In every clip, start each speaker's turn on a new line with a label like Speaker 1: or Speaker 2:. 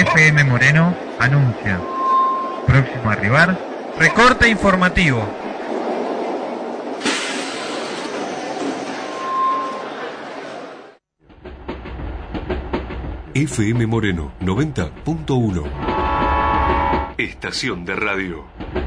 Speaker 1: FM Moreno anuncia. Próximo a arribar, recorte informativo.
Speaker 2: FM Moreno 90.1. Estación de radio.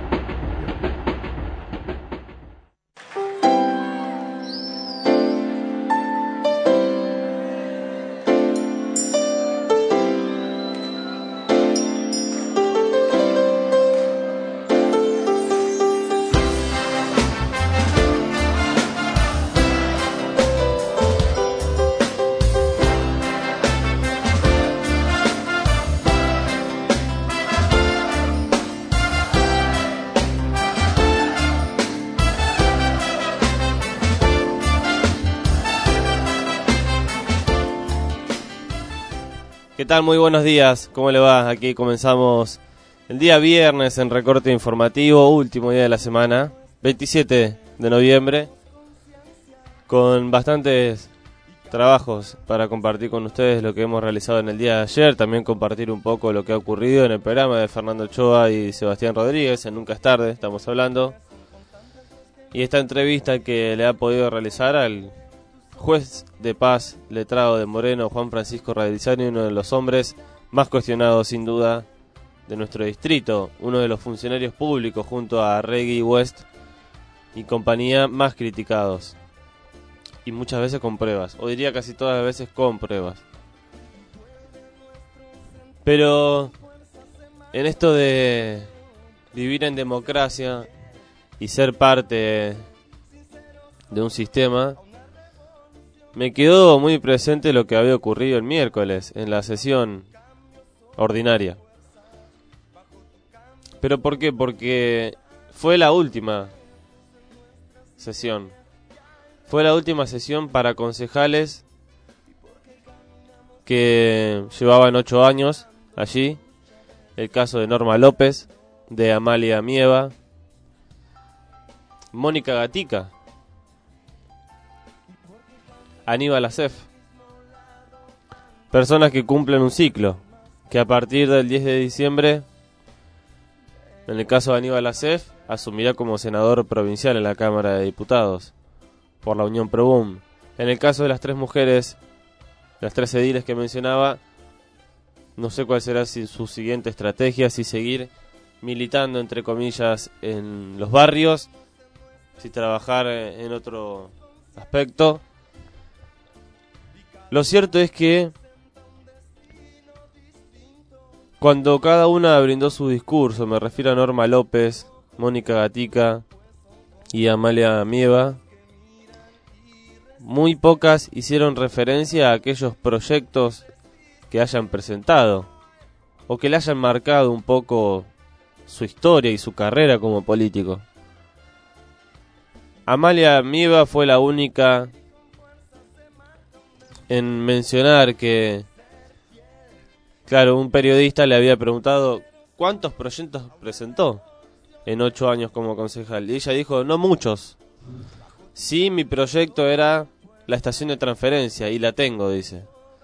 Speaker 3: ¿Qué tal? Muy buenos días, ¿cómo le va? Aquí comenzamos el día viernes en recorte informativo, último día de la semana, 27 de noviembre, con bastantes trabajos para compartir con ustedes lo que hemos realizado en el día de ayer, también compartir un poco lo que ha ocurrido en el programa de Fernando Ochoa y Sebastián Rodríguez, en Nunca es Tarde, estamos hablando, y esta entrevista que le ha podido realizar al juez de paz, letrado de Moreno, Juan Francisco Radizani, uno de los hombres más cuestionados sin duda de nuestro distrito, uno de los funcionarios públicos junto a Regui West y compañía más criticados, y muchas veces con pruebas, o diría casi todas las veces con pruebas. Pero en esto de vivir en democracia y ser parte de un sistema, me quedó muy presente lo que había ocurrido el miércoles en la sesión ordinaria. ¿Pero por qué? Porque fue la última sesión. Fue la última sesión para concejales que llevaban 8 años allí. El caso de Norma López, de Amalia Mieva, Mónica Gatica, Aníbal Acef. Personas que cumplen un ciclo, que a partir del 10 de diciembre, en el caso de Aníbal Acef, asumirá como senador provincial en la Cámara de Diputados, por la Unión Pro-Boom. En el caso de las 3 mujeres, las 3 ediles que mencionaba, no sé cuál será su siguiente estrategia, si seguir militando, entre comillas, en los barrios, si trabajar en otro aspecto. Lo cierto es que cuando cada una brindó su discurso, me refiero a Norma López, Mónica Gatica y Amalia Mieva, muy pocas hicieron referencia a aquellos proyectos que hayan presentado o que le hayan marcado un poco su historia y su carrera como político. Amalia Mieva fue la única en mencionar que, claro, un periodista le había preguntado ¿cuántos proyectos presentó en 8 años como concejal? Y ella dijo, no muchos. Sí, mi proyecto era la estación de transferencia, y la tengo, dice.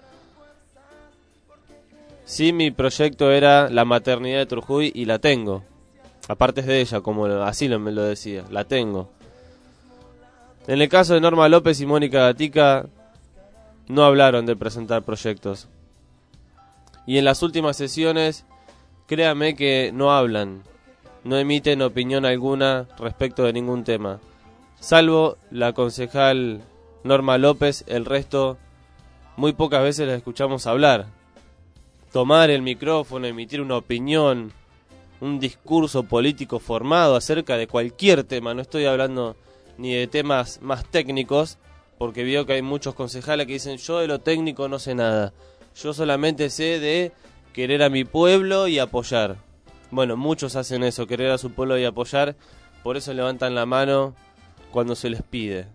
Speaker 3: Sí, mi proyecto era la maternidad de Trujuy, y la tengo. Aparte es de ella, como así me lo decía, la tengo. En el caso de Norma López y Mónica Gatica, no hablaron de presentar proyectos. Y en las últimas sesiones, créame que no hablan, no emiten opinión alguna respecto de ningún tema. Salvo la concejal Norma López, el resto muy pocas veces la escuchamos hablar. Tomar el micrófono, emitir una opinión, un discurso político formado acerca de cualquier tema. No estoy hablando ni de temas más técnicos, porque veo que hay muchos concejales que dicen yo de lo técnico no sé nada, yo solamente sé de querer a mi pueblo y apoyar. Bueno, muchos hacen eso, querer a su pueblo y apoyar, por eso levantan la mano cuando se les pide.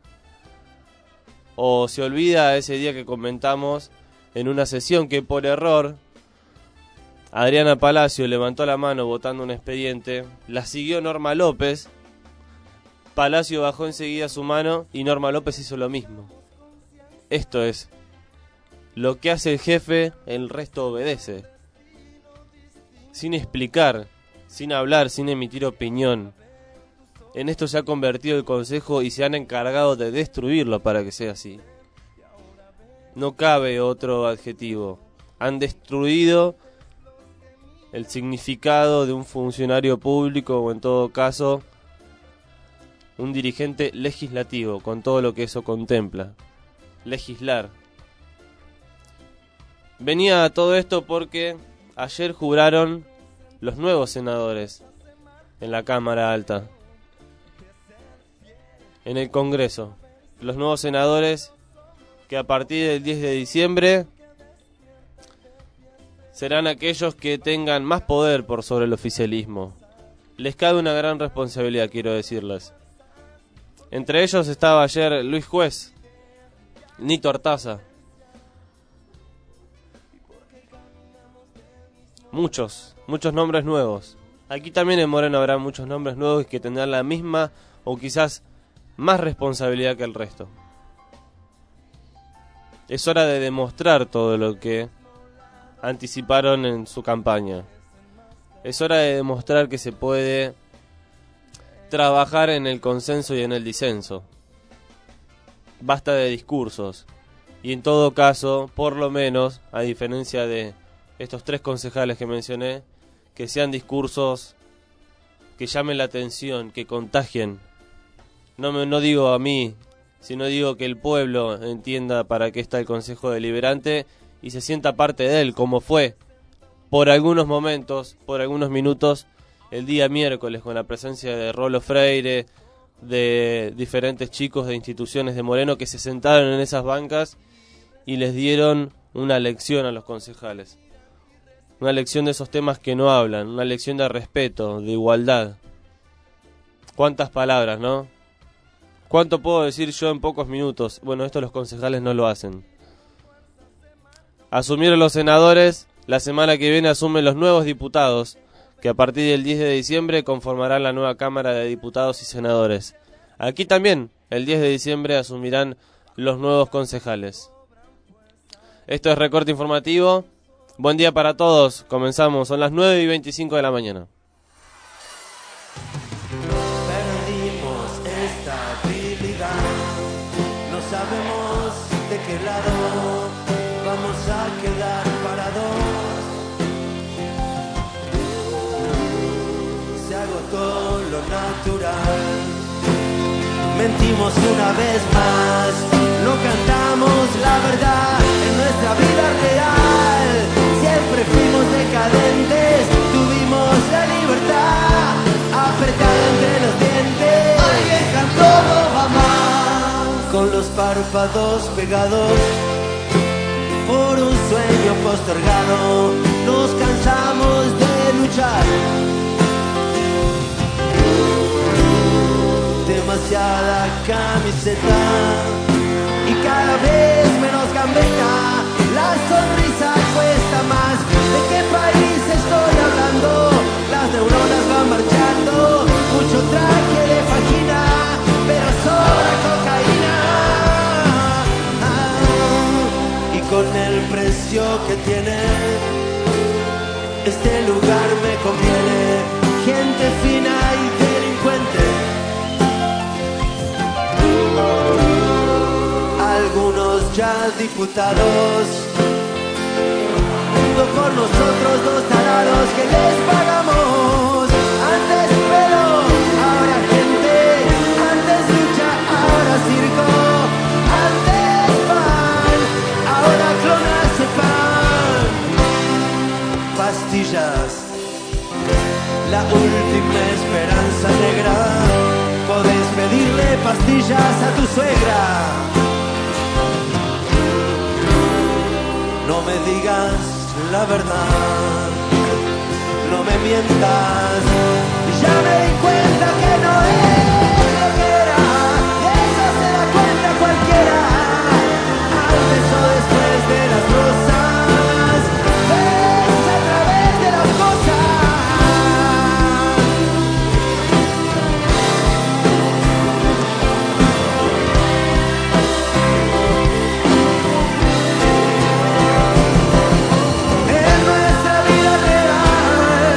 Speaker 3: O se olvida ese día que comentamos en una sesión que por error Adriana Palacio levantó la mano votando un expediente, la siguió Norma López, Palacio bajó enseguida su mano y Norma López hizo lo mismo. Esto es, lo que hace el jefe, el resto obedece. sin explicar, sin hablar, sin emitir opinión. En esto se ha convertido el Consejo y se han encargado de destruirlo para que sea así. No cabe otro adjetivo. Han destruido el significado de un funcionario público o, en todo caso, un dirigente legislativo, con todo lo que eso contempla. Legislar. Venía todo esto porque ayer juraron los nuevos senadores en la Cámara Alta, en el Congreso. Los nuevos senadores que a partir del 10 de diciembre serán aquellos que tengan más poder por sobre el oficialismo. Les cabe una gran responsabilidad, quiero decirles. Entre ellos estaba ayer Luis Juez, Nito Artaza. Muchos nombres nuevos. Aquí también en Moreno habrá muchos nombres nuevos que tendrán la misma o quizás más responsabilidad que el resto. Es hora de demostrar todo lo que anticiparon en su campaña. Es hora de demostrar que se puede trabajar en el consenso y en el disenso. Basta de discursos. Y en todo caso, por lo menos, a diferencia de estos 3 concejales que mencioné, que sean discursos que llamen la atención, que contagien. No digo a mí, sino digo que el pueblo entienda para qué está el Consejo Deliberante y se sienta parte de él, como fue por algunos momentos, por algunos minutos, el día miércoles, con la presencia de Rolo Freire, de diferentes chicos de instituciones de Moreno que se sentaron en esas bancas y les dieron una lección a los concejales. Una lección de esos temas que no hablan, una lección de respeto, de igualdad. ¿Cuántas palabras, no? ¿Cuánto puedo decir yo en pocos minutos? Bueno, esto los concejales no lo hacen. Asumieron los senadores, la semana que viene asumen los nuevos diputados, que a partir del 10 de diciembre conformarán la nueva Cámara de Diputados y Senadores. Aquí también, el 10 de diciembre, asumirán los nuevos concejales. Esto es Recorte Informativo. Buen día para todos. Comenzamos, son las 9:25 de la mañana.
Speaker 4: Perdimos estabilidad, no sabemos de qué lado vamos a quedar parados. Se agotó lo natural, mentimos una vez más, no cantamos la verdad en nuestra vida real. Siempre fuimos decadentes, tuvimos la libertad apretada entre los dientes. Alguien cantó mamá con los párpados pegados por un sueño postergado. Nos cansamos de luchar, demasiada camiseta y cada vez menos gambeta. La sonrisa cuesta más. ¿De qué país estoy hablando? Las neuronas van marchando. Mucho traje de vagina, pero sobra cocaína. Y con el precio que tiene este lugar me conviene. Gente fina y delincuente. Algunos ya diputados, junto con nosotros dos tarados que les pagamos. Antes pelo, ahora gente. Antes lucha, ahora circo. Antes pan, ahora clonazepam. Pastillas, la última esperanza negra. Podés pedirle pastillas a tu suegra. No me digas la verdad, no me mientas, ya me di cuenta que no es lo que era, de eso se da cuenta cualquiera, antes o después de las rosas, ves a través de las cosas. En nuestra vida real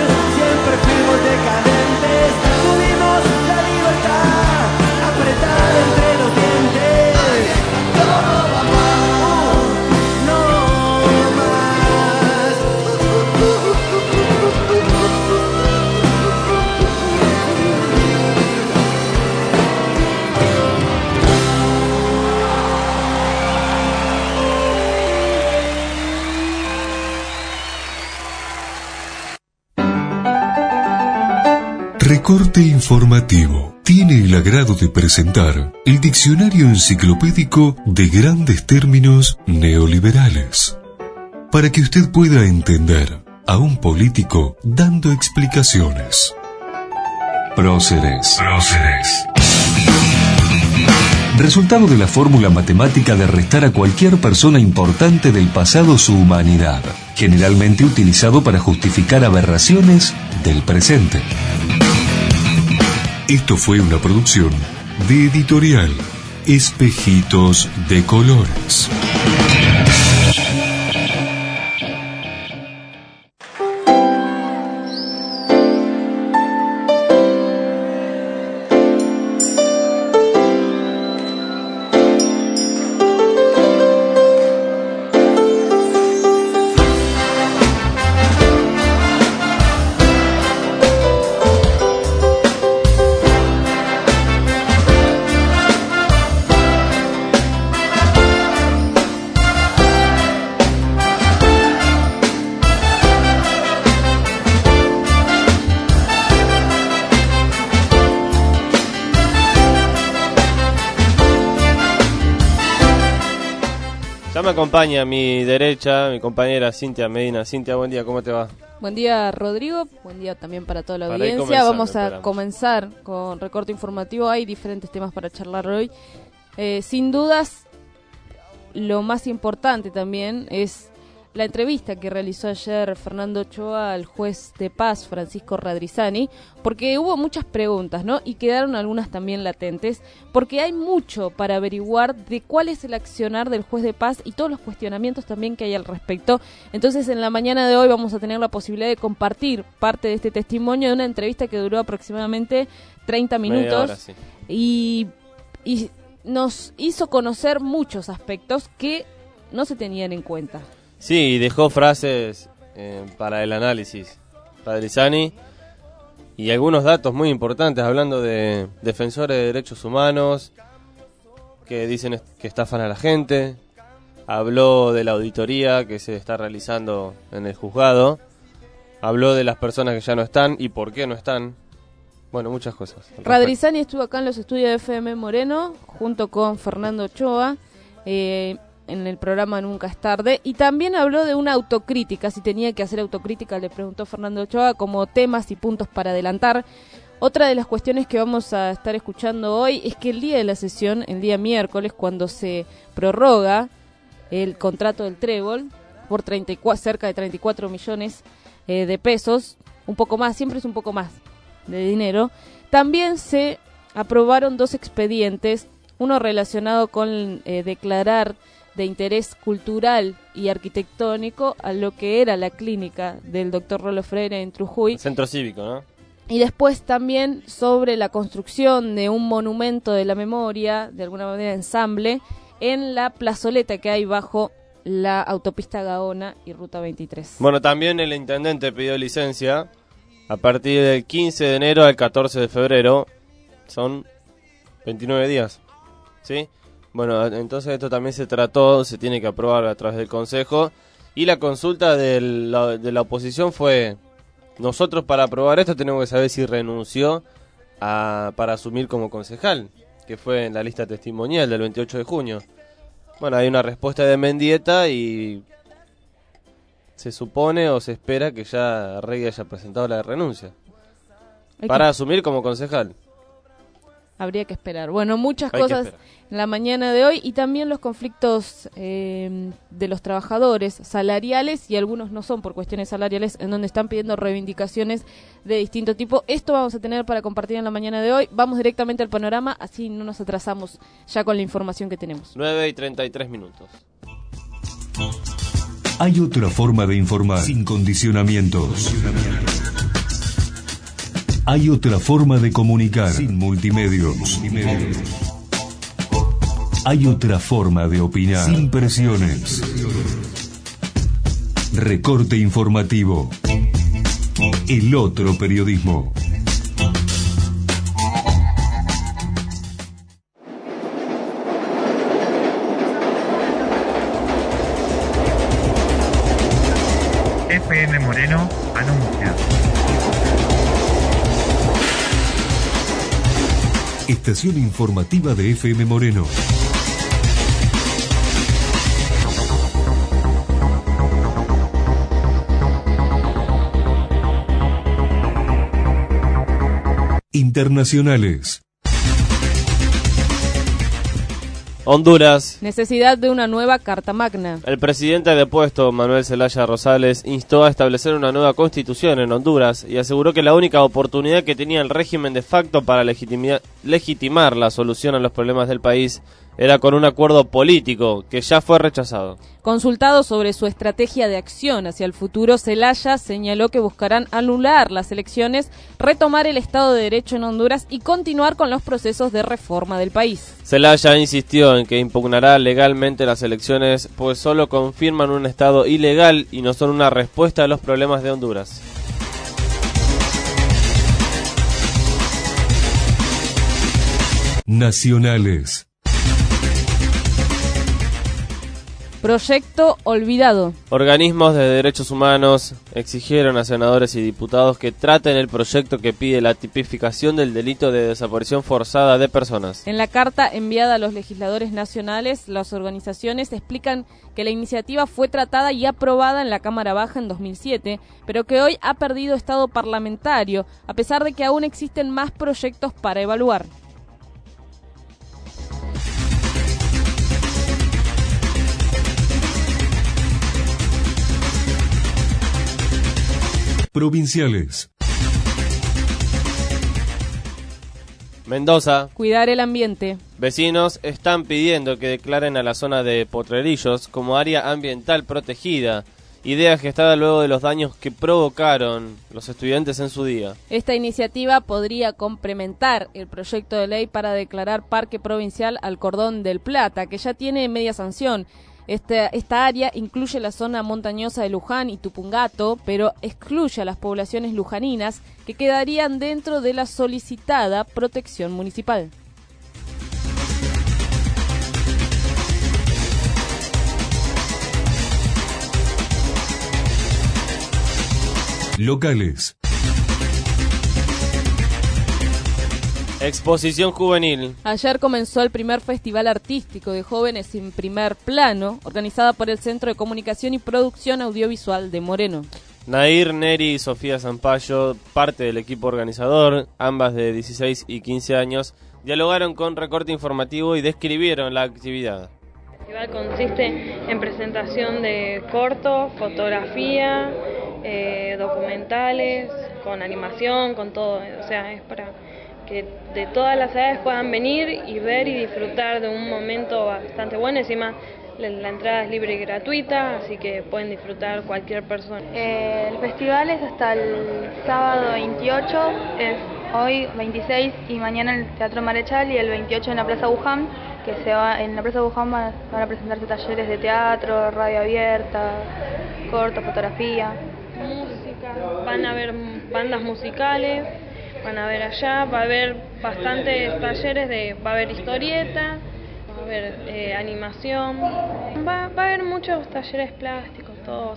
Speaker 2: Recorte informativo. Tiene el agrado de presentar el diccionario enciclopédico de grandes términos neoliberales, para que usted pueda entender a un político dando explicaciones. Próceres. Resultado de la fórmula matemática de restar a cualquier persona importante del pasado su humanidad, generalmente utilizado para justificar aberraciones del presente. Esto fue una producción de Editorial Espejitos de Colores.
Speaker 3: Ya me acompaña a mi derecha mi compañera Cintia Medina. Cintia, buen día, ¿cómo te va?
Speaker 5: Buen día, Rodrigo. Buen día también para toda la
Speaker 3: Para ir
Speaker 5: audiencia. Vamos
Speaker 3: comenzando,
Speaker 5: a comenzar con recorte informativo. Hay diferentes temas para charlar hoy. Sin dudas, lo más importante también es la entrevista que realizó ayer Fernando Ochoa al juez de paz, Francisco Radrizzani, porque hubo muchas preguntas, ¿no? Y quedaron algunas también latentes, porque hay mucho para averiguar de cuál es el accionar del juez de paz y todos los cuestionamientos también que hay al respecto. Entonces, en la mañana de hoy vamos a tener la posibilidad de compartir parte de este testimonio de una entrevista que duró aproximadamente 30 minutos.
Speaker 3: Media hora, sí.
Speaker 5: y nos hizo conocer muchos aspectos que no se tenían en cuenta.
Speaker 3: Sí, dejó frases para el análisis Radrizzani y algunos datos muy importantes hablando de defensores de derechos humanos que dicen que estafan a la gente. Habló de la auditoría que se está realizando en el juzgado. Habló de las personas que ya no están y por qué no están. Bueno, muchas cosas.
Speaker 5: Radrizzani estuvo acá en los estudios de FM Moreno junto con Fernando Ochoa en el programa Nunca es Tarde, y también habló de una autocrítica, si tenía que hacer autocrítica, le preguntó Fernando Ochoa, como temas y puntos para adelantar. Otra de las cuestiones que vamos a estar escuchando hoy es que el día de la sesión, el día miércoles, cuando se prorroga el contrato del Trébol por cerca de 34 millones de pesos, un poco más, siempre es un poco más de dinero, también se aprobaron 2 expedientes, uno relacionado con declarar de interés cultural y arquitectónico a lo que era la clínica del doctor Rolo Freire en Trujillo.
Speaker 3: Centro cívico, ¿no?
Speaker 5: Y después también sobre la construcción de un monumento de la memoria, de alguna manera ensamble, en la plazoleta que hay bajo la autopista Gaona y Ruta 23.
Speaker 3: Bueno, también el intendente pidió licencia a partir del 15 de enero al 14 de febrero. Son 29 días, ¿sí? Bueno, entonces esto también se tiene que aprobar a través del Consejo. Y la consulta de la oposición fue: nosotros para aprobar esto tenemos que saber si renunció para asumir como concejal, que fue en la lista testimonial del 28 de junio. Bueno, hay una respuesta de Mendieta y se supone o se espera que ya Arregui haya presentado la renuncia para asumir como concejal.
Speaker 5: Habría que esperar. Bueno, muchas cosas en la mañana de hoy, y también los conflictos de los trabajadores salariales, y algunos no son por cuestiones salariales, en donde están pidiendo reivindicaciones de distinto tipo. Esto vamos a tener para compartir en la mañana de hoy. Vamos directamente al panorama, así no nos atrasamos ya con la información que tenemos.
Speaker 3: 9:33.
Speaker 2: Hay otra forma de informar sin condicionamientos. Hay otra forma de comunicar sin multimedios. Hay otra forma de opinar sin presiones. Recorte informativo. El otro periodismo.
Speaker 1: FM Moreno anuncia.
Speaker 2: estación informativa de FM Moreno. Internacionales.
Speaker 3: Honduras.
Speaker 5: Necesidad de una nueva Carta Magna.
Speaker 3: El presidente depuesto, Manuel Zelaya Rosales, instó a establecer una nueva constitución en Honduras y aseguró que la única oportunidad que tenía el régimen de facto para legitimar la solución a los problemas del país era con un acuerdo político que ya fue rechazado.
Speaker 5: Consultado sobre su estrategia de acción hacia el futuro, Zelaya señaló que buscarán anular las elecciones, retomar el Estado de Derecho en Honduras y continuar con los procesos de reforma del país.
Speaker 3: Zelaya insistió en que impugnará legalmente las elecciones, pues solo confirman un Estado ilegal y no son una respuesta a los problemas de Honduras.
Speaker 2: Nacionales.
Speaker 5: Proyecto olvidado.
Speaker 3: Organismos de derechos humanos exigieron a senadores y diputados que traten el proyecto que pide la tipificación del delito de desaparición forzada de personas.
Speaker 5: En la carta enviada a los legisladores nacionales, las organizaciones explican que la iniciativa fue tratada y aprobada en la Cámara Baja en 2007, pero que hoy ha perdido estado parlamentario, a pesar de que aún existen más proyectos para evaluar.
Speaker 2: Provinciales.
Speaker 3: Mendoza.
Speaker 5: Cuidar el ambiente.
Speaker 3: Vecinos están pidiendo que declaren a la zona de Potrerillos como área ambiental protegida, idea gestada luego de los daños que provocaron los estudiantes en su día.
Speaker 5: Esta iniciativa podría complementar el proyecto de ley para declarar parque provincial al Cordón del Plata, que ya tiene media sanción. Esta área incluye la zona montañosa de Luján y Tupungato, pero excluye a las poblaciones lujaninas que quedarían dentro de la solicitada protección municipal.
Speaker 2: Locales.
Speaker 3: Exposición juvenil.
Speaker 5: Ayer comenzó el primer festival artístico de jóvenes en primer plano, organizada por el Centro de Comunicación y Producción Audiovisual de Moreno.
Speaker 3: Nair, Neri y Sofía Zampayo, parte del equipo organizador, ambas de 16 y 15 años, dialogaron con Recorte Informativo y describieron la actividad.
Speaker 6: El festival consiste en presentación de cortos, fotografía, documentales, con animación, con todo, o sea, es para que de todas las edades puedan venir y ver y disfrutar de un momento bastante bueno. Encima la entrada es libre y gratuita, así que pueden disfrutar cualquier persona.
Speaker 7: El festival es hasta el sábado 28, es hoy 26 y mañana en el Teatro Marechal y el 28 en la Plaza Buján, en la Plaza Buján van a presentarse talleres de teatro, radio abierta, corto, fotografía.
Speaker 6: Música, van a haber bandas musicales. Van a ver allá, va a haber bastantes talleres, va a haber historieta, va a haber animación, va a haber muchos talleres plásticos, todos.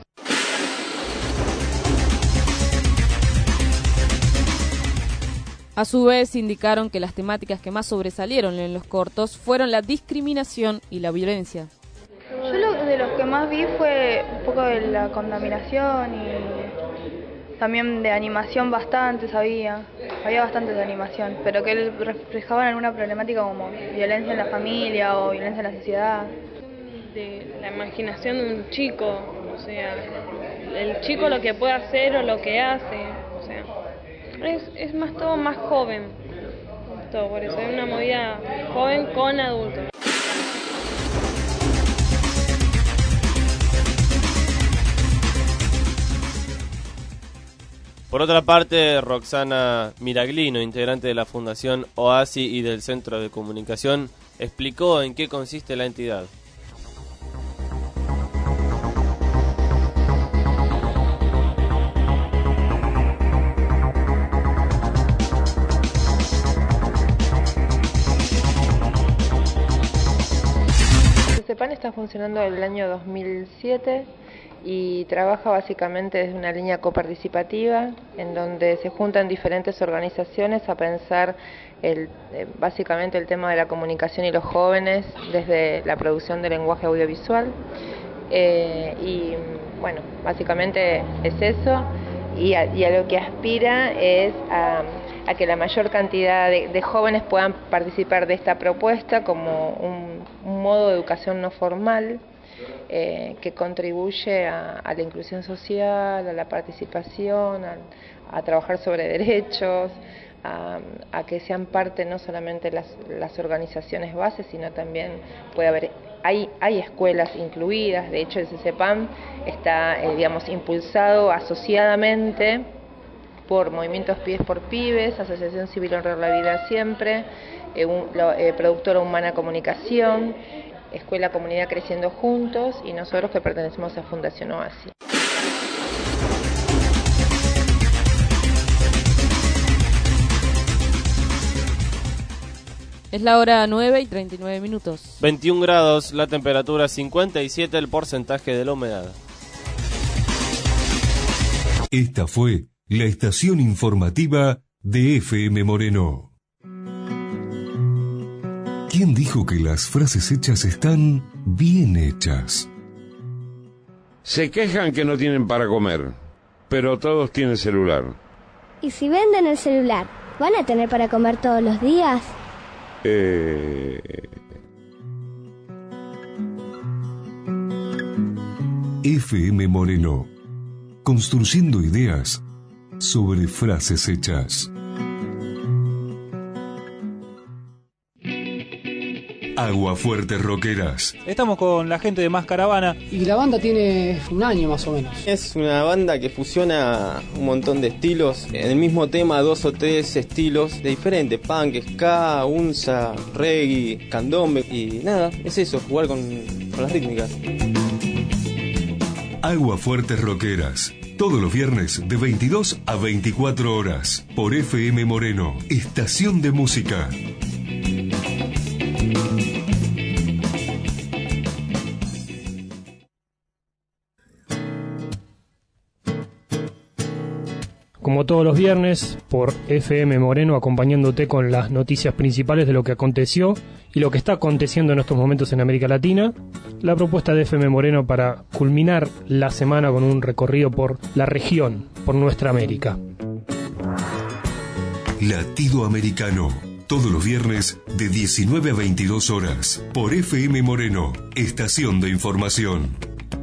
Speaker 5: A su vez, indicaron que las temáticas que más sobresalieron en los cortos fueron la discriminación y la violencia.
Speaker 7: Yo de los que más vi fue un poco de la contaminación y también de animación bastantes había bastante de animación, pero que reflejaban alguna problemática como violencia en la familia o violencia en la sociedad.
Speaker 6: De la imaginación de un chico, o sea, el chico lo que puede hacer o lo que hace, o sea, es más todo más joven, todo por eso es una movida joven con adultos.
Speaker 3: Por otra parte, Roxana Miraglino, integrante de la Fundación OASI y del Centro de Comunicación, explicó en qué consiste la entidad.
Speaker 8: CEPAN está funcionando desde el año 2007 y trabaja básicamente desde una línea coparticipativa en donde se juntan diferentes organizaciones a pensar básicamente el tema de la comunicación y los jóvenes desde la producción de lenguaje audiovisual. Y bueno, básicamente es eso, y a lo que aspira es a que la mayor cantidad de jóvenes puedan participar de esta propuesta como un modo de educación no formal que contribuye a la inclusión social, a la participación, a trabajar sobre derechos, a que sean parte no solamente las organizaciones bases, sino también puede haber, hay escuelas incluidas. De hecho el CCPAM está impulsado asociadamente por Movimientos Pibes por Pibes, Asociación Civil Honrar la Vida Siempre, Productora Humana Comunicación, Escuela Comunidad Creciendo Juntos, y nosotros que pertenecemos a Fundación Oasis.
Speaker 5: Es la hora 9:39.
Speaker 3: 21 grados, la temperatura 57, el porcentaje de la humedad.
Speaker 2: Esta fue la estación informativa de FM Moreno. ¿Quién dijo que las frases hechas están bien hechas?
Speaker 9: Se quejan que no tienen para comer, pero todos tienen celular.
Speaker 10: ¿Y si venden el celular, van a tener para comer todos los días?
Speaker 2: FM Moreno, construyendo ideas sobre frases hechas. Aguafuerte Rockeras.
Speaker 11: Estamos con la gente de Más Caravana.
Speaker 12: Y la banda tiene un año más o menos.
Speaker 13: Es una banda que fusiona un montón de estilos. En el mismo tema, 2 o 3 estilos de diferentes: punk, ska, unza, reggae, candombe. Y nada, es eso, jugar con las rítmicas.
Speaker 2: Aguafuertes Rockeras. Todos los viernes de 22 a 24 horas. Por FM Moreno, estación de música.
Speaker 14: Como todos los viernes, por FM Moreno, acompañándote con las noticias principales de lo que aconteció y lo que está aconteciendo en estos momentos en América Latina. La propuesta de FM Moreno para culminar la semana con un recorrido por la región, por nuestra América.
Speaker 2: Latido Americano. Todos los viernes de 19 a 22 horas. Por FM Moreno, estación de información.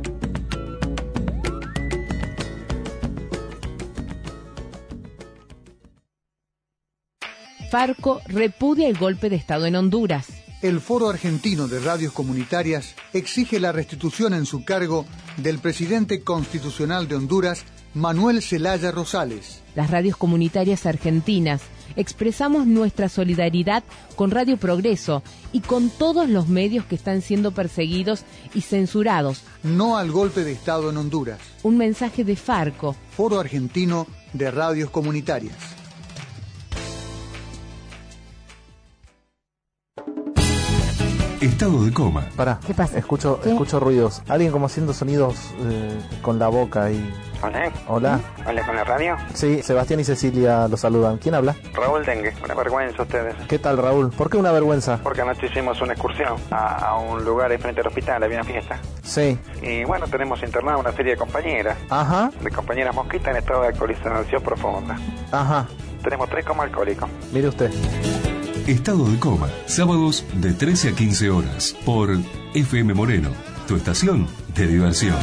Speaker 15: Farco repudia el golpe de Estado en Honduras.
Speaker 16: El Foro Argentino de Radios Comunitarias exige la restitución en su cargo del presidente constitucional de Honduras, Manuel Zelaya Rosales.
Speaker 15: Las radios comunitarias argentinas expresamos nuestra solidaridad con Radio Progreso y con todos los medios que están siendo perseguidos y censurados.
Speaker 16: No al golpe de Estado en Honduras.
Speaker 15: Un mensaje de Farco.
Speaker 16: Foro Argentino de Radios Comunitarias.
Speaker 2: Estado de coma.
Speaker 17: Pará,
Speaker 18: ¿qué pasa?
Speaker 17: Escucho ruidos. Alguien como haciendo sonidos con la boca y...
Speaker 18: Hola.
Speaker 17: Hola.
Speaker 18: ¿Hola con la radio?
Speaker 17: Sí, Sebastián y Cecilia lo saludan. ¿Quién habla?
Speaker 18: Raúl Dengue. Una vergüenza ustedes.
Speaker 17: ¿Qué tal, Raúl? ¿Por qué una vergüenza?
Speaker 18: Porque anoche hicimos una excursión a un lugar frente al hospital, había una fiesta.
Speaker 17: Sí.
Speaker 18: Y bueno, tenemos internada una serie de compañeras.
Speaker 17: Ajá.
Speaker 18: De compañeras mosquitas en estado de alcoholización profunda.
Speaker 17: Ajá.
Speaker 18: Tenemos 3 comas alcohólicos.
Speaker 17: Mire usted.
Speaker 2: Estado de coma, sábados de 13 a 15 horas, por FM Moreno, tu estación de diversión.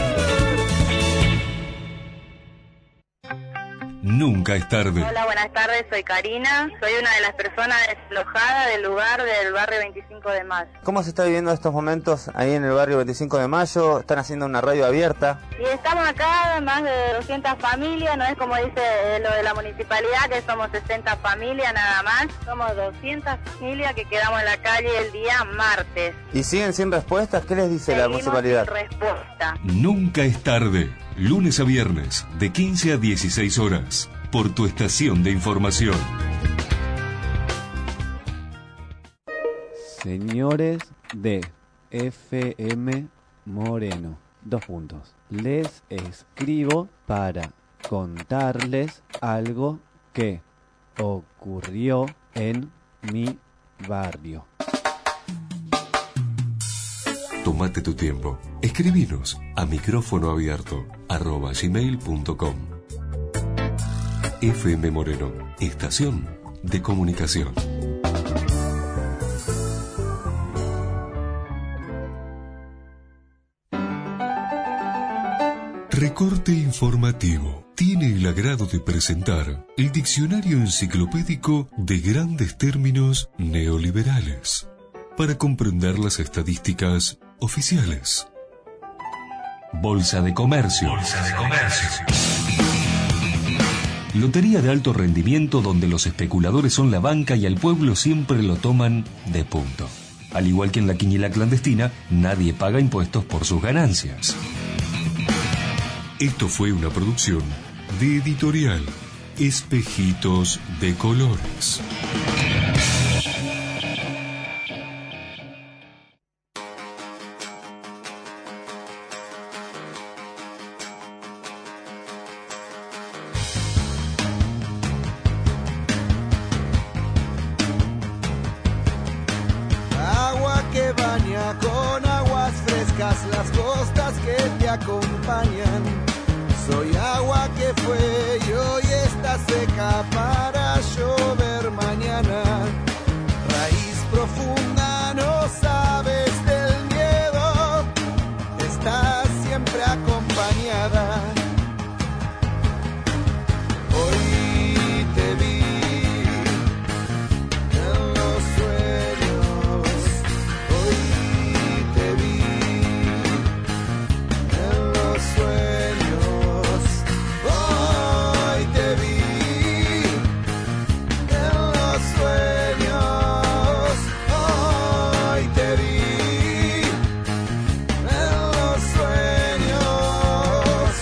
Speaker 2: Nunca es tarde.
Speaker 19: Hola, buenas tardes, soy Karina, soy una de las personas desalojadas del lugar del barrio 25 de Mayo.
Speaker 17: ¿Cómo se está viviendo estos momentos ahí en el barrio 25 de Mayo? ¿Están haciendo una radio abierta?
Speaker 19: Y estamos acá, más de 200 familias, no es como dice lo de la municipalidad, que somos 60 familias nada más. Somos 200 familias que quedamos en la calle el día martes.
Speaker 17: ¿Y siguen sin respuestas? ¿Qué les dice la municipalidad?
Speaker 19: Sin respuesta.
Speaker 2: Nunca es tarde. Lunes a viernes, de 15 a 16 horas, por tu estación de información.
Speaker 20: Señores de FM Moreno, Les escribo para contarles algo que ocurrió en mi barrio.
Speaker 2: Tómate tu tiempo. Escribinos a micrófonoabierto@gmail.com. FM Moreno, estación de comunicación. Recorte informativo. Tiene el agrado de presentar el diccionario enciclopédico de grandes términos neoliberales para comprender las estadísticas oficiales. Bolsa de Comercio. Lotería de alto rendimiento donde los especuladores son la banca y al pueblo siempre lo toman de punto. Al igual que en la quiniela clandestina, nadie paga impuestos por sus ganancias. Esto fue una producción de Editorial Espejitos de Colores.
Speaker 4: Agua que baña con aguas frescas las costas que te acompañan. Soy agua que fue y hoy está seca para llover mañana. Raíz profunda, no sabes del miedo, estás siempre acompañada. Hoy te vi en los sueños, hoy te vi en los sueños, hoy te vi en los sueños, hoy te vi en los sueños.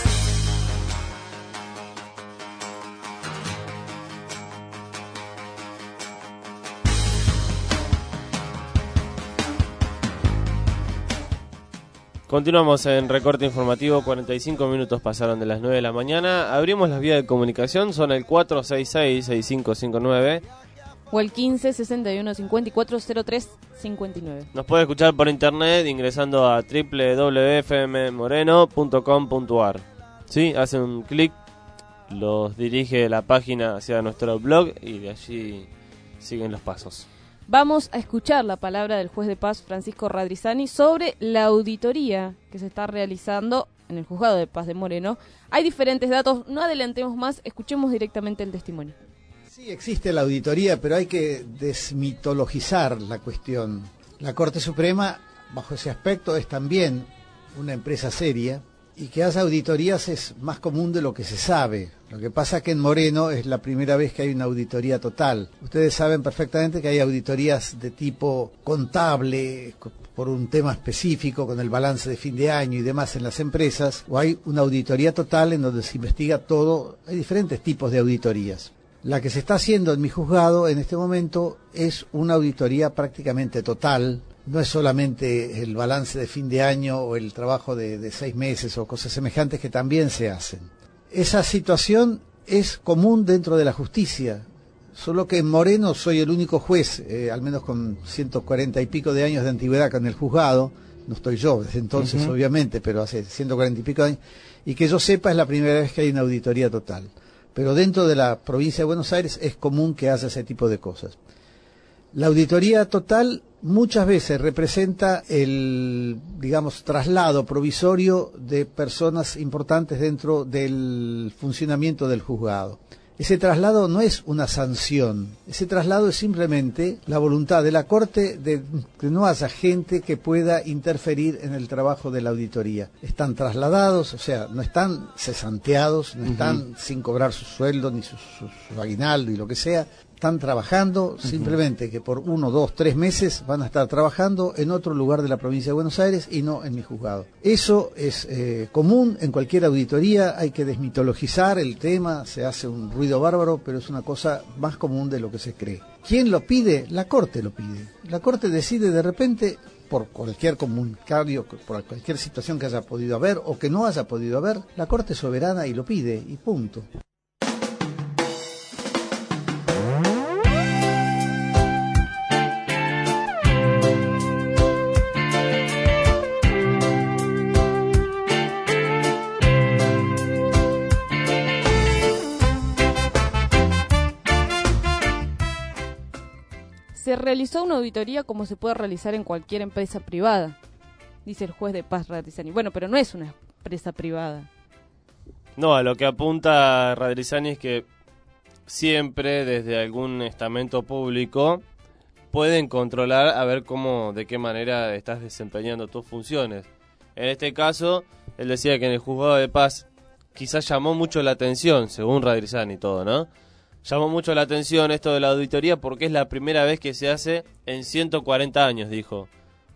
Speaker 3: Continuamos en Recorte Informativo, 45 minutos pasaron de las 9 de la mañana. Abrimos las vías de comunicación, son el 466-6559.
Speaker 5: O el 15-61-54-03-59.
Speaker 3: Nos puede escuchar por internet ingresando a www.fmmoreno.com.ar. ¿Sí? Hace un clic, los dirige la página hacia nuestro blog y de allí siguen los pasos.
Speaker 5: Vamos a escuchar la palabra del juez de paz Francisco Radrizani sobre la auditoría que se está realizando en el Juzgado de Paz de Moreno. Hay diferentes datos, no adelantemos más, escuchemos directamente el testimonio.
Speaker 21: Sí, existe la auditoría, pero hay que desmitologizar la cuestión. La Corte Suprema, bajo ese aspecto, es también una empresa seria y que haga auditorías es más común de lo que se sabe. Lo que pasa es que en Moreno es la primera vez que hay una auditoría total. Ustedes saben perfectamente que hay auditorías de tipo contable, por un tema específico, con el balance de fin de año y demás en las empresas, o hay una auditoría total en donde se investiga todo. Hay diferentes tipos de auditorías. La que se está haciendo en mi juzgado en este momento es una auditoría prácticamente total. No es solamente el balance de fin de año o el trabajo de 6 meses o cosas semejantes que también se hacen. Esa situación es común dentro de la justicia, solo que en Moreno soy el único juez, al menos con 140 y pico de años de antigüedad con el juzgado. No estoy yo desde entonces, obviamente, pero hace 140 y pico de años, y que yo sepa es la primera vez que hay una auditoría total. Pero dentro de la provincia de Buenos Aires es común que haya ese tipo de cosas. La auditoría total muchas veces representa el, digamos, traslado provisorio de personas importantes dentro del funcionamiento del juzgado. Ese traslado no es una sanción, ese traslado es simplemente la voluntad de la Corte de que no haya gente que pueda interferir en el trabajo de la auditoría. Están trasladados, o sea, no están cesanteados, no están sin cobrar su sueldo ni su aguinaldo y lo que sea. Están trabajando, simplemente que por 1, 2, 3 meses van a estar trabajando en otro lugar de la provincia de Buenos Aires y no en mi juzgado. Eso es común en cualquier auditoría, hay que desmitologizar el tema, se hace un ruido bárbaro, pero es una cosa más común de lo que se cree. ¿Quién lo pide? La Corte lo pide. La Corte decide de repente, por cualquier comunicario, por cualquier situación que haya podido haber o que no haya podido haber, la Corte es soberana y lo pide, y punto.
Speaker 5: Se realizó una auditoría como se puede realizar en cualquier empresa privada, dice el juez de paz Radrizzani. Bueno, pero no es una empresa privada.
Speaker 3: No, a lo que apunta Radrizzani es que siempre desde algún estamento público pueden controlar a ver cómo, de qué manera estás desempeñando tus funciones. En este caso, él decía que en el juzgado de paz quizás llamó mucho la atención, según Radrizzani y todo, ¿no? Llamó mucho la atención esto de la auditoría porque es la primera vez que se hace en 140 años, dijo.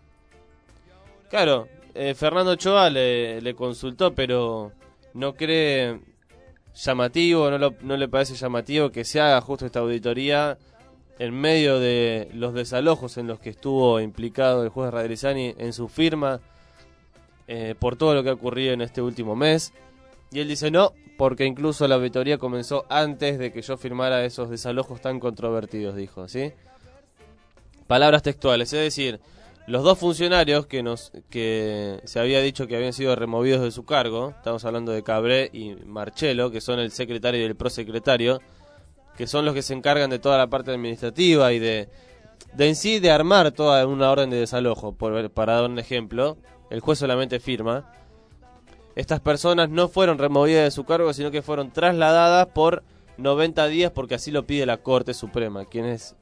Speaker 3: Claro, Fernando Ochoa le consultó, pero no cree llamativo, no le parece llamativo que se haga justo esta auditoría en medio de los desalojos en los que estuvo implicado el juez Radrizzani en su firma por todo lo que ha ocurrido en este último mes. Y él dice no, porque incluso la auditoría comenzó antes de que yo firmara esos desalojos tan controvertidos, dijo, ¿sí? Palabras textuales, es decir, los dos funcionarios que se había dicho que habían sido removidos de su cargo, estamos hablando de Cabré y Marchello, que son el secretario y el prosecretario, que son los que se encargan de toda la parte administrativa y de en sí de armar toda una orden de desalojo, para dar un ejemplo, el juez solamente firma. Estas personas no fueron removidas de su cargo, sino que fueron trasladadas por 90 días porque así lo pide la Corte Suprema, quien es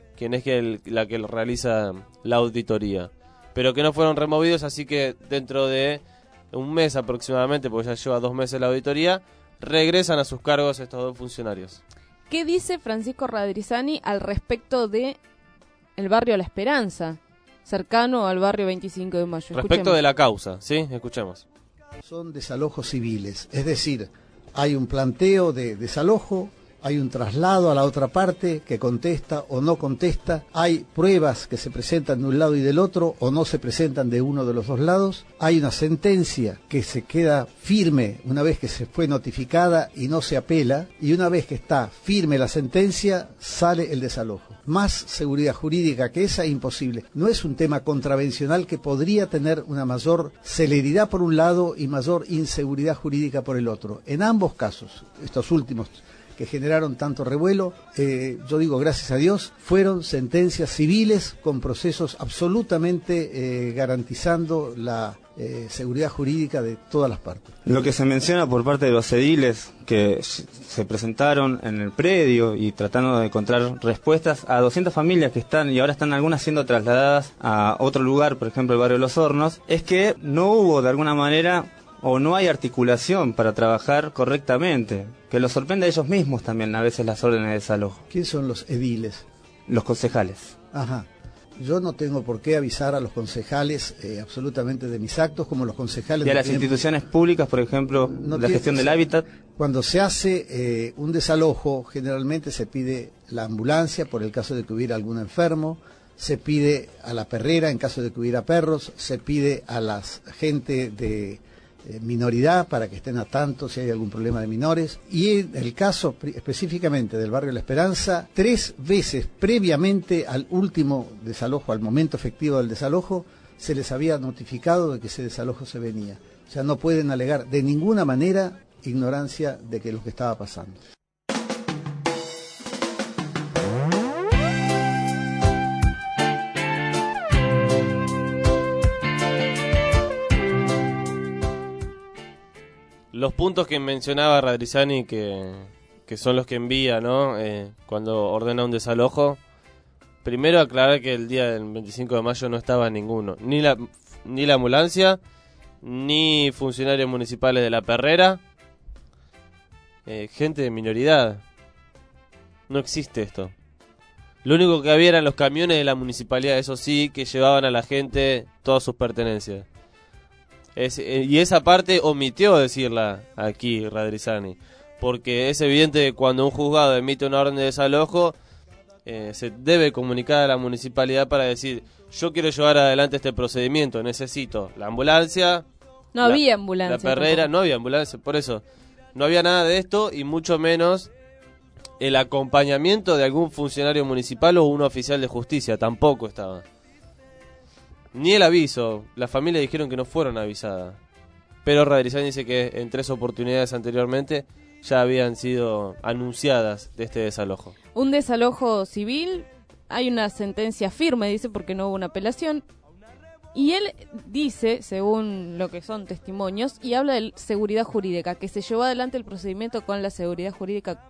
Speaker 3: la que realiza la auditoría. Pero que no fueron removidos, así que dentro de un mes aproximadamente, porque ya lleva 2 meses la auditoría, regresan a sus cargos estos dos funcionarios.
Speaker 5: ¿Qué dice Francisco Radrizzani al respecto de el barrio La Esperanza, cercano al barrio 25 de Mayo?
Speaker 3: Respecto
Speaker 5: Escuchemos.
Speaker 3: de la causa, ¿sí? Escuchemos.
Speaker 21: Son desalojos civiles, es decir, hay un planteo de desalojo, hay un traslado a la otra parte que contesta o no contesta, hay pruebas que se presentan de un lado y del otro o no se presentan de uno de los dos lados, hay una sentencia que se queda firme una vez que se fue notificada y no se apela, y una vez que está firme la sentencia sale el desalojo. Más seguridad jurídica que esa, imposible. No es un tema contravencional que podría tener una mayor celeridad por un lado y mayor inseguridad jurídica por el otro. En ambos casos, estos últimos que generaron tanto revuelo, yo digo gracias a Dios, fueron sentencias civiles con procesos absolutamente garantizando la seguridad jurídica de todas las partes.
Speaker 17: Lo que se menciona por parte de los ediles que se presentaron en el predio y tratando de encontrar respuestas a 200 familias que están y ahora están algunas siendo trasladadas a otro lugar, por ejemplo el barrio Los Hornos, es que no hubo de alguna manera o no hay articulación para trabajar correctamente, que los sorprende a ellos mismos también a veces las órdenes de desalojo.
Speaker 21: ¿Quiénes son los ediles?
Speaker 17: Los concejales.
Speaker 21: Ajá. Yo no tengo por qué avisar a los concejales absolutamente de mis actos, como los concejales...
Speaker 17: Y a las instituciones públicas, por ejemplo, la gestión del hábitat.
Speaker 21: Cuando se hace un desalojo, generalmente se pide la ambulancia por el caso de que hubiera algún enfermo, se pide a la perrera en caso de que hubiera perros, se pide a la gente de minoridad para que estén a tanto si hay algún problema de menores, y en el caso específicamente del barrio La Esperanza, 3 veces previamente al último desalojo, al momento efectivo del desalojo, se les había notificado de que ese desalojo se venía. O sea, no pueden alegar de ninguna manera ignorancia de que lo que estaba pasando.
Speaker 3: Los puntos que mencionaba Radrizzani, que son los que envía, ¿no? Cuando ordena un desalojo. Primero aclarar que el día del 25 de mayo no estaba ninguno. Ni la ambulancia, ni funcionarios municipales de la perrera. Gente de minoridad. No existe esto. Lo único que había eran los camiones de la municipalidad, eso sí, que llevaban a la gente todas sus pertenencias. Y esa parte omitió decirla aquí Radrizzani, porque es evidente que cuando un juzgado emite una orden de desalojo, se debe comunicar a la municipalidad para decir, yo quiero llevar adelante este procedimiento, necesito la ambulancia.
Speaker 5: No había ambulancia.
Speaker 3: La perrera, tampoco. No había ambulancia, por eso. No había nada de esto y mucho menos el acompañamiento de algún funcionario municipal o un oficial de justicia, tampoco estaba. Ni el aviso, las familias dijeron que no fueron avisadas. Pero Radrizani dice que en 3 oportunidades anteriormente ya habían sido anunciadas de este desalojo.
Speaker 5: Un desalojo civil, hay una sentencia firme, dice, porque no hubo una apelación. Y él dice, según lo que son testimonios, y habla de seguridad jurídica, que se llevó adelante el procedimiento con la seguridad jurídica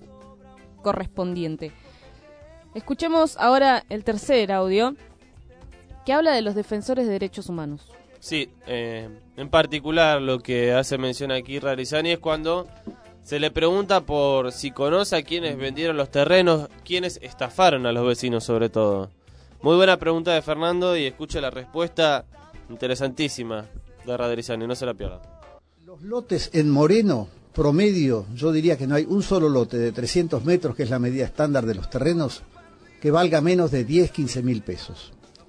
Speaker 5: correspondiente. Escuchemos ahora el tercer audio, que habla de los defensores de derechos humanos.
Speaker 3: Sí, en particular lo que hace mención aquí Radrizani es cuando se le pregunta por si conoce a quienes vendieron los terrenos, quienes estafaron a los vecinos sobre todo. Muy buena pregunta de Fernando y escuche la respuesta interesantísima de Radrizani, no se la pierdan.
Speaker 21: Los lotes en Moreno, promedio, yo diría que no hay un solo lote de 300 metros, que es la medida estándar de los terrenos, que valga menos de 10, 15 mil pesos.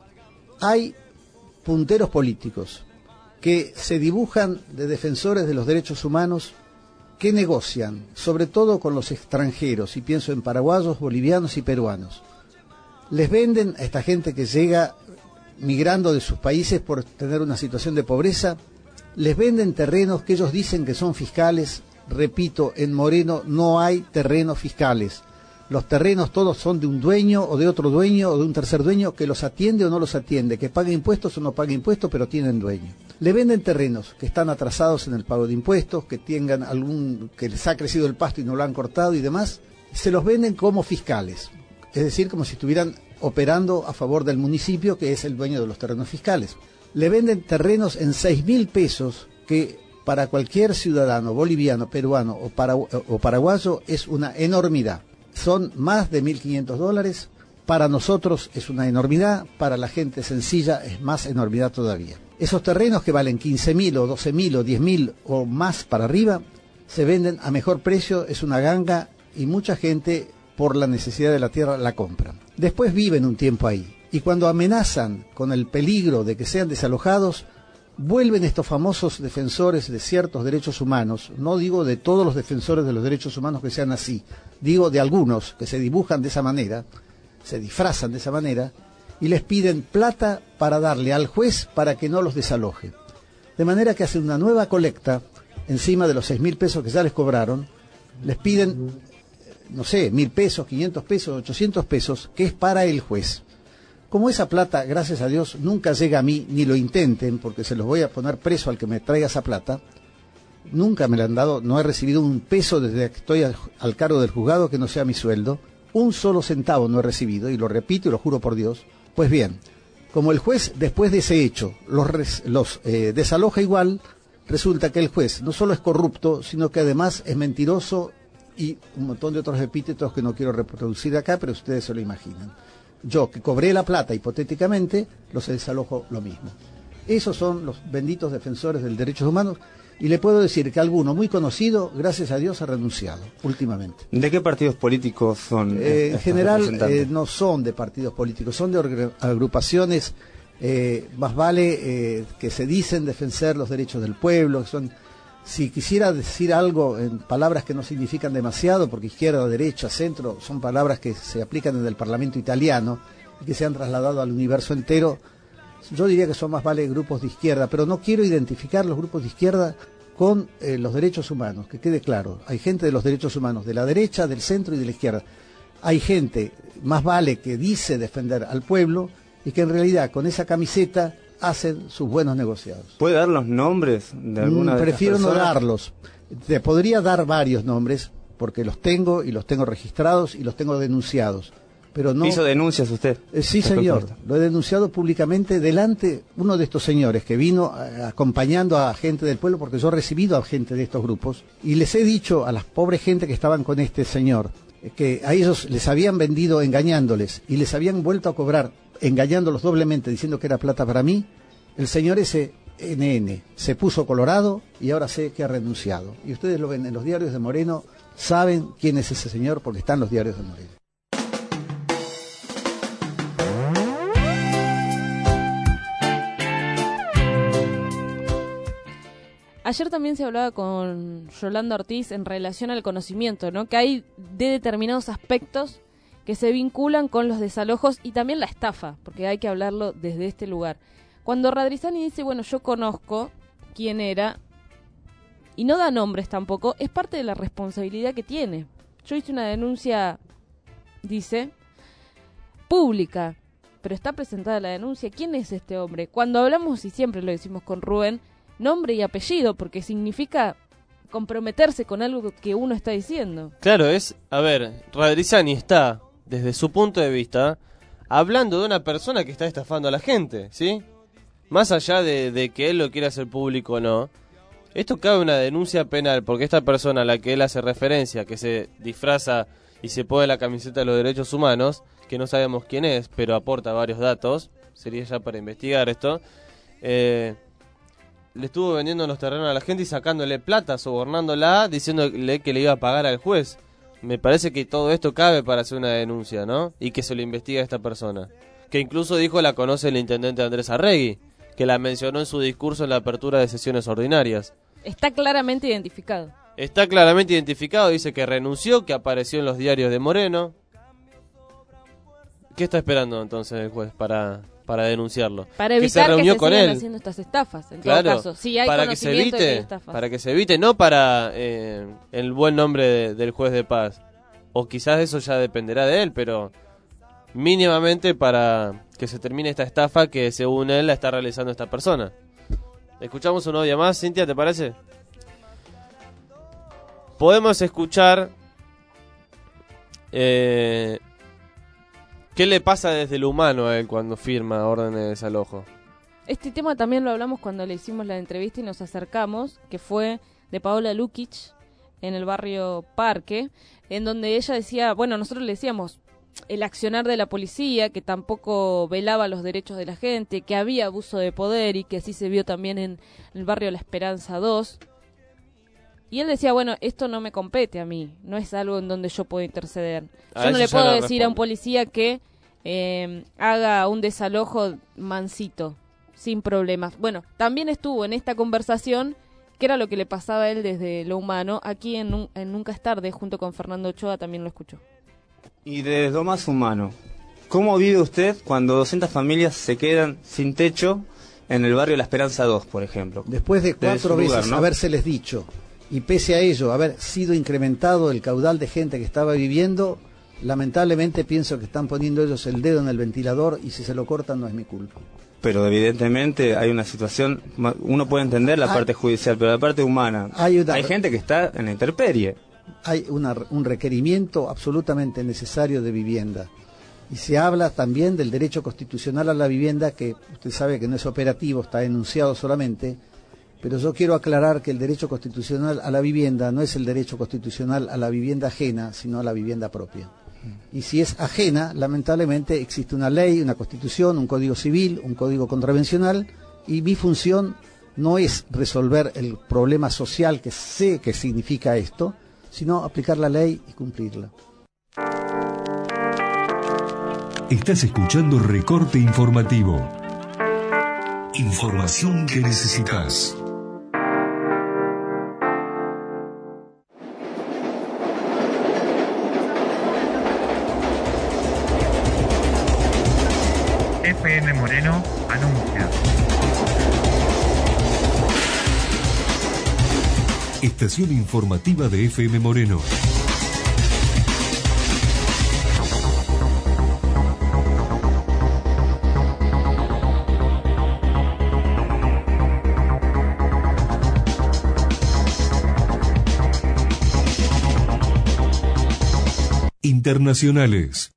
Speaker 21: Hay punteros políticos que se dibujan de defensores de los derechos humanos, que negocian, sobre todo con los extranjeros, y pienso en paraguayos, bolivianos y peruanos. Les venden a esta gente que llega migrando de sus países por tener una situación de pobreza, les venden terrenos que ellos dicen que son fiscales. Repito, en Moreno no hay terrenos fiscales. Los terrenos todos son de un dueño o de otro dueño o de un tercer dueño que los atiende o no los atiende, que paga impuestos o no paga impuestos, pero tienen dueño. Le venden terrenos que están atrasados en el pago de impuestos, que tengan que les ha crecido el pasto y no lo han cortado y demás, se los venden como fiscales, es decir, como si estuvieran operando a favor del municipio, que es el dueño de los terrenos fiscales. Le venden terrenos en 6.000 pesos, que para cualquier ciudadano boliviano, peruano o paraguayo es una enormidad. Son más de $1.500, para nosotros es una enormidad, para la gente sencilla es más enormidad todavía. Esos terrenos que valen 15.000 o 12.000 o 10.000 o más para arriba, se venden a mejor precio, es una ganga y mucha gente por la necesidad de la tierra la compra. Después viven un tiempo ahí y cuando amenazan con el peligro de que sean desalojados, vuelven estos famosos defensores de ciertos derechos humanos, no digo de todos los defensores de los derechos humanos que sean así, digo de algunos que se dibujan de esa manera, se disfrazan de esa manera, y les piden plata para darle al juez para que no los desaloje. De manera que hacen una nueva colecta, encima de los 6.000 pesos que ya les cobraron, les piden, no sé, 1.000 pesos, 500 pesos, 800 pesos, que es para el juez. Como esa plata, gracias a Dios, nunca llega a mí, ni lo intenten, porque se los voy a poner preso al que me traiga esa plata, nunca me la han dado, no he recibido un peso desde que estoy al cargo del juzgado que no sea mi sueldo, un solo centavo no he recibido, y lo repito y lo juro por Dios. Pues bien, como el juez después de ese hecho los desaloja igual, resulta que el juez no solo es corrupto, sino que además es mentiroso y un montón de otros epítetos que no quiero reproducir acá, pero ustedes se lo imaginan. Yo, que cobré la plata hipotéticamente, los desalojo lo mismo. Esos son los benditos defensores de los derechos humanos, y le puedo decir que alguno muy conocido, gracias a Dios, ha renunciado últimamente.
Speaker 17: ¿De qué partidos políticos son?
Speaker 21: En general no son de partidos políticos, son de agrupaciones, más vale que se dicen defender los derechos del pueblo, que son, si quisiera decir algo en palabras que no significan demasiado, porque izquierda, derecha, centro, son palabras que se aplican en el Parlamento italiano y que se han trasladado al universo entero, yo diría que son más vale grupos de izquierda, pero no quiero identificar los grupos de izquierda con los derechos humanos, que quede claro. Hay gente de los derechos humanos de la derecha, del centro y de la izquierda. Hay gente, más vale, que dice defender al pueblo y que en realidad con esa camiseta hacen sus buenos negociados.
Speaker 17: ¿Puede dar los nombres de alguna de
Speaker 21: Prefiero
Speaker 17: estas personas?
Speaker 21: no darlos. Te podría dar varios nombres, porque los tengo y los tengo registrados y los tengo denunciados. Pero no...
Speaker 17: ¿Hizo denuncias usted?
Speaker 21: Sí, señor. Lo he denunciado públicamente delante uno de estos señores que vino acompañando a gente del pueblo, porque yo he recibido a gente de estos grupos, y les he dicho a las pobres gente que estaban con este señor, que a ellos les habían vendido engañándoles y les habían vuelto a cobrar engañándolos doblemente, diciendo que era plata para mí. El señor ese NN se puso colorado y ahora sé que ha renunciado. Y ustedes lo ven en los diarios de Moreno, saben quién es ese señor porque están en los diarios de Moreno.
Speaker 5: Ayer también se hablaba con Yolanda Ortiz en relación al conocimiento, ¿no? Que hay de determinados aspectos que se vinculan con los desalojos y también la estafa, porque hay que hablarlo desde este lugar. Cuando Radrizani dice, bueno, yo conozco quién era, y no da nombres tampoco, es parte de la responsabilidad que tiene. Yo hice una denuncia, dice, pública, pero está presentada la denuncia. ¿Quién es este hombre? Cuando hablamos, y siempre lo decimos con Rubén, nombre y apellido, porque significa comprometerse con algo que uno está diciendo.
Speaker 3: Claro, Radrizani está, desde su punto de vista, hablando de una persona que está estafando a la gente, ¿sí? Más allá de que él lo quiera hacer público o no, esto cabe una denuncia penal, porque esta persona a la que él hace referencia, que se disfraza y se pone la camiseta de los derechos humanos, que no sabemos quién es, pero aporta varios datos, sería ya para investigar esto, le estuvo vendiendo los terrenos a la gente y sacándole plata, sobornándola, diciéndole que le iba a pagar al juez. Me parece que todo esto cabe para hacer una denuncia, ¿no? Y que se lo investigue a esta persona. Que incluso dijo la conoce el intendente Andrés Arregui, que la mencionó en su discurso en la apertura de sesiones ordinarias.
Speaker 5: Está claramente identificado.
Speaker 3: Está claramente identificado, dice que renunció, que apareció en los diarios de Moreno. ¿Qué está esperando entonces el juez para denunciarlo?
Speaker 5: Para evitar que se sigan haciendo estas estafas, en todo caso. Si hay
Speaker 3: para que se evite,
Speaker 5: de que hay estafas.
Speaker 3: para que se evite, no para el buen nombre del juez de paz. O quizás eso ya dependerá de él, pero mínimamente para que se termine esta estafa que según él la está realizando esta persona. Escuchamos un audio más, Cintia, ¿te parece? Podemos escuchar qué le pasa desde lo humano a él cuando firma órdenes de desalojo.
Speaker 5: Este tema también lo hablamos cuando le hicimos la entrevista y nos acercamos, que fue de Paola Lukic en el barrio Parque, en donde ella decía, bueno, nosotros le decíamos el accionar de la policía, que tampoco velaba los derechos de la gente, que había abuso de poder y que así se vio también en el barrio La Esperanza 2. Y él decía, bueno, esto no me compete a mí, no es algo en donde yo puedo interceder. Yo no le puedo decir a un policía que haga un desalojo mansito, sin problemas. Bueno, también estuvo en esta conversación, que era lo que le pasaba a él desde lo humano, aquí en Nunca es Tarde, junto con Fernando Ochoa, también lo escuchó.
Speaker 17: Y desde lo más humano, ¿cómo vive usted cuando 200 familias se quedan sin techo en el barrio La Esperanza 2, por ejemplo?
Speaker 21: Después de 4 veces habérseles dicho, y pese a ello haber sido incrementado el caudal de gente que estaba viviendo, lamentablemente pienso que están poniendo ellos el dedo en el ventilador y si se lo cortan no es mi culpa.
Speaker 17: Pero evidentemente hay una situación, uno puede entender la parte judicial, pero la parte humana, hay gente que está en la intemperie.
Speaker 21: Hay un requerimiento absolutamente necesario de vivienda. Y se habla también del derecho constitucional a la vivienda, que usted sabe que no es operativo, está enunciado solamente, pero yo quiero aclarar que el derecho constitucional a la vivienda no es el derecho constitucional a la vivienda ajena, sino a la vivienda propia. Y si es ajena, lamentablemente existe una ley, una constitución, un código civil, un código contravencional, y mi función no es resolver el problema social que sé que significa esto, sino aplicar la ley y cumplirla.
Speaker 2: Estás escuchando Recorte Informativo. Información que necesitas.
Speaker 1: FM Moreno anuncia.
Speaker 2: Estación informativa de FM Moreno. Internacionales.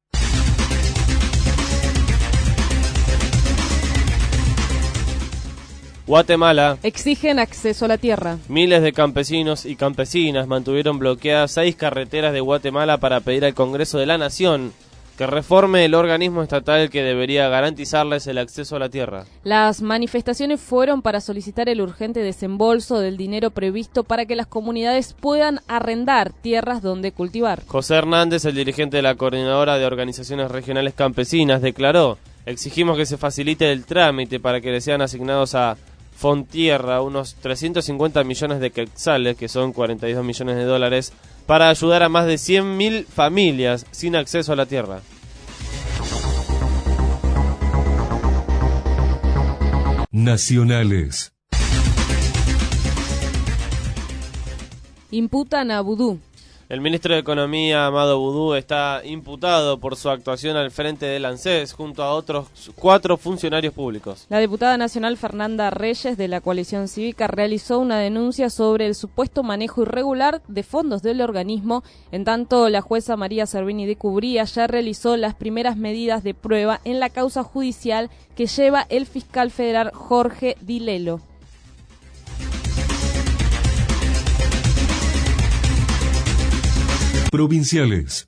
Speaker 3: Guatemala.
Speaker 5: Exigen acceso a la tierra.
Speaker 3: Miles de campesinos y campesinas mantuvieron bloqueadas 6 carreteras de Guatemala para pedir al Congreso de la Nación que reforme el organismo estatal que debería garantizarles el acceso a la tierra.
Speaker 5: Las manifestaciones fueron para solicitar el urgente desembolso del dinero previsto para que las comunidades puedan arrendar tierras donde cultivar.
Speaker 3: José Hernández, el dirigente de la Coordinadora de Organizaciones Regionales Campesinas, declaró: exigimos que se facilite el trámite para que le sean asignados a Fontierra unos 350 millones de quetzales, que son 42 millones de dólares, para ayudar a más de 100.000 familias sin acceso a la tierra.
Speaker 2: Nacionales.
Speaker 5: Imputan a Vudú.
Speaker 3: El ministro de Economía, Amado Vudú, está imputado por su actuación al frente del ANSES junto a otros 4 funcionarios públicos.
Speaker 5: La diputada nacional Fernanda Reyes de la Coalición Cívica realizó una denuncia sobre el supuesto manejo irregular de fondos del organismo, en tanto la jueza María Servini de Cubría ya realizó las primeras medidas de prueba en la causa judicial que lleva el fiscal federal Jorge Dilelo.
Speaker 2: Provinciales.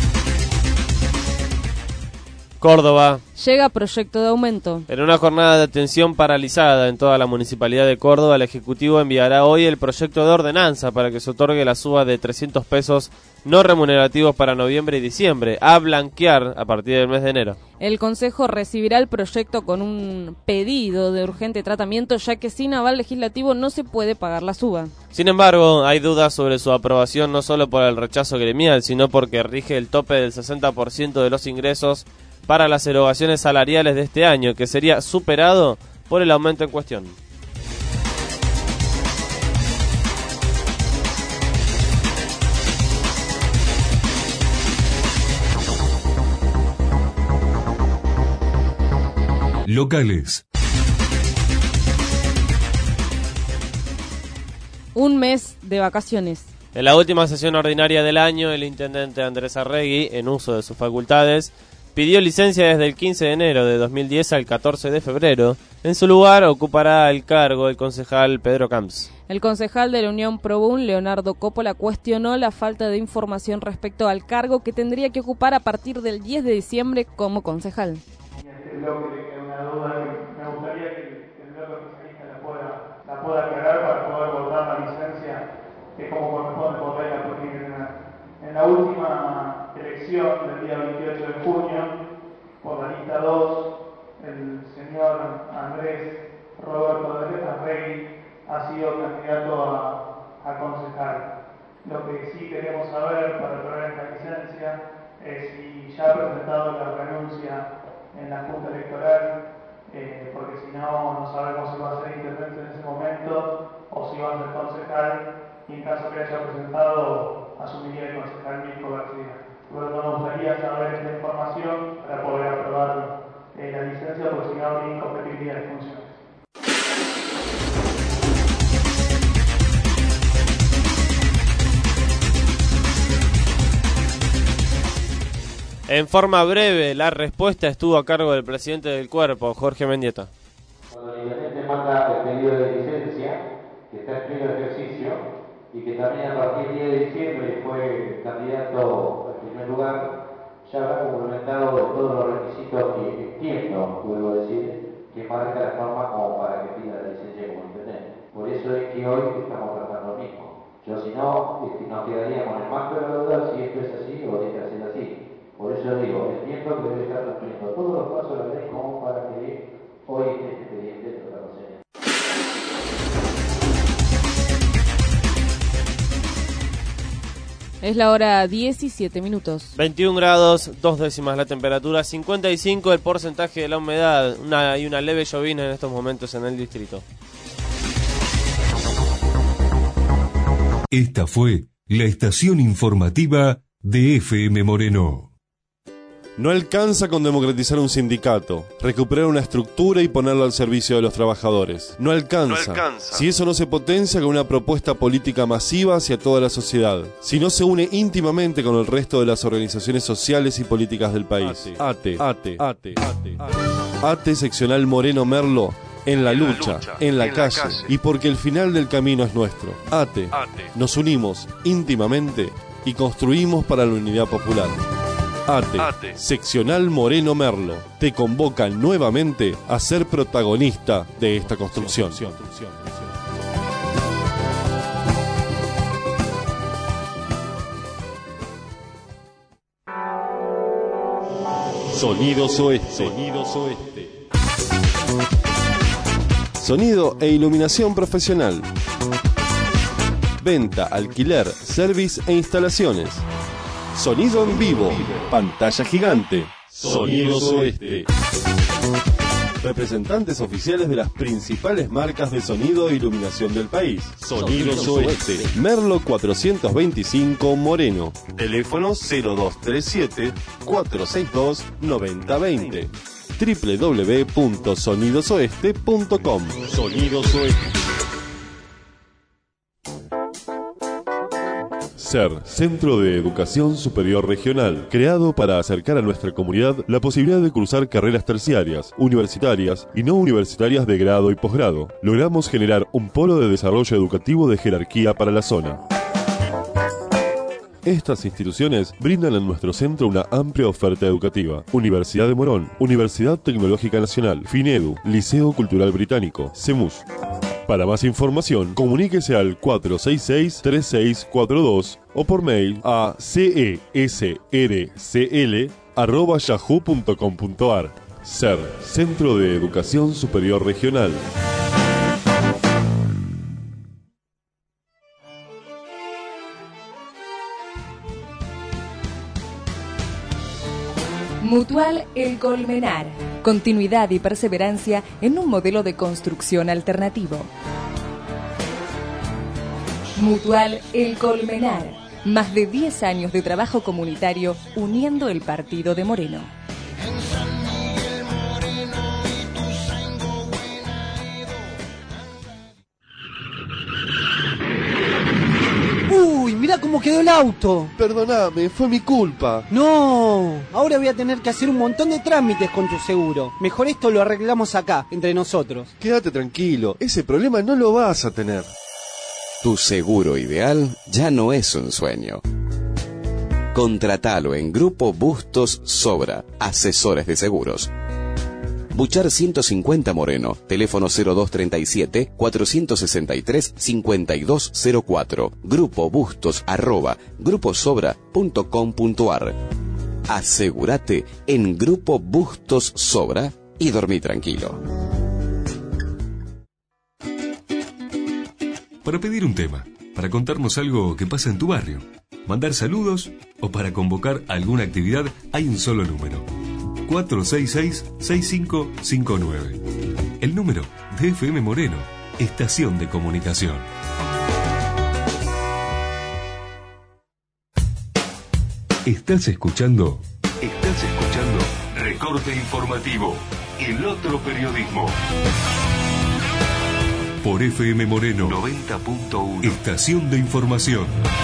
Speaker 3: Córdoba.
Speaker 5: Llega proyecto de aumento.
Speaker 3: En una jornada de atención paralizada en toda la municipalidad de Córdoba, el Ejecutivo enviará hoy el proyecto de ordenanza para que se otorgue la suba de 300 pesos no remunerativos para noviembre y diciembre, a blanquear a partir del mes de enero.
Speaker 5: El Consejo recibirá el proyecto con un pedido de urgente tratamiento, ya que sin aval legislativo no se puede pagar la suba.
Speaker 3: Sin embargo, hay dudas sobre su aprobación no solo por el rechazo gremial, sino porque rige el tope del 60% de los ingresos para las erogaciones salariales de este año, que sería superado por el aumento en cuestión.
Speaker 2: Locales.
Speaker 5: Un mes de vacaciones.
Speaker 3: En la última sesión ordinaria del año, el intendente Andrés Arregui, en uso de sus facultades, pidió licencia desde el 15 de enero de 2010 al 14 de febrero. En su lugar ocupará el cargo el concejal Pedro Camps.
Speaker 5: El concejal de la Unión Probún, Leonardo Coppola, cuestionó la falta de información respecto al cargo que tendría que ocupar a partir del 10 de diciembre como concejal.
Speaker 7: Duda que me gustaría que el bloque especialista la pueda aclarar para poder votar la licencia que como corresponde por ley, porque en la última elección del día 28 de junio, por la lista 2, el señor Andrés Roberto Arregui ha sido candidato a concejal. Lo que sí queremos saber para otorgar esta licencia es si ya ha presentado la renuncia en la Junta Electoral, porque si no, no sabemos si va a ser intendente en ese momento o si va a ser concejal, y en caso que haya presentado, asumiría el concejal Mirko García. Por lo tanto, nos gustaría saber esta información para poder aprobar la licencia, porque si no, habría incompatibilidad de funciones.
Speaker 3: En forma breve, la respuesta estuvo a cargo del presidente del cuerpo, Jorge Mendieta.
Speaker 22: Cuando el intendente manda el pedido de licencia, que está en pleno ejercicio, y que también a partir del 10 de diciembre fue candidato en primer lugar, ya habrá complementado todos los requisitos que entiendo, puedo decir, que marca la norma como para que pida la licencia como intendente. Por eso es que hoy estamos tratando lo mismo. Yo si no, nos quedaríamos en el más pero duda si esto es así o deja de ser así. Por eso digo, entiendo que debe estar cumpliendo todos los pasos de la ley como para que hoy este expediente lo proceda.
Speaker 5: Es la hora 17 minutos.
Speaker 3: 21 grados, 2 décimas la temperatura, 55 el porcentaje de la humedad, hay una leve llovina en estos momentos en el distrito.
Speaker 2: Esta fue la estación informativa de FM Moreno.
Speaker 23: No alcanza con democratizar un sindicato, recuperar una estructura y ponerla al servicio de los trabajadores. No alcanza. Si eso no se potencia con una propuesta política masiva hacia toda la sociedad. Si no se une íntimamente con el resto de las organizaciones sociales y políticas del país. ATE seccional Moreno Merlo. En la lucha, en la calle, y porque el final del camino es nuestro. ATE. Nos unimos íntimamente y construimos para la unidad popular. ATE, seccional Moreno Merlo, te convoca nuevamente a ser protagonista de esta construcción. Sonidos Oeste. Sonido e iluminación profesional. Venta, alquiler, service e instalaciones. Sonido en vivo. Pantalla gigante. Sonidos Oeste. Representantes oficiales de las principales marcas de sonido e iluminación del país. Sonidos Oeste. Merlo 425 Moreno. Teléfono 0237 462 9020. www.sonidosoeste.com. Sonidos Oeste. SER, Centro de Educación Superior Regional, creado para acercar a nuestra comunidad la posibilidad de cursar carreras terciarias, universitarias y no universitarias de grado y posgrado. Logramos generar un polo de desarrollo educativo de jerarquía para la zona. Estas instituciones brindan en nuestro centro una amplia oferta educativa. Universidad de Morón, Universidad Tecnológica Nacional, FINEDU, Liceo Cultural Británico, CEMUS. Para más información, comuníquese al 466-3642 o por mail a cesrcl@yahoo.com.ar. SER, Centro de Educación Superior Regional.
Speaker 6: Mutual El Colmenar. Continuidad y perseverancia en un modelo de construcción alternativo. Mutual El Colmenar. Más de 10 años de trabajo comunitario uniendo el partido de Moreno.
Speaker 12: ¡Uy! Mirá cómo quedó el auto.
Speaker 23: Perdóname, fue mi culpa.
Speaker 12: No, ahora voy a tener que hacer un montón de trámites con tu seguro. Mejor esto lo arreglamos acá, entre nosotros.
Speaker 23: Quédate tranquilo, ese problema no lo vas a tener.
Speaker 8: Tu seguro ideal ya no es un sueño. Contratalo en Grupo Bustos Sobra, asesores de seguros. Buchar 150 Moreno, teléfono 0237-463-5204, grupobustos@gruposobra.com.ar. Asegúrate en Grupo Bustos Sobra y dormí tranquilo.
Speaker 2: Para pedir un tema, para contarnos algo que pasa en tu barrio, mandar saludos o para convocar alguna actividad, hay un solo número. 466-6559. El número de FM Moreno, estación de comunicación. ¿Estás escuchando? Recorte informativo, el otro periodismo. Por FM Moreno 90.1, estación de información.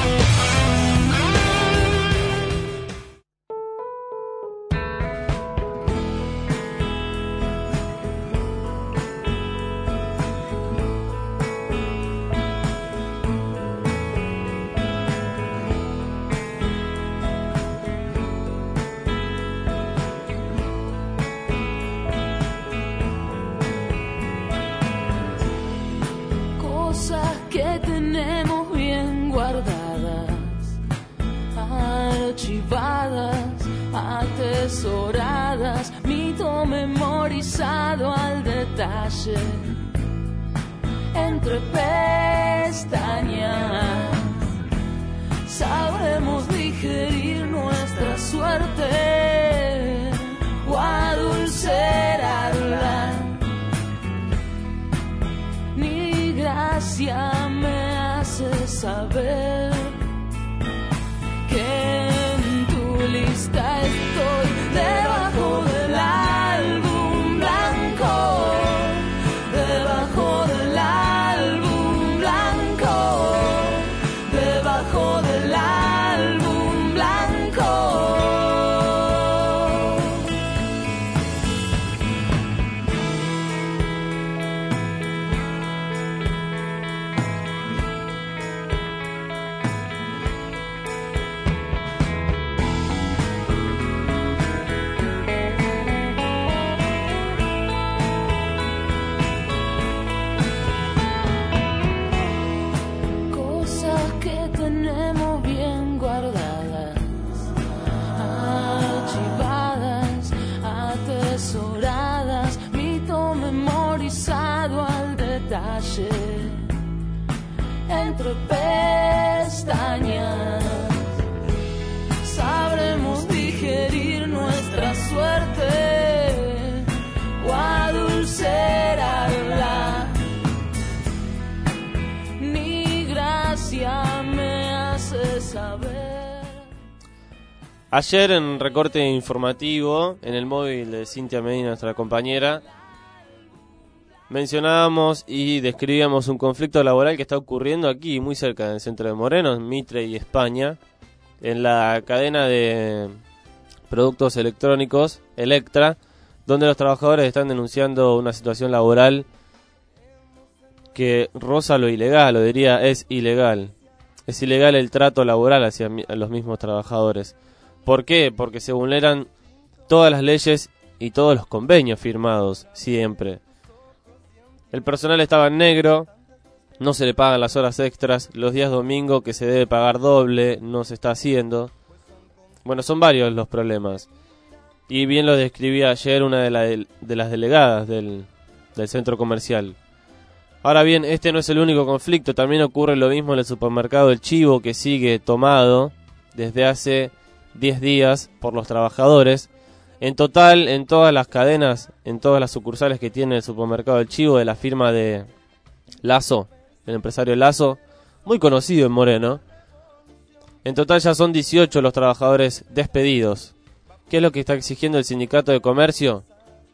Speaker 4: Entre pestañas sabremos digerir nuestra suerte o adulcerarla. Ni gracia me hace saber que en tu lista estoy debajo del álbum blanco. Debajo del álbum blanco, debajo del álbum blanco. Atesoradas, mito memorizado al noche entre pestañas sabremos digerir nuestra suerte o adulcerarla. Ni gracia me hace saber.
Speaker 3: Ayer en recorte informativo, en el móvil de Cintia Medina, nuestra compañera, mencionábamos y describíamos un conflicto laboral que está ocurriendo aquí, muy cerca del centro de Moreno, en Mitre y España, en la cadena de productos electrónicos, Electra, donde los trabajadores están denunciando una situación laboral que roza lo ilegal, o diría es ilegal. Es ilegal el trato laboral hacia los mismos trabajadores. ¿Por qué? Porque se vulneran todas las leyes y todos los convenios firmados, siempre. El personal estaba en negro, no se le pagan las horas extras, los días domingo que se debe pagar doble, no se está haciendo. Bueno, son varios los problemas. Y bien lo describía ayer una de las delegadas del centro comercial. Ahora bien, este no es el único conflicto, también ocurre lo mismo en el supermercado El Chivo, que sigue tomado desde hace 10 días por los trabajadores. En total, en todas las cadenas, en todas las sucursales que tiene el supermercado El Chivo de la firma de Lazo, el empresario Lazo, muy conocido en Moreno, en total ya son 18 los trabajadores despedidos. ¿Qué es lo que está exigiendo el sindicato de comercio?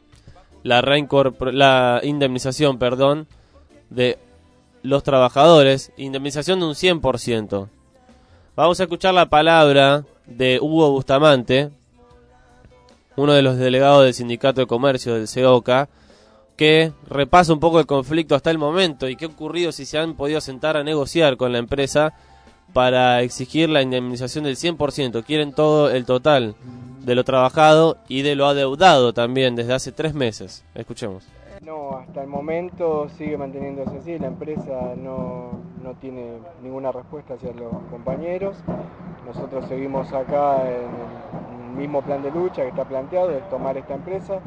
Speaker 3: La indemnización, de los trabajadores, indemnización de un 100%. Vamos a escuchar la palabra de Hugo Bustamante, uno de los delegados del Sindicato de Comercio del CEOCA, que repasa un poco el conflicto hasta el momento y qué ha ocurrido, si se han podido sentar a negociar con la empresa para exigir la indemnización del 100%. Quieren todo el total de lo trabajado y de lo adeudado también desde hace 3 meses. Escuchemos.
Speaker 9: No, hasta el momento sigue manteniéndose así, la empresa no tiene ninguna respuesta hacia los compañeros. Nosotros seguimos acá en el mismo plan de lucha que está planteado, es tomar esta empresa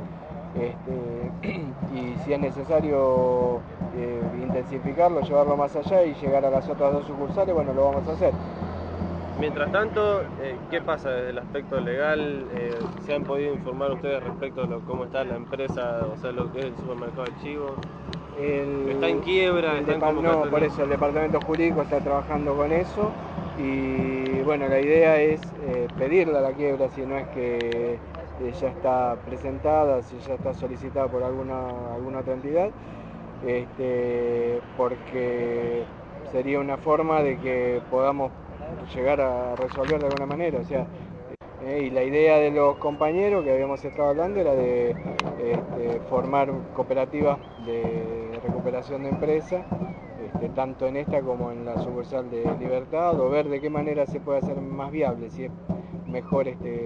Speaker 9: y si es necesario intensificarlo, llevarlo más allá y llegar a las otras 2 sucursales, bueno, lo vamos a hacer.
Speaker 3: Mientras tanto, ¿qué pasa desde el aspecto legal? ¿Se han podido informar ustedes respecto a cómo está la empresa, o sea, lo que es el supermercado del Chivo? ¿Está en quiebra?
Speaker 9: No, por eso el departamento jurídico está trabajando con eso y bueno, la idea es pedirle a la quiebra si no es que ya está presentada, si ya está solicitada por alguna otra entidad, porque sería una forma de que podamos llegar a resolver de alguna manera, o sea, y la idea de los compañeros que habíamos estado hablando era de formar cooperativas de recuperación de empresas, tanto en esta como en la sucursal de Libertad, o ver de qué manera se puede hacer más viable, si es mejor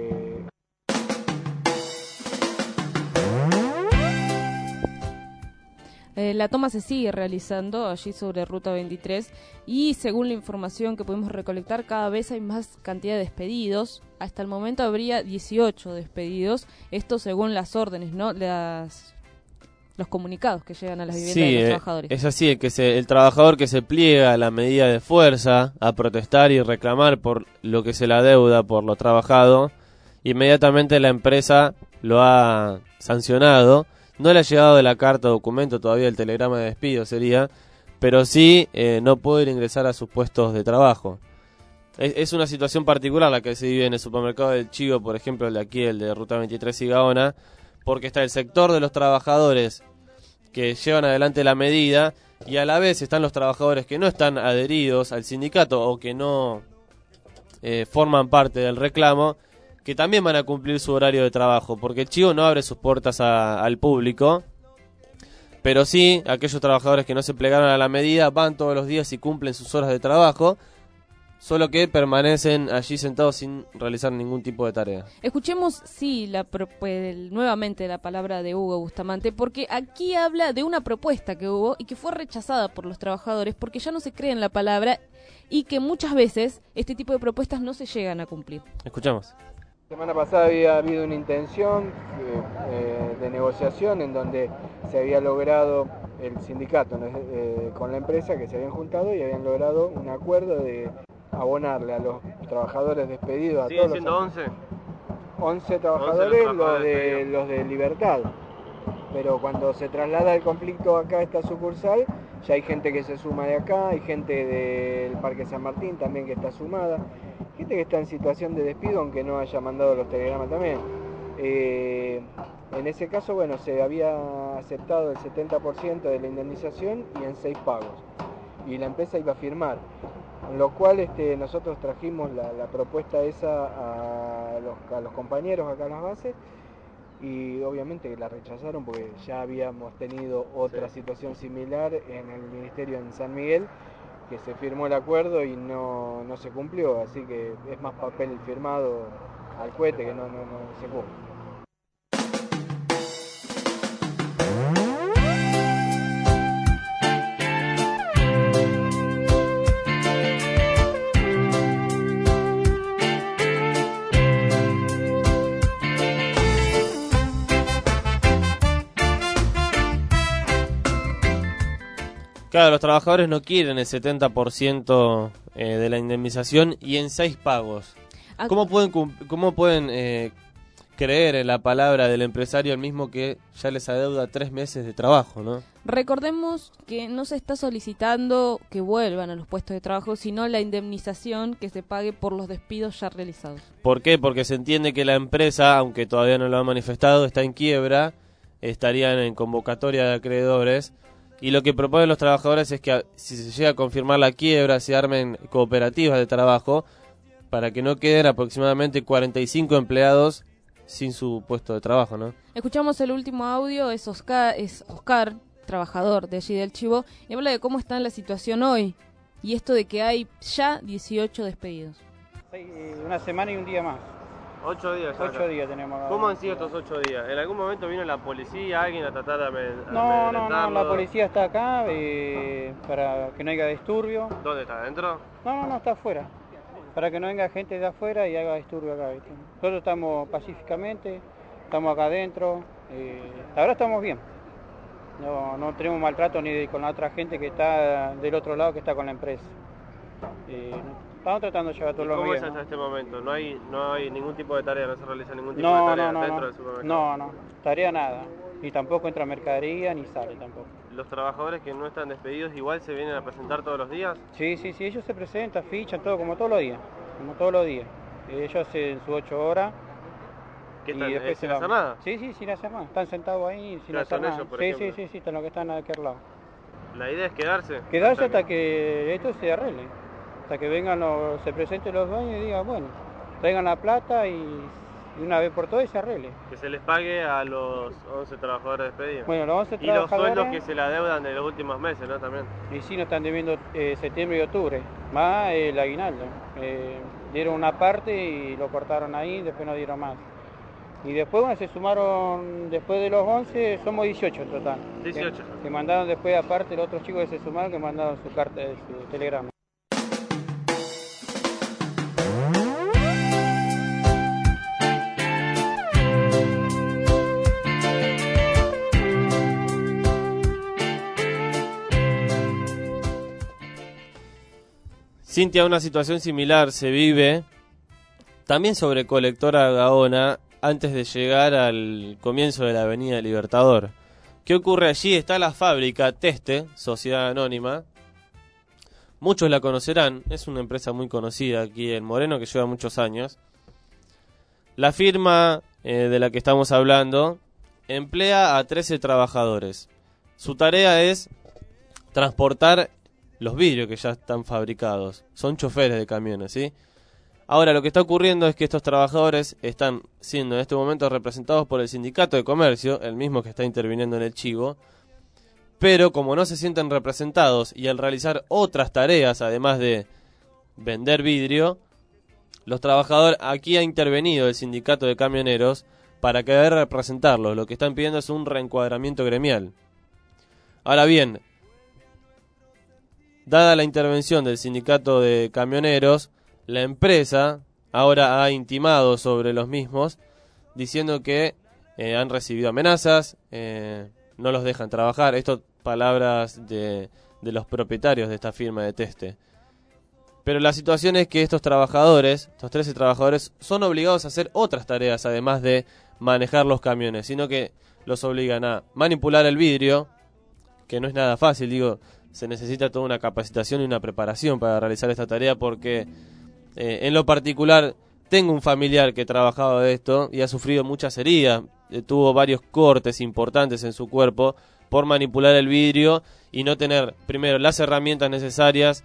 Speaker 5: La toma se sigue realizando allí sobre Ruta 23 y según la información que pudimos recolectar, cada vez hay más cantidad de despedidos. Hasta el momento habría 18 despedidos, esto según las órdenes, ¿no? Los comunicados que llegan a las viviendas de los trabajadores. Es así, el trabajador que se pliega a la medida de fuerza, a protestar y reclamar por lo que se le adeuda por lo trabajado, inmediatamente la empresa lo ha sancionado. No le ha llegado de la carta o documento todavía el telegrama de despido sería, pero sí no puede ingresar a sus puestos de trabajo. Es una situación particular la que se vive en el supermercado del Chivo, por ejemplo, el de aquí, el de Ruta 23 y Gaona, porque está el sector de los trabajadores que llevan adelante la medida y a la vez están los trabajadores que no están adheridos al sindicato o que no forman parte del reclamo, que también van a cumplir su horario de trabajo, porque el Chivo no abre sus puertas al público, pero sí aquellos trabajadores que no se plegaron a la medida van todos los días y cumplen sus horas de trabajo, solo que permanecen allí sentados sin realizar ningún tipo de tarea. Escuchemos, nuevamente la palabra de Hugo Bustamante, porque aquí habla de una propuesta que hubo y que fue rechazada por los trabajadores porque ya no se cree en la palabra y que muchas veces este tipo de propuestas no se llegan a cumplir. Escuchamos.
Speaker 9: La semana pasada había habido una intención de negociación en donde se había logrado el sindicato con la empresa, que se habían juntado y habían logrado un acuerdo de abonarle a los trabajadores despedidos, a
Speaker 3: ¿Siguen
Speaker 9: todos
Speaker 3: siendo
Speaker 9: los
Speaker 3: 11?
Speaker 9: 11 trabajadores,
Speaker 3: trabajadores
Speaker 9: los de Libertad. Pero cuando se traslada el conflicto acá a esta sucursal, ya hay gente que se suma de acá, hay gente del Parque San Martín también que está sumada, gente que está en situación de despido aunque no haya mandado los telegramas también. En ese caso, bueno, se había aceptado el 70% de la indemnización y en 6 pagos. Y la empresa iba a firmar. Con lo cual nosotros trajimos la propuesta esa a los compañeros acá en las bases y obviamente la rechazaron porque ya habíamos tenido otra situación similar en el ministerio en San Miguel, que se firmó el acuerdo y no se cumplió, así que es más papel firmado al cohete que no se cumple.
Speaker 3: Claro, los trabajadores no quieren el 70% de la indemnización y en 6 pagos. ¿Cómo pueden creer en la palabra del empresario el mismo que ya les adeuda 3 meses de trabajo, ¿no?
Speaker 5: Recordemos que no se está solicitando que vuelvan a los puestos de trabajo, sino la indemnización que se pague por los despidos ya realizados.
Speaker 3: ¿Por qué? Porque se entiende que la empresa, aunque todavía no lo ha manifestado, está en quiebra, estarían en convocatoria de acreedores. Y lo que proponen los trabajadores es que si se llega a confirmar la quiebra, se armen cooperativas de trabajo para que no queden aproximadamente 45 empleados sin su puesto de trabajo, ¿no?
Speaker 5: Escuchamos el último audio, es Oscar, trabajador de allí del Chivo, y habla de cómo está la situación hoy y esto de que hay ya 18 despedidos.
Speaker 10: Una semana y un día más.
Speaker 3: 8 días.
Speaker 10: 8 días tenemos acá.
Speaker 3: ¿Cómo han sido estos 8 días? ¿En algún momento vino la policía, alguien a tratar de
Speaker 10: No, la policía está acá para que no haya disturbio.
Speaker 3: ¿Dónde está? ¿Adentro?
Speaker 10: No, está afuera. Para que no venga gente de afuera y haga disturbio acá, ¿viste? Nosotros estamos pacíficamente, estamos acá adentro, ahora estamos bien. No tenemos maltrato ni con la otra gente que está del otro lado que está con la empresa. Estamos tratando de llevar todo lo bien.
Speaker 3: ¿Cómo es hasta este momento? ¿No hay ningún tipo de tarea? ¿No se realiza ningún tipo de tarea dentro del supermercado?
Speaker 10: No, tarea nada. Ni tampoco entra mercadería, ni sale tampoco.
Speaker 3: ¿Los trabajadores que no están despedidos igual se vienen a presentar todos los días?
Speaker 10: Sí, ellos se presentan, fichan, todo como todos los días. Ellos hacen sus 8 horas.
Speaker 3: ¿Qué están, sin hacer nada?
Speaker 10: Sí, sin hacer nada. Están sentados ahí sin hacer nada. Sí, están los que están a aquel lado.
Speaker 3: ¿La idea es quedarse?
Speaker 10: Quedarse hasta que esto se arregle. Hasta que vengan se presenten los dueños y digan, bueno, traigan la plata y una vez por todas se arregle.
Speaker 3: Que se les pague a los 11 trabajadores despedidos.
Speaker 10: Bueno, los 11
Speaker 3: y
Speaker 10: trabajadores...
Speaker 3: los sueldos que se le adeudan de los últimos meses, ¿no? También.
Speaker 10: Y sí, nos están debiendo septiembre y octubre, más el aguinaldo. Dieron una parte y lo cortaron ahí, después no dieron más. Y después, bueno, se sumaron, después de los 11, somos 18 en total.
Speaker 3: 18.
Speaker 10: Que mandaron después, aparte, los otros chicos que se sumaron, que mandaron su carta, su telegrama.
Speaker 3: Cintia, una situación similar se vive también sobre Colectora Gaona antes de llegar al comienzo de la Avenida Libertador. ¿Qué ocurre allí? Está la fábrica Teste, Sociedad Anónima. Muchos la conocerán, es una empresa muy conocida aquí en Moreno que lleva muchos años. La firma de la que estamos hablando emplea a 13 trabajadores. Su tarea es transportar los vidrios que ya están fabricados. Son choferes de camiones, ¿sí? Ahora, lo que está ocurriendo es que estos trabajadores están siendo en este momento representados por el Sindicato de Comercio, el mismo que está interviniendo en el Chivo, pero como no se sienten representados y al realizar otras tareas, además de vender vidrio, los trabajadores, aquí ha intervenido el Sindicato de Camioneros para querer representarlos. Lo que están pidiendo es un reencuadramiento gremial. Ahora bien, dada la intervención del Sindicato de Camioneros, la empresa ahora ha intimado sobre los mismos, diciendo que han recibido amenazas, no los dejan trabajar. Esto palabras de los propietarios de esta firma de Teste. Pero la situación es que estos 13 trabajadores, son obligados a hacer otras tareas, además de manejar los camiones, sino que los obligan a manipular el vidrio, que no es nada fácil, digo, se necesita toda una capacitación y una preparación para realizar esta tarea, porque en lo particular tengo un familiar que trabajaba de esto y ha sufrido muchas heridas, tuvo varios cortes importantes en su cuerpo por manipular el vidrio y no tener, primero, las herramientas necesarias,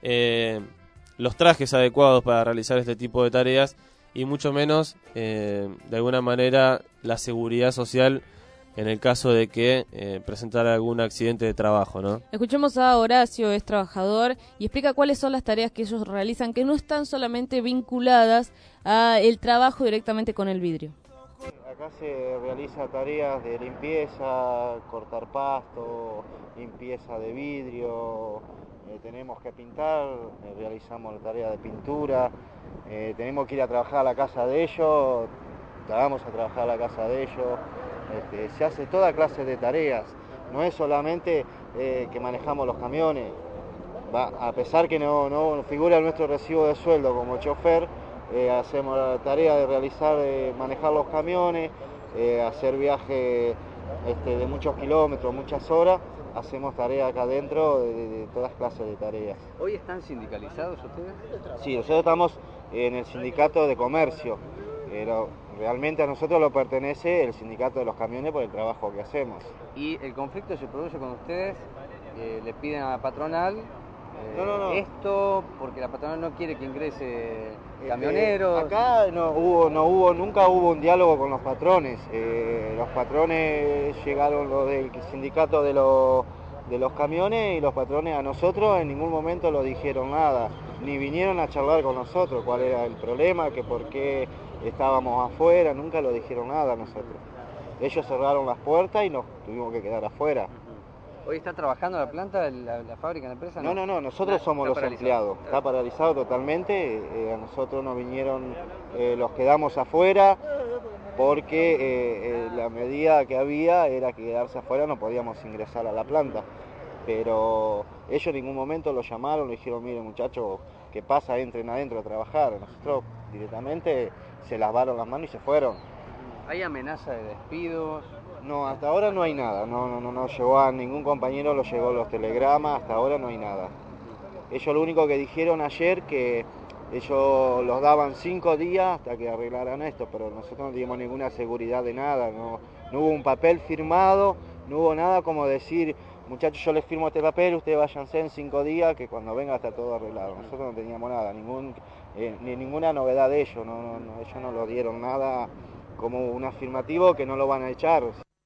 Speaker 3: los trajes adecuados para realizar este tipo de tareas y mucho menos, de alguna manera, la seguridad social en el caso de que presentara algún accidente de trabajo, ¿no?
Speaker 5: Escuchemos a Horacio, es trabajador, y explica cuáles son las tareas que ellos realizan, que no están solamente vinculadas al trabajo directamente con el vidrio.
Speaker 11: Acá se realiza tareas de limpieza, cortar pasto, limpieza de vidrio, tenemos que pintar, realizamos la tarea de pintura, tenemos que ir a trabajar a la casa de ellos, vamos a trabajar a la casa de ellos, se hace toda clase de tareas, no es solamente que manejamos los camiones, a pesar que no figura en nuestro recibo de sueldo como chofer, hacemos la tarea de realizar, manejar los camiones, hacer viajes de muchos kilómetros, muchas horas, hacemos tareas acá adentro de todas clases de tareas.
Speaker 13: ¿Hoy están sindicalizados ustedes?
Speaker 11: Sí, nosotros estamos en el sindicato de comercio, pero realmente a nosotros lo pertenece el sindicato de los camiones por el trabajo que hacemos.
Speaker 13: ¿Y el conflicto se produce cuando ustedes le piden a la patronal esto porque la patronal no quiere que ingrese camioneros?
Speaker 11: Acá nunca hubo un diálogo con los patrones. Los patrones llegaron los del sindicato de los camiones y los patrones a nosotros en ningún momento lo dijeron nada, ni vinieron a charlar con nosotros cuál era el problema, que por qué estábamos afuera, nunca lo dijeron nada a nosotros. Ellos cerraron las puertas y nos tuvimos que quedar afuera.
Speaker 13: ¿Hoy está trabajando la planta, la fábrica, la empresa?
Speaker 11: No, nosotros somos los empleados. Está paralizado totalmente. A nosotros nos vinieron, los quedamos afuera porque la medida que había era que quedarse afuera, no podíamos ingresar a la planta. Pero ellos en ningún momento lo llamaron, le dijeron, miren muchachos, ¿qué pasa? Entren adentro a trabajar. Nosotros directamente se lavaron las manos y se fueron.
Speaker 13: ¿Hay amenaza de despidos?
Speaker 11: No, hasta ahora no hay nada, no llegó a ningún compañero, lo llegó los telegramas, hasta ahora no hay nada. Ellos lo único que dijeron ayer que ellos los daban 5 días hasta que arreglaran esto, pero nosotros no teníamos ninguna seguridad de nada, no hubo un papel firmado, no hubo nada como decir, muchachos, yo les firmo este papel, ustedes váyanse en 5 días, que cuando venga está todo arreglado. Nosotros no teníamos nada, ni ninguna novedad de ellos, ellos no lo dieron nada como un afirmativo que no lo van a echar.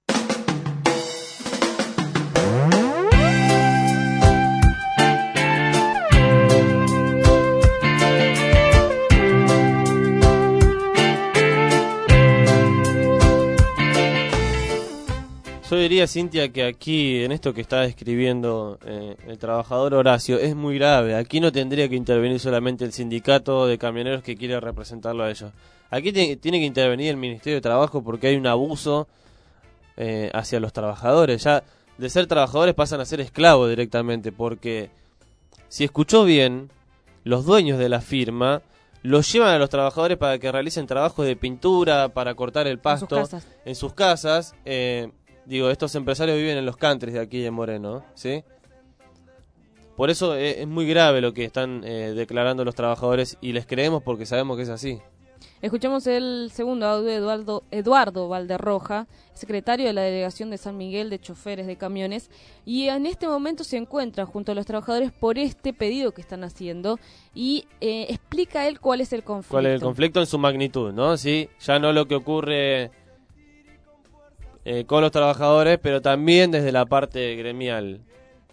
Speaker 3: Yo diría, Cintia, que aquí, en esto que está describiendo el trabajador Horacio, es muy grave. Aquí no tendría que intervenir solamente el sindicato de camioneros que quiere representarlo a ellos. Aquí tiene que intervenir el Ministerio de Trabajo porque hay un abuso hacia los trabajadores. Ya de ser trabajadores pasan a ser esclavos directamente, porque si escuchó bien, los dueños de la firma los llevan a los trabajadores para que realicen trabajos de pintura, para cortar el pasto en sus casas. Estos empresarios viven en los countries de aquí de Moreno, ¿sí? Por eso es muy grave lo que están declarando los trabajadores y les creemos porque sabemos que es así.
Speaker 5: Escuchamos el segundo audio de Eduardo Valderroja, secretario de la Delegación de San Miguel de Choferes de Camiones, y en este momento se encuentra junto a los trabajadores por este pedido que están haciendo y explica él cuál es el conflicto.
Speaker 3: ¿Cuál es el conflicto en su magnitud, no? Sí, ya no lo que ocurre con los trabajadores, pero también desde la parte gremial.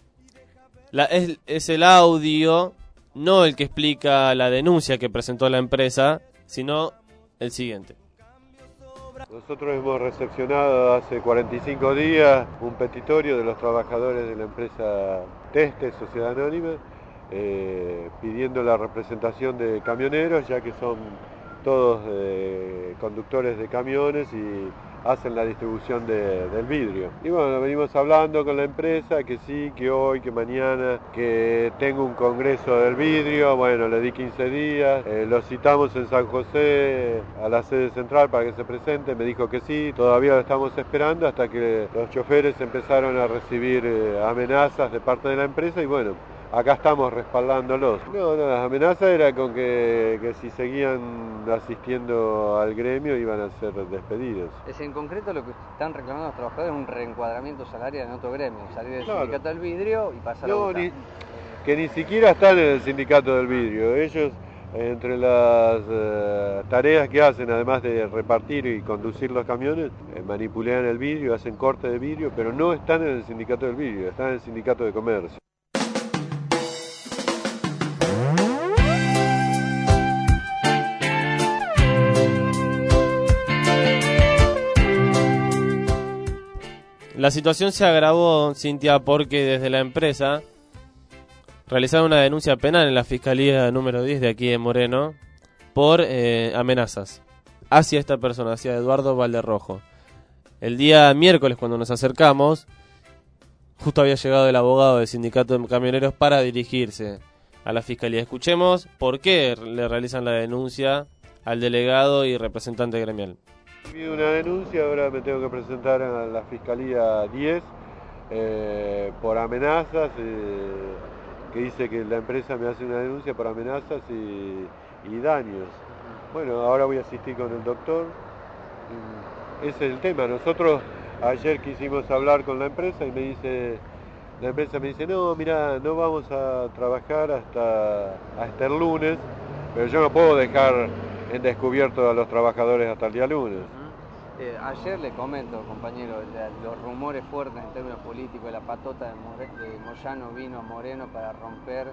Speaker 3: Es el audio, no el que explica la denuncia que presentó la empresa, sino el siguiente.
Speaker 14: Nosotros hemos recepcionado hace 45 días un petitorio de los trabajadores de la empresa Teste, Sociedad Anónima, pidiendo la representación de camioneros, ya que son todos conductores de camiones y hacen la distribución del vidrio. Y bueno, venimos hablando con la empresa, que sí, que hoy, que mañana, que tengo un congreso del vidrio. Bueno, le di 15 días, lo citamos en San José a la sede central para que se presente, me dijo que sí, todavía lo estamos esperando hasta que los choferes empezaron a recibir amenazas de parte de la empresa y bueno, acá estamos respaldándolos. No, las amenazas era con que si seguían asistiendo al gremio iban a ser despedidos.
Speaker 13: Es en concreto lo que están reclamando los trabajadores, un reencuadramiento salarial en otro gremio, salir del sindicato del vidrio y pasar a UTA.
Speaker 14: Que ni siquiera están en el sindicato del vidrio. Ellos, entre las tareas que hacen, además de repartir y conducir los camiones, manipulan el vidrio, hacen corte de vidrio, pero no están en el sindicato del vidrio, están en el sindicato de comercio.
Speaker 3: La situación se agravó, Cintia, porque desde la empresa realizaron una denuncia penal en la Fiscalía número 10 de aquí de Moreno por amenazas hacia esta persona, hacia Eduardo Valderrojo. El día miércoles, cuando nos acercamos, justo había llegado el abogado del sindicato de camioneros para dirigirse a la Fiscalía. Escuchemos por qué le realizan la denuncia al delegado y representante gremial.
Speaker 14: Pido una denuncia, ahora me tengo que presentar a la Fiscalía 10 por amenazas, que dice que la empresa me hace una denuncia por amenazas y daños. Bueno, ahora voy a asistir con el doctor. Ese es el tema. Nosotros ayer quisimos hablar con la empresa y la empresa me dice, no, mira, no vamos a trabajar hasta el lunes, pero yo no puedo dejar en descubierto a los trabajadores hasta el día lunes.
Speaker 13: Ayer le comento, compañero, los rumores fuertes en términos políticos, la patota de Moyano vino a Moreno para romper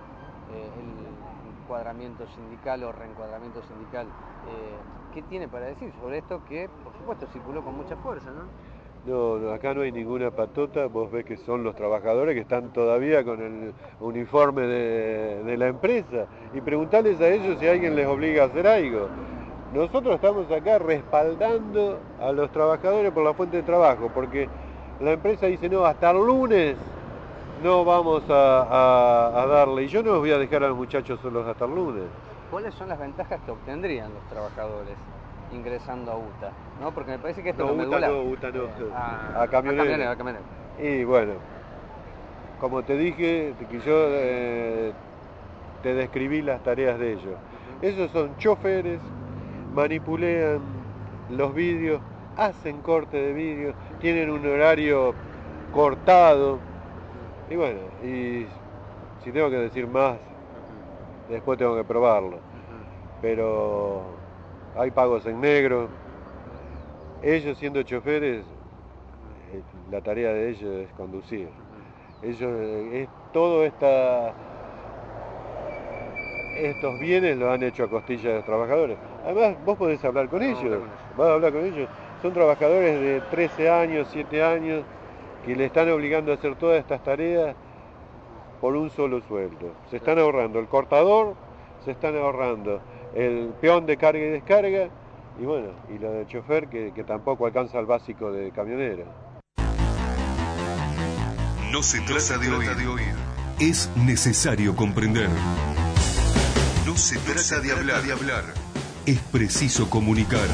Speaker 13: el encuadramiento sindical o reencuadramiento sindical. ¿Qué tiene para decir sobre esto que, por supuesto, circuló con mucha fuerza, no?
Speaker 14: No, acá no hay ninguna patota, vos ves que son los trabajadores que están todavía con el uniforme de la empresa y preguntarles a ellos si alguien les obliga a hacer algo. Nosotros estamos acá respaldando a los trabajadores por la fuente de trabajo, porque la empresa dice, no, hasta el lunes no vamos a darle, y yo no los voy a dejar a los muchachos solos hasta el lunes.
Speaker 13: ¿Cuáles son las ventajas que obtendrían los trabajadores ingresando a UTA? ¿No? Porque me parece que esto
Speaker 14: no,
Speaker 13: es
Speaker 14: UTA no, a camionero.
Speaker 13: A camionero.
Speaker 14: Y bueno, como te dije, que yo te describí las tareas de ellos. Esos son choferes, manipulan los vidrios, hacen corte de vidrio, tienen un horario cortado. Y bueno, y si tengo que decir más, después tengo que probarlo. Pero hay pagos en negro. Ellos siendo choferes, la tarea de ellos es conducir. Ellos, estos bienes los han hecho a costilla de los trabajadores. Además, vos podés hablar con ellos, vas a hablar con ellos. Son trabajadores de 13 años, 7 años, que le están obligando a hacer todas estas tareas por un solo sueldo. Se están ahorrando el cortador, se están ahorrando el peón de carga y descarga, y bueno, y lo del chofer que tampoco alcanza el básico de camionero.
Speaker 2: No se trata de oír, es necesario comprender. No se trata de hablar, es preciso comunicar.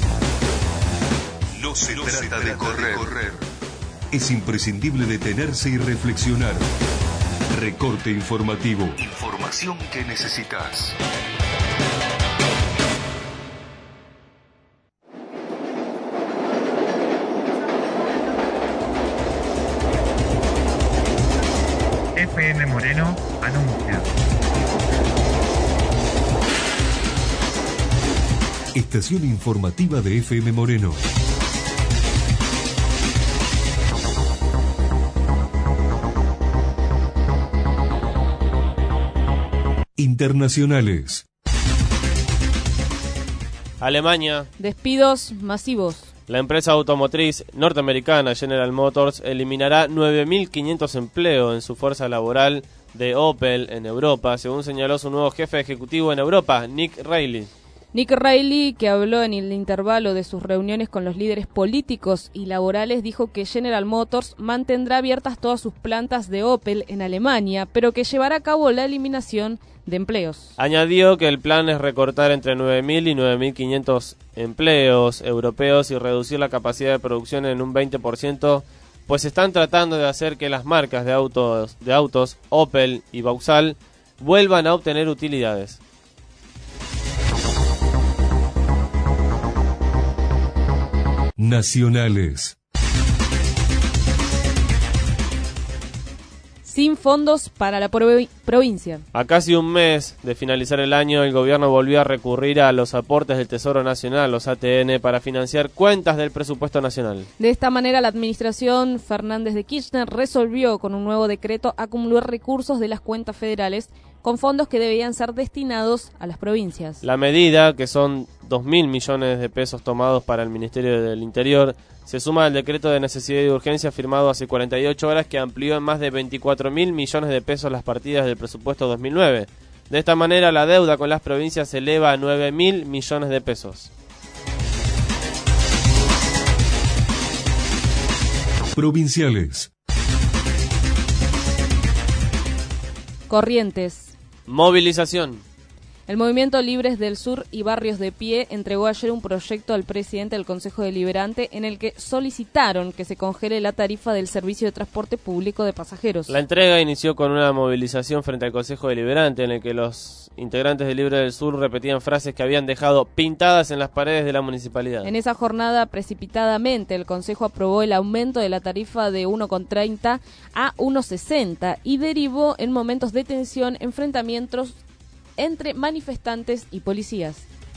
Speaker 2: No se trata de correr, es imprescindible detenerse y reflexionar. Recorte informativo, información que necesitas.
Speaker 1: FM Moreno anuncia.
Speaker 2: Estación informativa de FM Moreno. Internacionales.
Speaker 3: Alemania.
Speaker 5: Despidos masivos.
Speaker 3: La empresa automotriz norteamericana General Motors eliminará 9.500 empleos en su fuerza laboral de Opel en Europa, según señaló su nuevo jefe ejecutivo en Europa, Nick Reilly.
Speaker 5: Nick Reilly, que habló en el intervalo de sus reuniones con los líderes políticos y laborales, dijo que General Motors mantendrá abiertas todas sus plantas de Opel en Alemania, pero que llevará a cabo la eliminación de empleos.
Speaker 3: Añadió que el plan es recortar entre 9.000 y 9.500 empleos europeos y reducir la capacidad de producción en un 20%, pues están tratando de hacer que las marcas de autos Opel y Vauxhall vuelvan a obtener utilidades.
Speaker 2: Nacionales.
Speaker 5: Sin fondos para la provincia.
Speaker 3: A casi un mes de finalizar el año, el gobierno volvió a recurrir a los aportes del Tesoro Nacional, los ATN, para financiar cuentas del presupuesto nacional.
Speaker 5: De esta manera, la administración Fernández de Kirchner resolvió con un nuevo decreto acumular recursos de las cuentas federales con fondos que debían ser destinados a las provincias.
Speaker 3: La medida, que son 2.000 millones de pesos tomados para el Ministerio del Interior, se suma al decreto de necesidad y urgencia firmado hace 48 horas que amplió en más de 24.000 millones de pesos las partidas del presupuesto 2009. De esta manera, la deuda con las provincias se eleva a 9.000 millones de pesos.
Speaker 2: Provinciales.
Speaker 5: Corrientes.
Speaker 3: Movilización.
Speaker 5: El Movimiento Libres del Sur y Barrios de Pie entregó ayer un proyecto al presidente del Consejo Deliberante en el que solicitaron que se congele la tarifa del servicio de transporte público de pasajeros.
Speaker 3: La entrega inició con una movilización frente al Consejo Deliberante en el que los integrantes de Libres del Sur repetían frases que habían dejado pintadas en las paredes de la municipalidad.
Speaker 5: En esa jornada, precipitadamente, el Consejo aprobó el aumento de la tarifa de 1,30 a 1,60 y derivó en momentos de tensión, enfrentamientos entre manifestantes y policías.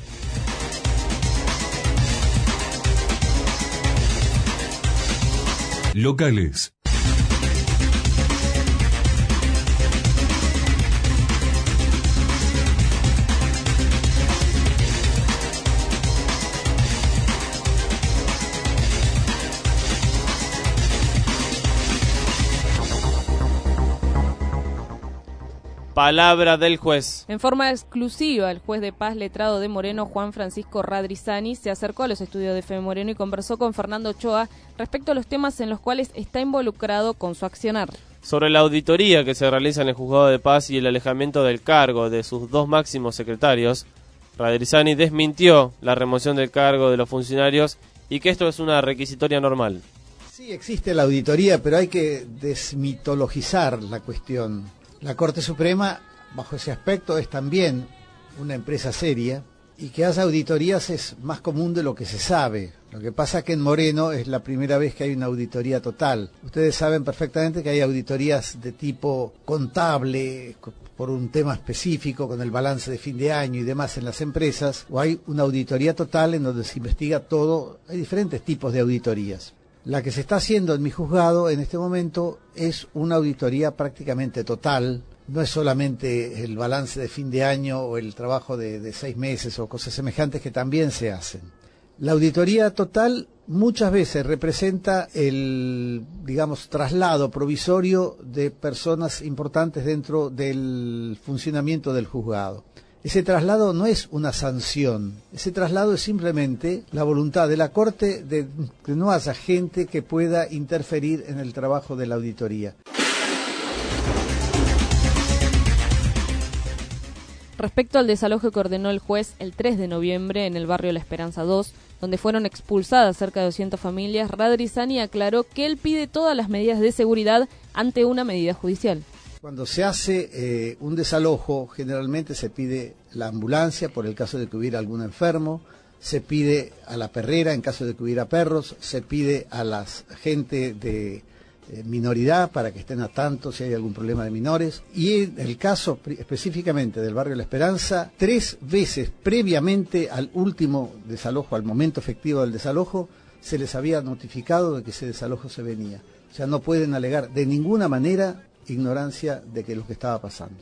Speaker 2: Locales.
Speaker 3: Palabra del juez.
Speaker 5: En forma exclusiva, el juez de paz letrado de Moreno, Juan Francisco Radrizani, se acercó a los estudios de FM Moreno y conversó con Fernando Ochoa respecto a los temas en los cuales está involucrado con su accionar.
Speaker 3: Sobre la auditoría que se realiza en el juzgado de paz y el alejamiento del cargo de sus dos máximos secretarios, Radrizani desmintió la remoción del cargo de los funcionarios y que esto es una requisitoria normal.
Speaker 21: Sí, existe la auditoría, pero hay que desmitologizar la cuestión. La Corte Suprema, bajo ese aspecto, es también una empresa seria y que haga auditorías es más común de lo que se sabe. Lo que pasa es que en Moreno es la primera vez que hay una auditoría total. Ustedes saben perfectamente que hay auditorías de tipo contable, por un tema específico, con el balance de fin de año y demás en las empresas, o hay una auditoría total en donde se investiga todo. Hay diferentes tipos de auditorías. La que se está haciendo en mi juzgado en este momento es una auditoría prácticamente total. No es solamente el balance de fin de año o el trabajo de 6 meses o cosas semejantes que también se hacen. La auditoría total muchas veces representa el, digamos, traslado provisorio de personas importantes dentro del funcionamiento del juzgado. Ese traslado no es una sanción, ese traslado es simplemente la voluntad de la Corte de que no haya gente que pueda interferir en el trabajo de la auditoría.
Speaker 5: Respecto al desalojo que ordenó el juez el 3 de noviembre en el barrio La Esperanza 2, donde fueron expulsadas cerca de 200 familias, Radrizani aclaró que él pide todas las medidas de seguridad ante una medida judicial.
Speaker 21: Cuando se hace un desalojo, generalmente se pide la ambulancia por el caso de que hubiera algún enfermo, se pide a la perrera en caso de que hubiera perros, se pide a la gente de minoridad para que estén a tanto si hay algún problema de menores. Y en el caso específicamente del barrio La Esperanza, 3 veces previamente al último desalojo, al momento efectivo del desalojo, se les había notificado de que ese desalojo se venía. O sea, no pueden alegar de ninguna manera ignorancia de que lo que estaba pasando.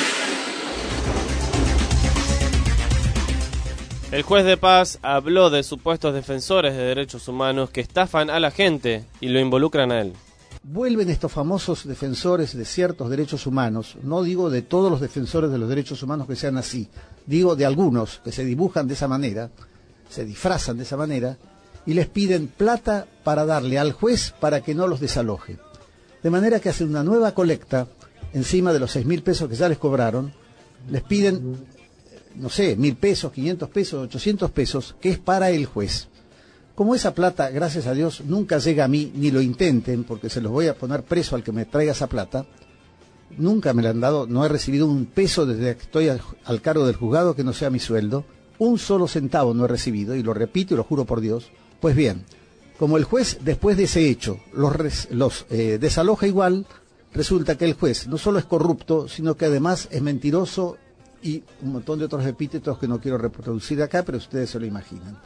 Speaker 3: El juez de paz habló de supuestos defensores de derechos humanos que estafan a la gente y lo involucran a él.
Speaker 21: vuelven estos famosos defensores de ciertos derechos humanos, no digo de todos los defensores de los derechos humanos que sean así, digo de algunos que se dibujan de esa manera, se disfrazan de esa manera, y les piden plata para darle al juez para que no los desaloje. De manera que hacen una nueva colecta encima de los 6.000 pesos que ya les cobraron, les piden, no sé, 1.000 pesos, 500 pesos, 800 pesos, que es para el juez. Como esa plata, gracias a Dios, nunca llega a mí, ni lo intenten, porque se los voy a poner preso al que me traiga esa plata, nunca me la han dado, no he recibido un peso desde que estoy al cargo del juzgado que no sea mi sueldo, un solo centavo no he recibido, y lo repito y lo juro por Dios. Pues bien, como el juez después de ese hecho los desaloja igual, resulta que el juez no solo es corrupto, sino que además es mentiroso y un montón de otros epítetos que no quiero reproducir acá, pero ustedes se lo imaginan.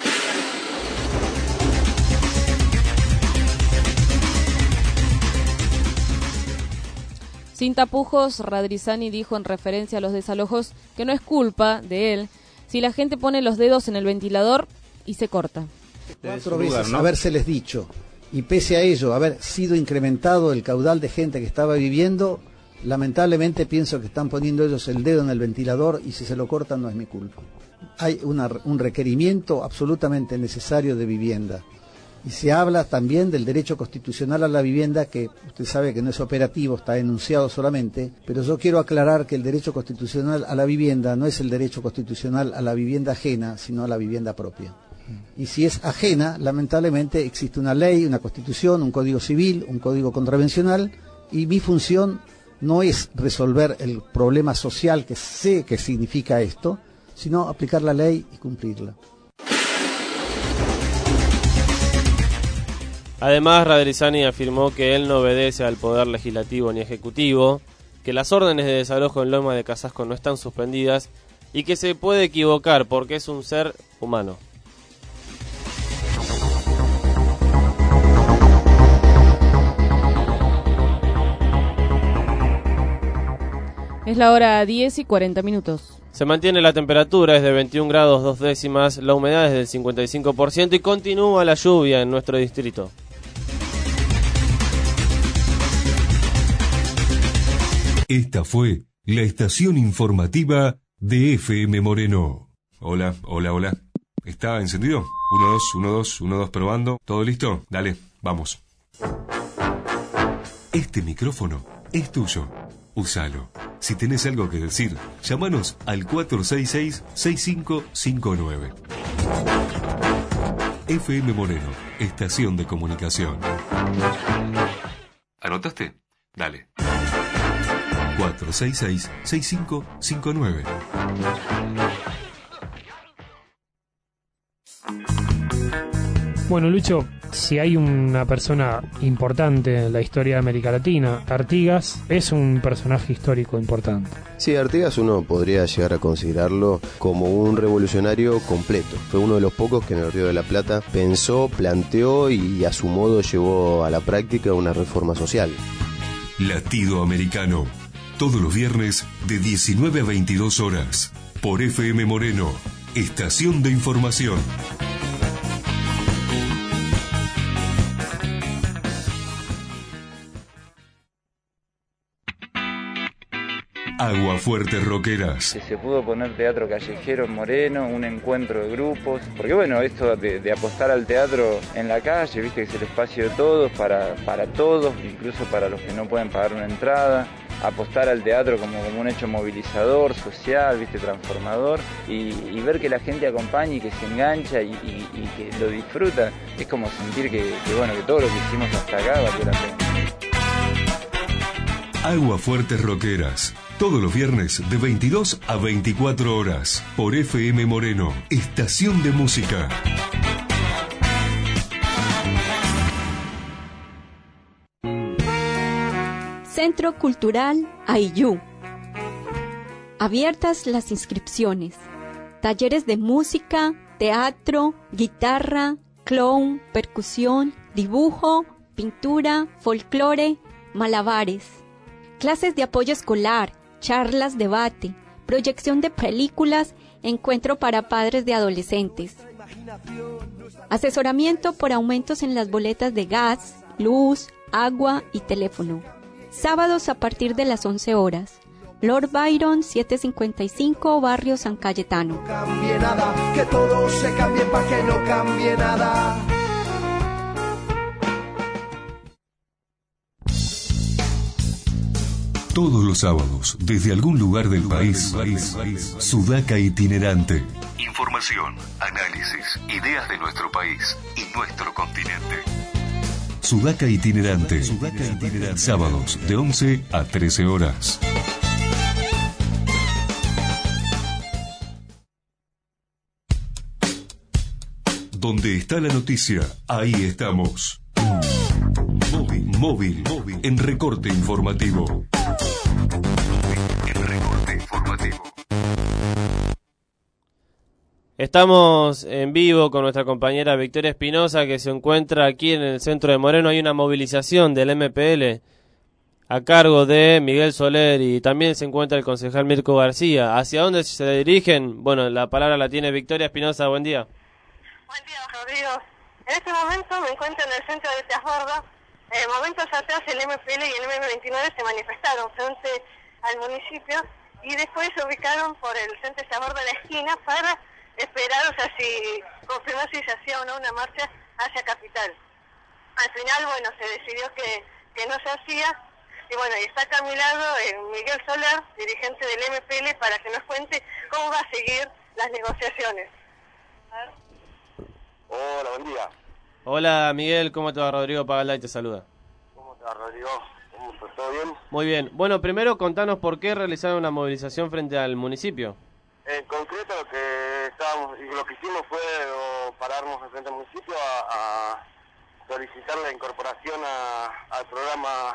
Speaker 5: Sin tapujos, Radrizani dijo en referencia a los desalojos que no es culpa de él si la gente pone los dedos en el ventilador y se corta.
Speaker 21: 4 veces, ¿no? Habérseles dicho, y pese a ello, haber sido incrementado el caudal de gente que estaba viviendo, lamentablemente pienso que están poniendo ellos el dedo en el ventilador y si se lo cortan no es mi culpa. Hay un requerimiento absolutamente necesario de vivienda. Y se habla también del derecho constitucional a la vivienda, que usted sabe que no es operativo, está enunciado solamente, pero yo quiero aclarar que el derecho constitucional a la vivienda no es el derecho constitucional a la vivienda ajena, sino a la vivienda propia. Y si es ajena, lamentablemente existe una ley, una constitución, un código civil, un código contravencional, y mi función no es resolver el problema social que sé que significa esto, sino aplicar la ley y cumplirla.
Speaker 3: Además, Radrizani afirmó que él no obedece al poder legislativo ni ejecutivo, que las órdenes de desalojo en Loma de Casasco no están suspendidas y que se puede equivocar porque es un ser humano.
Speaker 5: Es la hora 10:40.
Speaker 3: Se mantiene la temperatura, es de 21 grados 2 décimas, la humedad es del 55% y continúa la lluvia en nuestro distrito.
Speaker 2: Esta fue la estación informativa de FM Moreno. Hola, hola, hola. ¿Está encendido? 1, 2, 1, 2, 1, 2, probando. ¿Todo listo? Dale, vamos. Este micrófono es tuyo. Úsalo. Si tenés algo que decir, llámanos al 466-6559. FM Moreno, estación de comunicación. ¿Anotaste? Dale. 466-6559.
Speaker 15: Bueno, Lucho, si hay una persona importante en la historia de América Latina, Artigas es un personaje histórico importante.
Speaker 16: Sí, Artigas uno podría llegar a considerarlo como un revolucionario completo. Fue uno de los pocos que en el Río de la Plata pensó, planteó y a su modo llevó a la práctica una reforma social.
Speaker 2: Latido Americano, todos los viernes de 19 a 22 horas, por FM Moreno, estación de información. Aguafuerte Rockeras.
Speaker 18: Se pudo poner teatro callejero en Moreno, un encuentro de grupos, porque bueno, esto de apostar al teatro en la calle, viste que es el espacio de todos, para todos, incluso para los que no pueden pagar una entrada, apostar al teatro como un hecho movilizador, social, viste, transformador, y ver que la gente acompaña y que se engancha y que lo disfruta, es como sentir que bueno, que todo lo que hicimos hasta acá valió la pena.
Speaker 2: Aguafuertes Rockeras, todos los viernes de 22 a 24 horas, por FM Moreno, estación de música.
Speaker 24: Centro Cultural Aiyú. Abiertas las inscripciones. Talleres de música, teatro, guitarra, clown, percusión, dibujo, pintura, folclore, malabares. Clases de apoyo escolar, charlas, debate, proyección de películas, encuentro para padres de adolescentes. Asesoramiento por aumentos en las boletas de gas, luz, agua y teléfono. Sábados a partir de las 11 horas. Lord Byron, 755, Barrio San Cayetano.
Speaker 4: No cambie nada, que todo se cambie para que no cambie nada.
Speaker 2: Todos los sábados, desde algún lugar del país, Sudaca Itinerante. Información, análisis, ideas de nuestro país y nuestro continente. Sudaca Itinerante. Sábados de 11 a 13 horas. Donde está la noticia, ahí estamos. Móvil, en recorte informativo.
Speaker 3: Estamos en vivo con nuestra compañera Victoria Espinosa, que se encuentra aquí en el centro de Moreno. Hay una movilización del MPL a cargo de Miguel Soler y también se encuentra el concejal Mirko García. ¿Hacia dónde se dirigen? Bueno, la palabra la tiene Victoria Espinosa. Buen día.
Speaker 7: Buen día, Rodrigo. En este momento me encuentro en el centro de Teasborda. Momentos atrás el MPL y el MM29 se manifestaron frente al municipio y después se ubicaron por el centro de Teasborda en la esquina para esperar, o sea, confirmar si se hacía o no una marcha hacia Capital. Al final, bueno, se decidió que no se hacía. Y bueno, y está acá a mi lado Miguel Soler, dirigente del MPL, para que nos cuente cómo va a seguir las negociaciones.
Speaker 17: Hola, buen día.
Speaker 3: Hola Miguel, ¿cómo te va? Rodrigo Pagalay te saluda.
Speaker 17: ¿Cómo te va, Rodrigo? ¿Cómo estás? ¿Todo bien?
Speaker 3: Muy bien. Bueno, primero contanos por qué realizaron una movilización frente al municipio.
Speaker 17: En concreto lo que hicimos fue pararnos frente al municipio a solicitar la incorporación al programa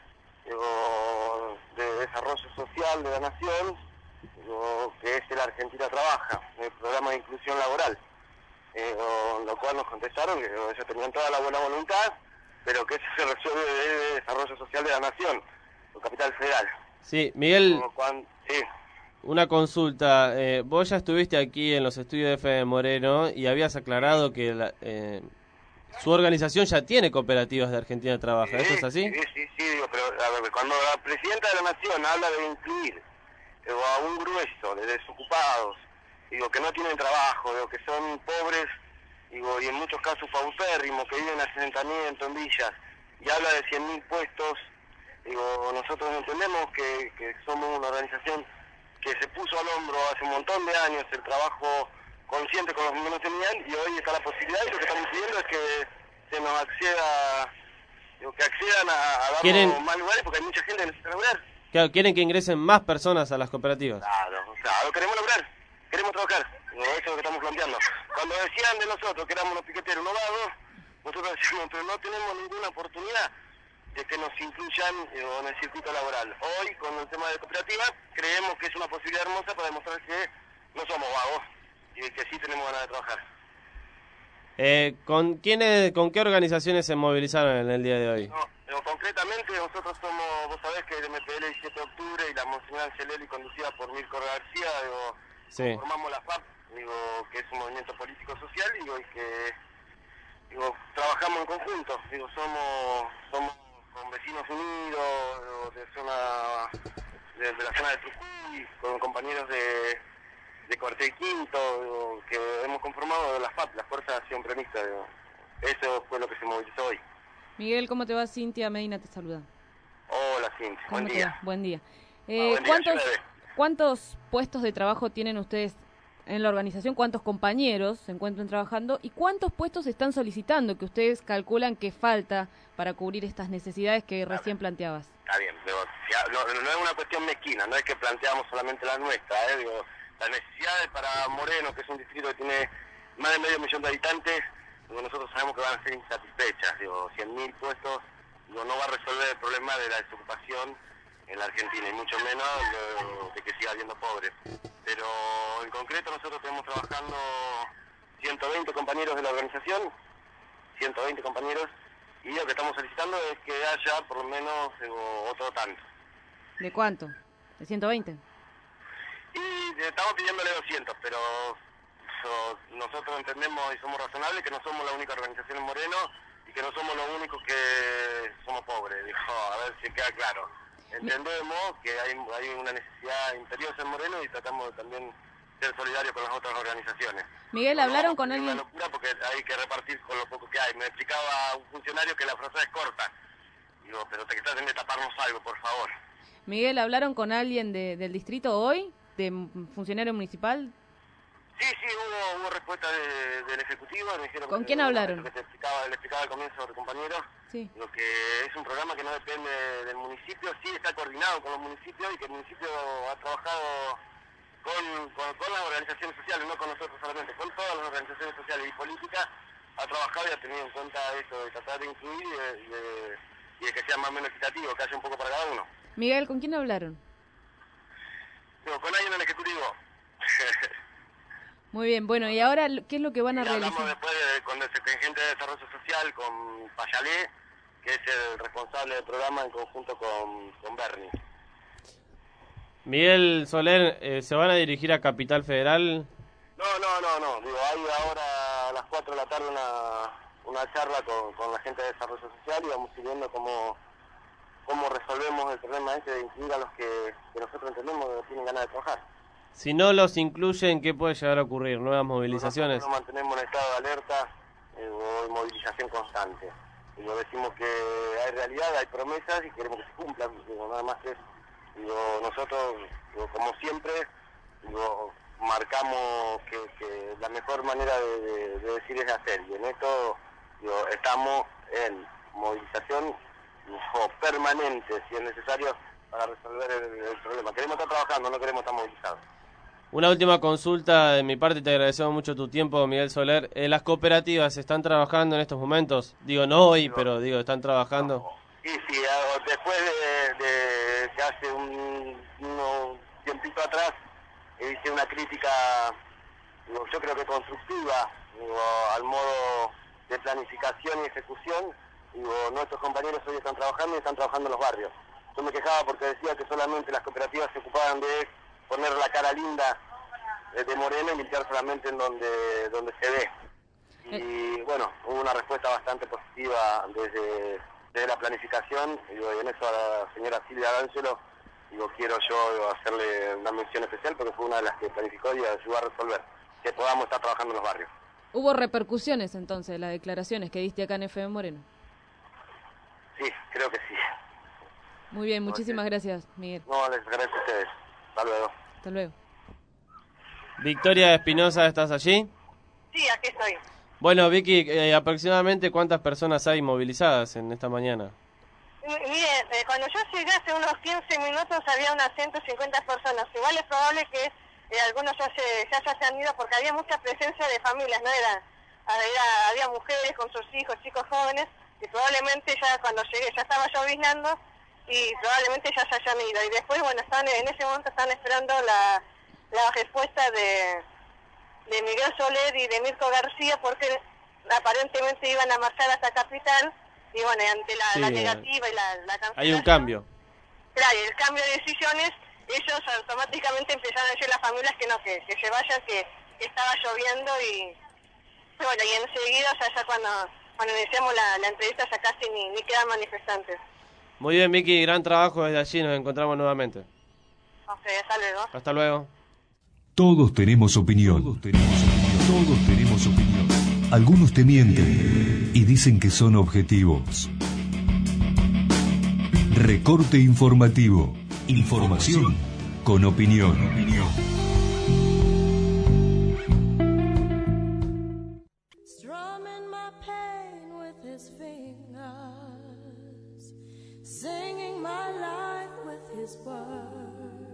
Speaker 17: de desarrollo social de la Nación, que es el Argentina Trabaja, el programa de inclusión laboral. Lo cual nos contestaron que ellos tenían toda la buena voluntad, pero que eso se resuelve de desarrollo social de la Nación, o Capital Federal.
Speaker 3: Sí, Miguel,
Speaker 17: sí.
Speaker 3: Una consulta. Vos ya estuviste aquí en los estudios de FM Moreno y habías aclarado que su organización ya tiene cooperativas de Argentina Trabaja. ¿Eso es así?
Speaker 17: Sí, digo, pero a ver, cuando la Presidenta de la Nación habla de incluir a un grueso de desocupados, digo, que no tienen trabajo, digo, que son pobres, digo, y en muchos casos paupérrimos, que viven en asentamiento, en villas, y habla de 100.000 puestos, digo, nosotros entendemos que somos una organización que se puso al hombro hace un montón de años el trabajo consciente con los que no tenían, y hoy está la posibilidad, y lo que estamos pidiendo es que se nos acceda, digo, que accedan a darnos más lugares, porque hay mucha gente que necesita lograr.
Speaker 3: Claro, quieren que ingresen más personas a las cooperativas.
Speaker 17: Claro, queremos lograr. Queremos trabajar, eso es lo que estamos planteando. Cuando decían de nosotros que éramos los piqueteros novados, nosotros decíamos, pero no tenemos ninguna oportunidad de que nos incluyan en el circuito laboral. Hoy, con el tema de cooperativas, creemos que es una posibilidad hermosa para demostrar que no somos vagos y que sí tenemos ganas de trabajar.
Speaker 3: ¿Con qué organizaciones se movilizaron en el día de hoy?
Speaker 17: Concretamente, nosotros somos, vos sabés que el MPL 17 de octubre y la Monseñor Angelelli, conducida por Mirko García,
Speaker 3: sí.
Speaker 17: Formamos la FAP, que es un movimiento político-social, y que trabajamos en conjunto, somos con Vecinos Unidos, de la zona de Trujuy, con compañeros de Cuartel Quinto, que hemos conformado la FAP, la Fuerza de Acción Peronista. Eso fue lo que se movilizó hoy.
Speaker 5: Miguel, ¿cómo te va? Cintia Medina te saluda.
Speaker 17: Hola, Cintia, buen día.
Speaker 5: Buen día.
Speaker 17: Buen día.
Speaker 5: ¿Cuántos puestos de trabajo tienen ustedes en la organización? ¿Cuántos compañeros se encuentran trabajando? ¿Y cuántos puestos están solicitando que ustedes calculan que falta para cubrir estas necesidades que recién planteabas?
Speaker 17: Está bien, pero no es una cuestión mezquina, no es que planteamos solamente la nuestra, las necesidades para Moreno, que es un distrito que tiene más de 500.000 de habitantes, nosotros sabemos que van a ser insatisfechas, 100.000 puestos no va a resolver el problema de la desocupación en la Argentina, y mucho menos de que siga habiendo pobres. Pero en concreto nosotros tenemos trabajando 120 compañeros de la organización, 120 compañeros, y lo que estamos solicitando es que haya por lo menos otro tanto.
Speaker 5: ¿De cuánto? ¿De 120?
Speaker 17: Y estamos pidiéndole 200, pero nosotros entendemos y somos razonables que no somos la única organización en Moreno, y que no somos los únicos que somos pobres, dijo, a ver si queda claro. Entendemos que hay una necesidad imperiosa en Moreno y tratamos de también ser solidarios con las otras organizaciones.
Speaker 5: Miguel, ¿hablaron con alguien?
Speaker 17: Es una locura porque hay que repartir con lo poco que hay. Me explicaba un funcionario que la frase es corta. Digo, pero te traten de taparnos algo, por favor.
Speaker 5: Miguel, ¿hablaron con alguien del distrito hoy? ¿De funcionario municipal?
Speaker 17: Sí, hubo respuesta del Ejecutivo. Me dijeron
Speaker 5: ¿Con quién hablaron?
Speaker 17: Que le explicaba al comienzo del compañero.
Speaker 5: Sí.
Speaker 17: Lo que es un programa que no depende del municipio, sí está coordinado con los municipios y que el municipio ha trabajado con las organizaciones sociales, no con nosotros solamente, con todas las organizaciones sociales y políticas, ha trabajado y ha tenido en cuenta eso de tratar de incluir y de que sea más o menos equitativo, que haya un poco para cada uno.
Speaker 5: Miguel, ¿con quién hablaron?
Speaker 17: Digo, con alguien en el Ejecutivo.
Speaker 5: Muy bien, bueno, ¿y ahora qué es lo que van a realizar?
Speaker 17: Hablamos después con el gente de Desarrollo Social, con Payalé, que es el responsable del programa en conjunto con Bernie.
Speaker 3: Miguel Soler, ¿se van a dirigir a Capital Federal?
Speaker 17: No. Digo, hay ahora a las 4 de la tarde una charla con la gente de Desarrollo Social y vamos a ir viendo cómo resolvemos el problema ese de incluir a los que nosotros entendemos que tienen ganas de trabajar.
Speaker 3: Si no los incluyen, ¿qué puede llegar a ocurrir? ¿Nuevas movilizaciones?
Speaker 17: Nosotros mantenemos en estado de alerta o movilización constante. Y lo decimos que hay realidad, hay promesas y queremos que se cumplan. Digo, nada más que nosotros, como siempre, marcamos que la mejor manera de decir es hacer. Y en esto estamos en movilización permanente, si es necesario, para resolver el problema. Queremos estar trabajando, no queremos estar movilizados.
Speaker 3: Una última consulta de mi parte, te agradecemos mucho tu tiempo, Miguel Soler. ¿Las cooperativas están trabajando en estos momentos? Digo, no hoy, pero ¿están trabajando?
Speaker 17: Sí, después de que hace un tiempito atrás hice una crítica, yo creo que constructiva, al modo de planificación y ejecución. Nuestros compañeros hoy están trabajando y están trabajando en los barrios. Yo me quejaba porque decía que solamente las cooperativas se ocupaban de poner la cara linda de Moreno y limpiar solamente en donde se ve. Y bueno, hubo una respuesta bastante positiva desde la planificación, y en eso a la señora Silvia D'Angelo, quiero yo hacerle una mención especial porque fue una de las que planificó y ayudó a resolver, que podamos estar trabajando en los barrios.
Speaker 5: ¿Hubo repercusiones entonces de las declaraciones que diste acá en FM Moreno?
Speaker 17: Sí, creo que sí.
Speaker 5: Muy bien, muchísimas gracias, Miguel.
Speaker 17: No, les agradezco a ustedes. Hasta luego.
Speaker 5: Hasta luego.
Speaker 3: Victoria Espinosa, ¿estás allí?
Speaker 7: Sí, aquí estoy.
Speaker 3: Bueno, Vicky, aproximadamente ¿cuántas personas hay movilizadas en esta mañana?
Speaker 7: Mire, cuando yo llegué hace unos 15 minutos había unas 150 personas. Igual es probable que algunos ya se han ido porque había mucha presencia de familias, ¿no? Había mujeres con sus hijos, chicos jóvenes, y probablemente ya cuando llegué ya estaba lloviznando y probablemente ya se hayan ido. Y después, bueno, en ese momento están esperando la respuesta de Miguel Soler y de Mirko García porque aparentemente iban a marchar hasta Capital y bueno, ante la negativa y la cancelación.
Speaker 3: Hay un cambio.
Speaker 7: Claro, y el cambio de decisiones, ellos automáticamente empezaron a decir a las familias que no, que se vayan, que estaba lloviendo y bueno, y enseguida, o sea, ya cuando iniciamos la entrevista ya casi ni quedan manifestantes.
Speaker 3: Muy bien, Vicky, gran trabajo desde allí, nos encontramos nuevamente.
Speaker 7: Ok, hasta luego.
Speaker 3: Hasta luego.
Speaker 2: Todos tenemos opinión. Todos tenemos opinión. Algunos te mienten y dicen que son objetivos. Recorte informativo. Información con opinión.
Speaker 4: Strumming my pain with his fingers, singing my life with his words,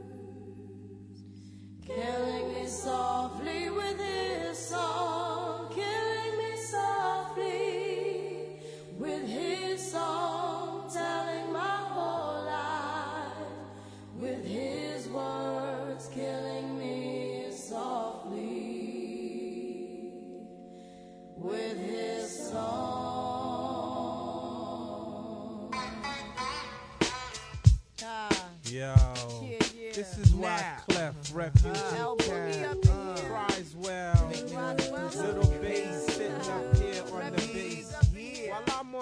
Speaker 4: killing me softly with his song, killing me softly with his song, telling my whole life with his words, killing me softly with his song.
Speaker 6: Yo, this is why Clef Refugee Criswell, little bass sitting up here on the bass. While I'm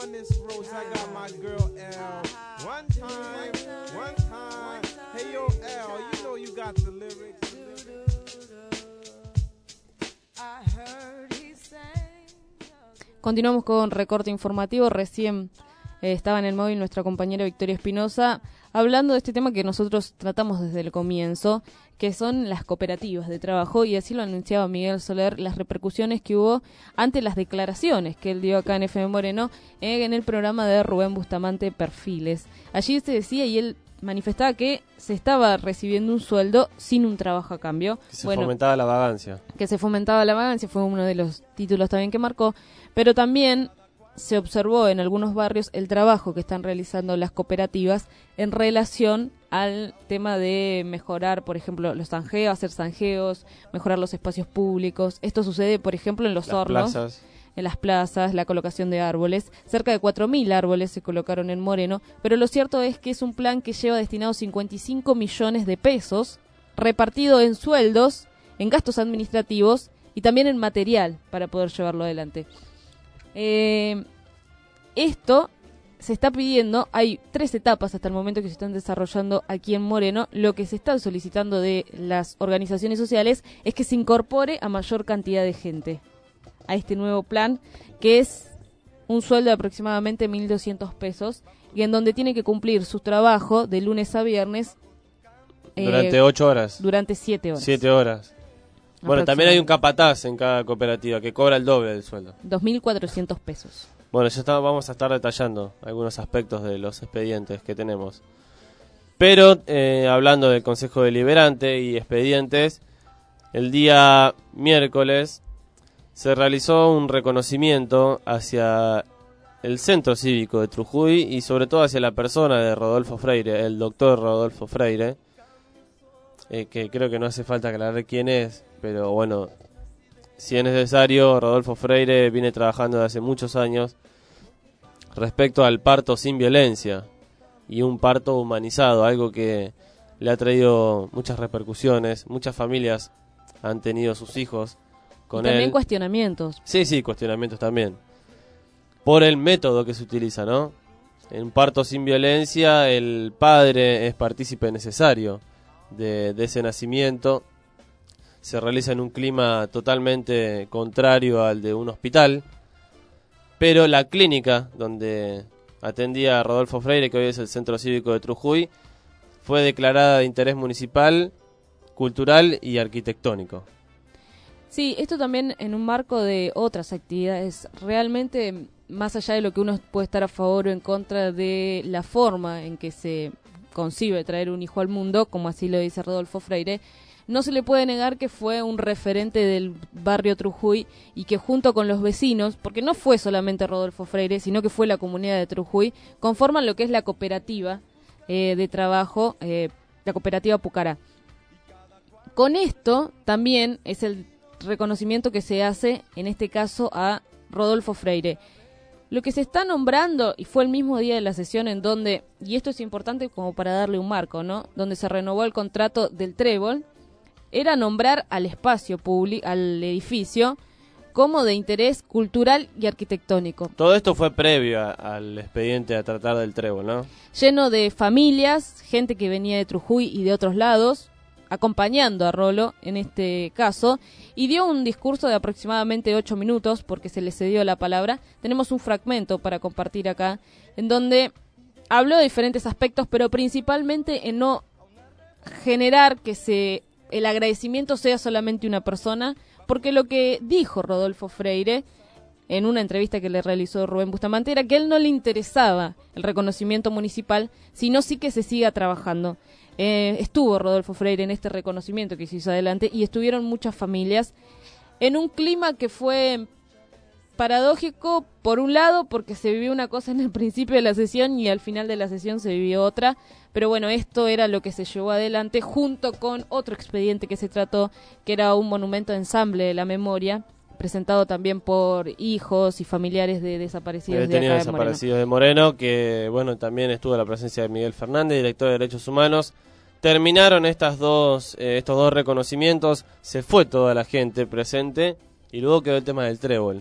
Speaker 5: Continuamos con recorte informativo. Recién estaba en el móvil nuestra compañera Victoria Espinosa hablando de este tema que nosotros tratamos desde el comienzo, que son las cooperativas de trabajo, y así lo anunciaba Miguel Soler, las repercusiones que hubo ante las declaraciones que él dio acá en FM Moreno en el programa de Rubén Bustamante Perfiles. Allí se decía, y él manifestaba, que se estaba recibiendo un sueldo sin un trabajo a cambio.
Speaker 3: Que se fomentaba la vagancia.
Speaker 5: Que se fomentaba la vagancia, fue uno de los títulos también que marcó, pero también se observó en algunos barrios el trabajo que están realizando las cooperativas en relación al tema de mejorar, por ejemplo, los zanjeos, hacer zanjeos, mejorar los espacios públicos. Esto sucede, por ejemplo, en los hornos,
Speaker 3: plazas.
Speaker 5: En las plazas, la colocación de árboles. Cerca de 4.000 árboles se colocaron en Moreno, pero lo cierto es que es un plan que lleva destinados 55 millones de pesos, repartido en sueldos, en gastos administrativos y también en material para poder llevarlo adelante. Esto se está pidiendo, hay 3 etapas hasta el momento que se están desarrollando aquí en Moreno. Lo que se está solicitando de las organizaciones sociales es que se incorpore a mayor cantidad de gente a este nuevo plan, que es un sueldo de aproximadamente 1.200 pesos y en donde tiene que cumplir su trabajo de lunes a viernes
Speaker 3: durante 8 horas.
Speaker 5: Durante 7 horas.
Speaker 3: 7 horas. Bueno, también hay un capataz en cada cooperativa que cobra el doble del sueldo.
Speaker 5: 2.400 pesos.
Speaker 3: Bueno, vamos a estar detallando algunos aspectos de los expedientes que tenemos. Pero, hablando del Consejo Deliberante y expedientes, el día miércoles se realizó un reconocimiento hacia el Centro Cívico de Trujuy y sobre todo hacia la persona de Rodolfo Freire, el doctor Rodolfo Freire, que creo que no hace falta aclarar quién es, pero bueno, si es necesario, Rodolfo Freire viene trabajando desde hace muchos años respecto al parto sin violencia y un parto humanizado, algo que le ha traído muchas repercusiones. Muchas familias han tenido sus hijos con
Speaker 5: y también
Speaker 3: él.
Speaker 5: Cuestionamientos.
Speaker 3: Sí, cuestionamientos también. Por el método que se utiliza, ¿no? En un parto sin violencia, el padre es partícipe necesario de ese nacimiento. Se realiza en un clima totalmente contrario al de un hospital, pero la clínica donde atendía a Rodolfo Freire, que hoy es el Centro Cívico de Trujuy, fue declarada de interés municipal, cultural y arquitectónico.
Speaker 5: Sí, esto también en un marco de otras actividades. Realmente, más allá de lo que uno puede estar a favor o en contra de la forma en que se concibe traer un hijo al mundo, como así lo dice Rodolfo Freire, no se le puede negar que fue un referente del barrio Trujuy y que junto con los vecinos, porque no fue solamente Rodolfo Freire, sino que fue la comunidad de Trujuy, conforman lo que es la cooperativa de trabajo, la cooperativa Pucará. Con esto también es el reconocimiento que se hace, en este caso, a Rodolfo Freire. Lo que se está nombrando, y fue el mismo día de la sesión en donde, y esto es importante como para darle un marco, ¿no?, donde se renovó el contrato del Trébol, era nombrar al espacio público, al edificio, como de interés cultural y arquitectónico.
Speaker 3: Todo esto fue previo al expediente a tratar del Trébol, ¿no?
Speaker 5: Lleno de familias, gente que venía de Trujuy y de otros lados, acompañando a Rolo en este caso, y dio un discurso de aproximadamente 8 minutos, porque se le cedió la palabra. Tenemos un fragmento para compartir acá, en donde habló de diferentes aspectos, pero principalmente en no generar que el agradecimiento sea solamente una persona, porque lo que dijo Rodolfo Freire en una entrevista que le realizó Rubén Bustamante era que a él no le interesaba el reconocimiento municipal, sino sí que se siga trabajando. Estuvo Rodolfo Freire en este reconocimiento que se hizo adelante y estuvieron muchas familias en un clima que fue paradójico, por un lado, porque se vivió una cosa en el principio de la sesión y al final de la sesión se vivió otra, pero bueno, esto era lo que se llevó adelante junto con otro expediente que se trató, que era un monumento de ensamble de la memoria, presentado también por hijos y familiares de desaparecidos de acá de
Speaker 3: desaparecidos de Moreno, que bueno, también estuvo la presencia de Miguel Fernández, director de Derechos Humanos. Terminaron estos dos reconocimientos, se fue toda la gente presente y luego quedó el tema del Trébol.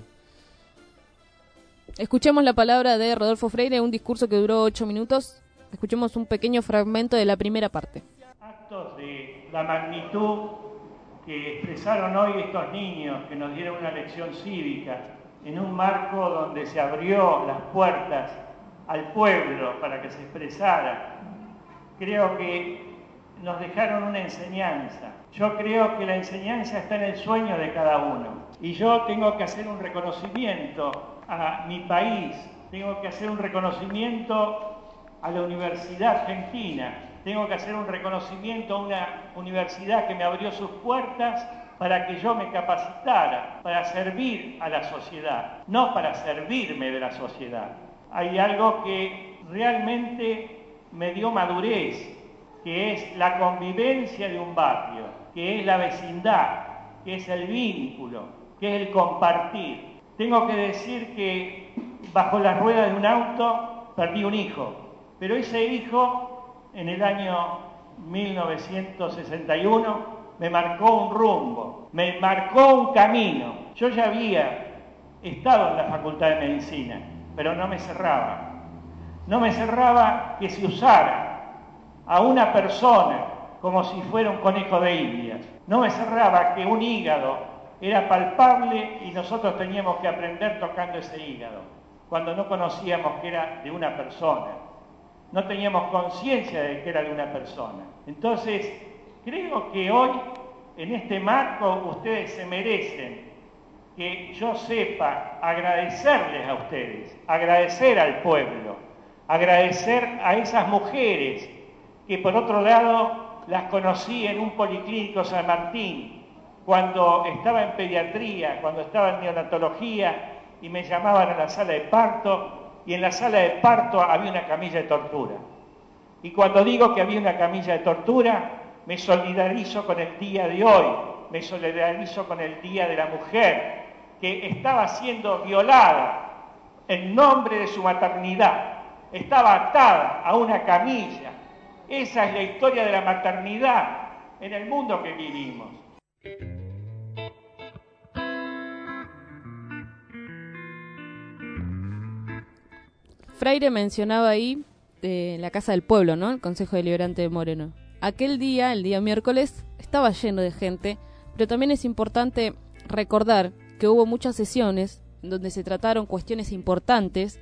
Speaker 5: Escuchemos la palabra de Rodolfo Freire, un discurso que duró 8 minutos. Escuchemos un pequeño fragmento de la primera parte.
Speaker 12: Actos de la magnitud que expresaron hoy estos niños que nos dieron una lección cívica en un marco donde se abrió las puertas al pueblo para que se expresara. Creo que nos dejaron una enseñanza. Yo creo que la enseñanza está en el sueño de cada uno. Y yo tengo que hacer un reconocimiento a mi país, tengo que hacer un reconocimiento a la Universidad Argentina, tengo que hacer un reconocimiento a una universidad que me abrió sus puertas para que yo me capacitara, para servir a la sociedad, no para servirme de la sociedad. Hay algo que realmente me dio madurez, que es la convivencia de un barrio, que es la vecindad, que es el vínculo, que es el compartir. Tengo que decir que bajo las ruedas de un auto perdí un hijo, pero ese hijo en el año 1961 me marcó un rumbo, me marcó un camino. Yo ya había estado en la Facultad de Medicina, pero no me cerraba. No me cerraba que se usara a una persona como si fuera un conejo de Indias. No me cerraba que un hígado era palpable y nosotros teníamos que aprender tocando ese hígado, cuando no conocíamos que era de una persona. No teníamos conciencia de que era de una persona. Entonces, creo que hoy, en este marco, ustedes se merecen que yo sepa agradecerles a ustedes, agradecer al pueblo, agradecer a esas mujeres que por otro lado las conocí en un policlínico San Martín, cuando estaba en pediatría, cuando estaba en neonatología y me llamaban a la sala de parto, y en la sala de parto había una camilla de tortura. Y cuando digo que había una camilla de tortura, me solidarizo con el día de hoy, me solidarizo con el Día de la Mujer, que estaba siendo violada en nombre de su maternidad, estaba atada a una camilla. Esa es la historia de la maternidad en el mundo que vivimos.
Speaker 5: Freire mencionaba ahí la Casa del Pueblo, ¿no? El Consejo Deliberante de Moreno. Aquel día, el día miércoles, estaba lleno de gente, pero también es importante recordar que hubo muchas sesiones donde se trataron cuestiones importantes,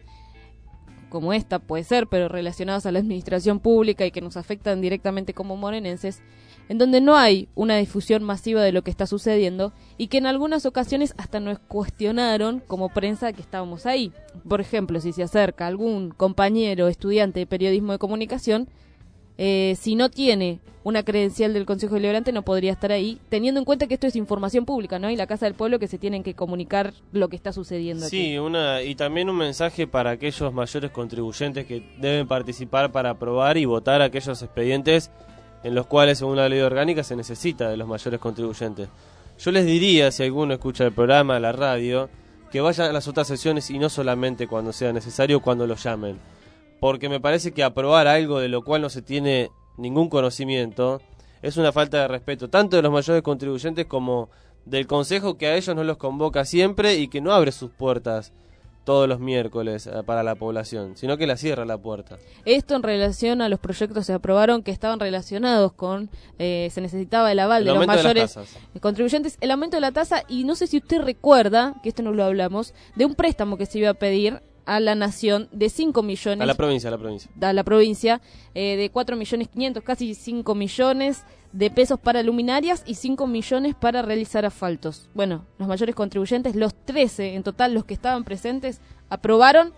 Speaker 5: como esta puede ser, pero relacionadas a la administración pública y que nos afectan directamente como morenenses, en donde no hay una difusión masiva de lo que está sucediendo y que en algunas ocasiones hasta nos cuestionaron como prensa que estábamos ahí. Por ejemplo, si se acerca algún compañero estudiante de periodismo de comunicación, si no tiene una credencial del Consejo Deliberante no podría estar ahí, teniendo en cuenta que esto es información pública, ¿no? Y la Casa del Pueblo, que se tienen que comunicar lo que está sucediendo aquí.
Speaker 3: Sí, y también un mensaje para aquellos mayores contribuyentes que deben participar para aprobar y votar aquellos expedientes en los cuales, según la ley orgánica, se necesita de los mayores contribuyentes. Yo les diría, si alguno escucha el programa, la radio, que vayan a las otras sesiones y no solamente cuando sea necesario, cuando lo llamen. Porque me parece que aprobar algo de lo cual no se tiene ningún conocimiento es una falta de respeto, tanto de los mayores contribuyentes como del Consejo, que a ellos no los convoca siempre y que no abre sus puertas todos los miércoles para la población, sino que la cierra la puerta.
Speaker 5: Esto en relación a los proyectos que se aprobaron que estaban relacionados con, se necesitaba el aval de los mayores contribuyentes, el aumento de la tasa, y no sé si usted recuerda, que esto no lo hablamos, de un préstamo que se iba a pedir a la nación de 5 millones.
Speaker 3: A la provincia.
Speaker 5: A la provincia, de 4.500.000, casi 5 millones de pesos para luminarias y 5 millones para realizar asfaltos. Bueno, los mayores contribuyentes, los 13 en total, los que estaban presentes, aprobaron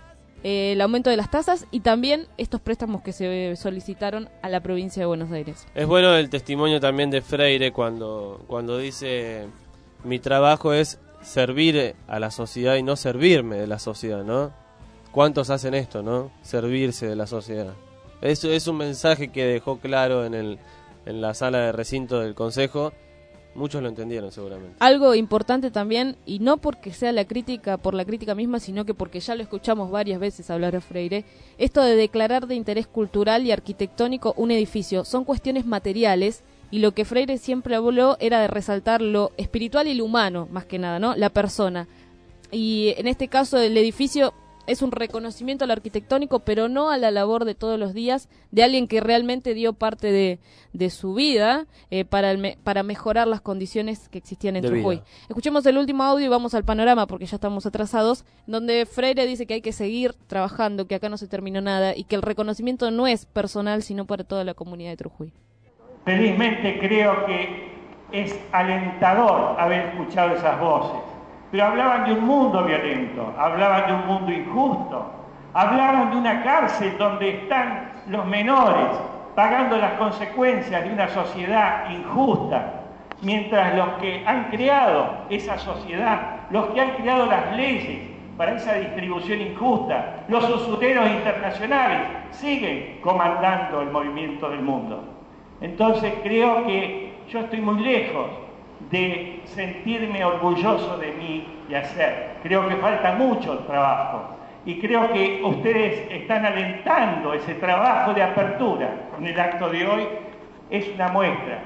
Speaker 5: el aumento de las tasas y también estos préstamos que se solicitaron a la provincia de Buenos Aires.
Speaker 3: Es bueno el testimonio también de Freire cuando dice: mi trabajo es servir a la sociedad y no servirme de la sociedad, ¿no? ¿Cuántos hacen esto, no? Servirse de la sociedad. Eso es un mensaje que dejó claro en la sala de recinto del Consejo. Muchos lo entendieron seguramente.
Speaker 5: Algo importante también, y no porque sea la crítica por la crítica misma, sino que porque ya lo escuchamos varias veces hablar a Freire, esto de declarar de interés cultural y arquitectónico un edificio, son cuestiones materiales, y lo que Freire siempre habló era de resaltar lo espiritual y lo humano, más que nada, ¿no? La persona. Y en este caso el edificio es un reconocimiento al arquitectónico, pero no a la labor de todos los días de alguien que realmente dio parte de su vida para mejorar las condiciones que existían en
Speaker 3: De
Speaker 5: Trujillo.
Speaker 3: vida.
Speaker 5: Escuchemos el último audio y vamos al panorama porque ya estamos atrasados, donde Freire dice que hay que seguir trabajando, que acá no se terminó nada y que el reconocimiento no es personal, sino para toda la comunidad de Trujillo.
Speaker 12: Felizmente creo que es alentador haber escuchado esas voces, pero hablaban de un mundo violento, hablaban de un mundo injusto, hablaban de una cárcel donde están los menores pagando las consecuencias de una sociedad injusta, mientras los que han creado esa sociedad, los que han creado las leyes para esa distribución injusta, los usureros internacionales, siguen comandando el movimiento del mundo. Entonces creo que yo estoy muy lejos de sentirme orgulloso de mi hacer. Creo que falta mucho trabajo y creo que ustedes están alentando ese trabajo de apertura. Con el acto de hoy es una muestra.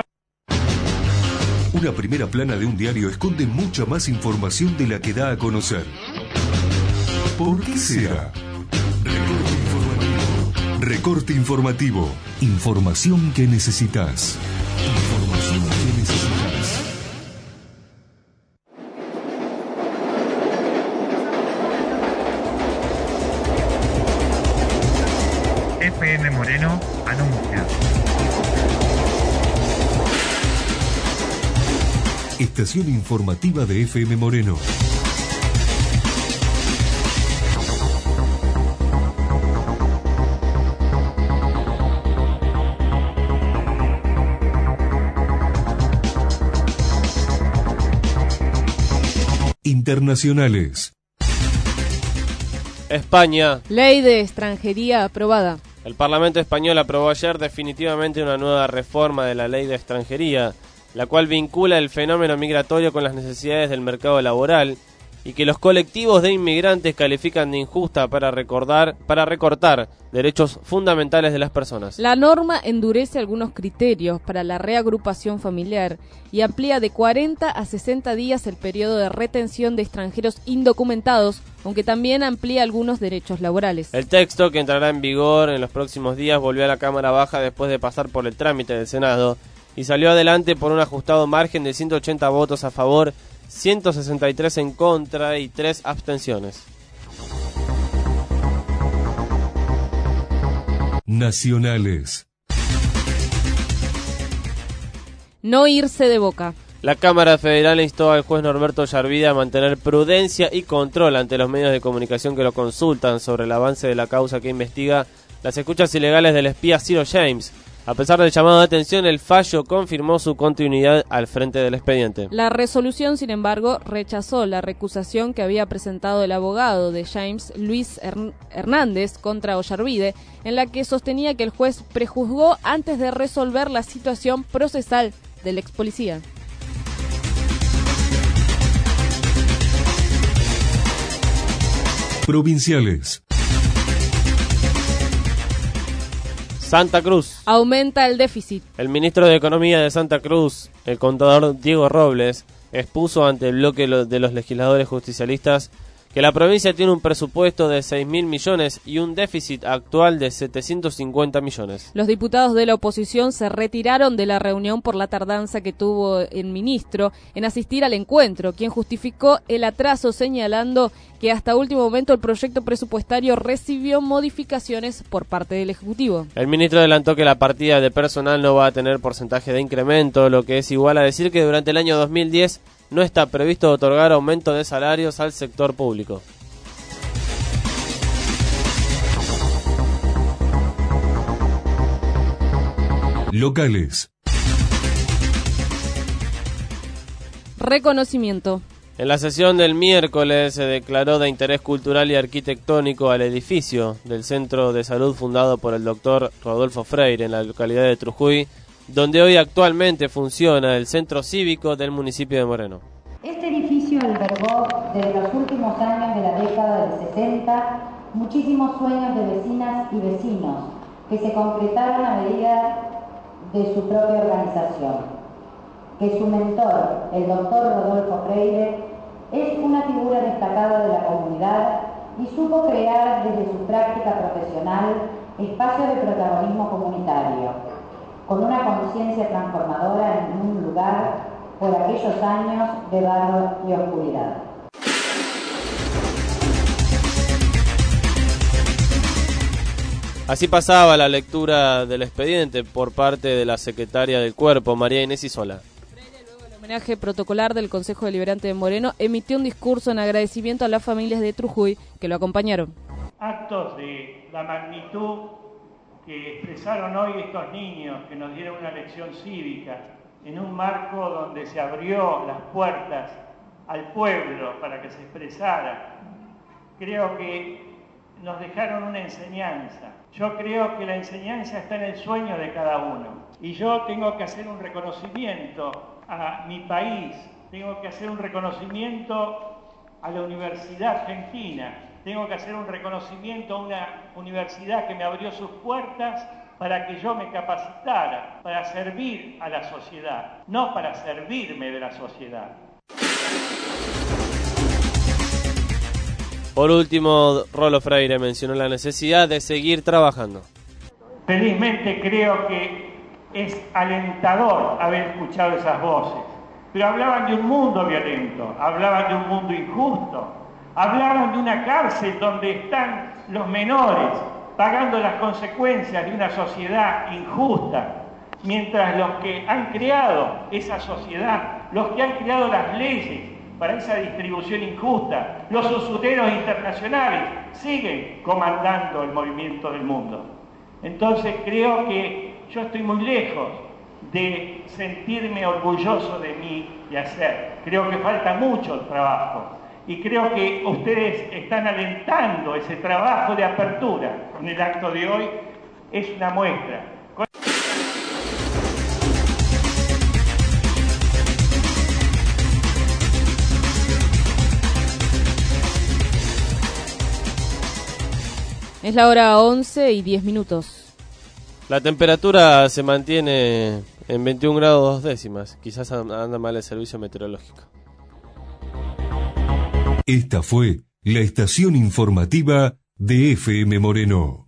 Speaker 2: Una primera plana de un diario esconde mucha más información de la que da a conocer. ¿Por qué será? Recorte informativo. Información que necesitas. Información que necesitas.
Speaker 1: FM Moreno anuncia.
Speaker 2: Estación informativa de FM Moreno. Internacionales.
Speaker 3: España.
Speaker 5: Ley de extranjería aprobada.
Speaker 3: El Parlamento español aprobó ayer definitivamente una nueva reforma de la ley de extranjería, la cual vincula el fenómeno migratorio con las necesidades del mercado laboral y que los colectivos de inmigrantes califican de injusta para recortar derechos fundamentales de las personas.
Speaker 5: La norma endurece algunos criterios para la reagrupación familiar y amplía de 40 a 60 días el periodo de retención de extranjeros indocumentados, aunque también amplía algunos derechos laborales.
Speaker 3: El texto, que entrará en vigor en los próximos días, volvió a la Cámara Baja después de pasar por el trámite del Senado y salió adelante por un ajustado margen de 180 votos a favor, 163 en contra y 3 abstenciones.
Speaker 2: Nacionales.
Speaker 5: No irse de Boca.
Speaker 3: La Cámara Federal instó al juez Norberto Yarvide a mantener prudencia y control ante los medios de comunicación que lo consultan sobre el avance de la causa que investiga las escuchas ilegales del espía Ciro James. A pesar del llamado de atención, el fallo confirmó su continuidad al frente del expediente.
Speaker 5: La resolución, sin embargo, rechazó la recusación que había presentado el abogado de James, Luis Hernández, contra Ollarvide, en la que sostenía que el juez prejuzgó antes de resolver la situación procesal del ex policía.
Speaker 2: Provinciales.
Speaker 3: Santa Cruz.
Speaker 5: Aumenta el déficit.
Speaker 3: El ministro de Economía de Santa Cruz, el contador Diego Robles, expuso ante el bloque de los legisladores justicialistas que la provincia tiene un presupuesto de 6.000 millones y un déficit actual de 750 millones.
Speaker 5: Los diputados de la oposición se retiraron de la reunión por la tardanza que tuvo el ministro en asistir al encuentro, quien justificó el atraso señalando que hasta último momento el proyecto presupuestario recibió modificaciones por parte del Ejecutivo.
Speaker 3: El ministro adelantó que la partida de personal no va a tener porcentaje de incremento, lo que es igual a decir que durante el año 2010 no está previsto otorgar aumento de salarios al sector público.
Speaker 2: Locales.
Speaker 5: Reconocimiento.
Speaker 3: En la sesión del miércoles se declaró de interés cultural y arquitectónico al edificio del Centro de Salud fundado por el doctor Rodolfo Freire en la localidad de Trujillo, donde hoy actualmente funciona el centro cívico del municipio de Moreno.
Speaker 19: Este edificio albergó desde los últimos años de la década del 60 muchísimos sueños de vecinas y vecinos que se concretaron a medida de su propia organización. Que su mentor, el doctor Rodolfo Freire, es una figura destacada de la comunidad y supo crear desde su práctica profesional espacios de protagonismo comunitario, con una conciencia transformadora en un lugar por aquellos años de barro y oscuridad.
Speaker 3: Así pasaba la lectura del expediente por parte de la secretaria del Cuerpo, María Inés Isola.
Speaker 5: El homenaje protocolar del Consejo Deliberante de Moreno emitió un discurso en agradecimiento a las familias de Trujillo que lo acompañaron.
Speaker 12: Actos de la magnitud que expresaron hoy estos niños que nos dieron una lección cívica en un marco donde se abrió las puertas al pueblo para que se expresara, creo que nos dejaron una enseñanza. Yo creo que la enseñanza está en el sueño de cada uno. Y yo tengo que hacer un reconocimiento a mi país, tengo que hacer un reconocimiento a la Universidad Argentina, tengo que hacer un reconocimiento a una universidad que me abrió sus puertas para que yo me capacitara, para servir a la sociedad, no para servirme de la sociedad.
Speaker 3: Por último, Rolo Freire mencionó la necesidad de seguir trabajando.
Speaker 12: Felizmente creo que es alentador haber escuchado esas voces, pero hablaban de un mundo violento, hablaban de un mundo injusto, hablaban de una cárcel donde están los menores pagando las consecuencias de una sociedad injusta, mientras los que han creado esa sociedad, los que han creado las leyes para esa distribución injusta, los usureros internacionales siguen comandando el movimiento del mundo. Entonces creo que yo estoy muy lejos de sentirme orgulloso de mi hacer. Creo que falta mucho trabajo y creo que ustedes están alentando ese trabajo de apertura. Con el acto de hoy es una muestra.
Speaker 5: Es la hora 11:10.
Speaker 3: La temperatura se mantiene en 21 grados 2 décimas. Quizás anda mal el servicio meteorológico.
Speaker 2: Esta fue la estación informativa de FM Moreno.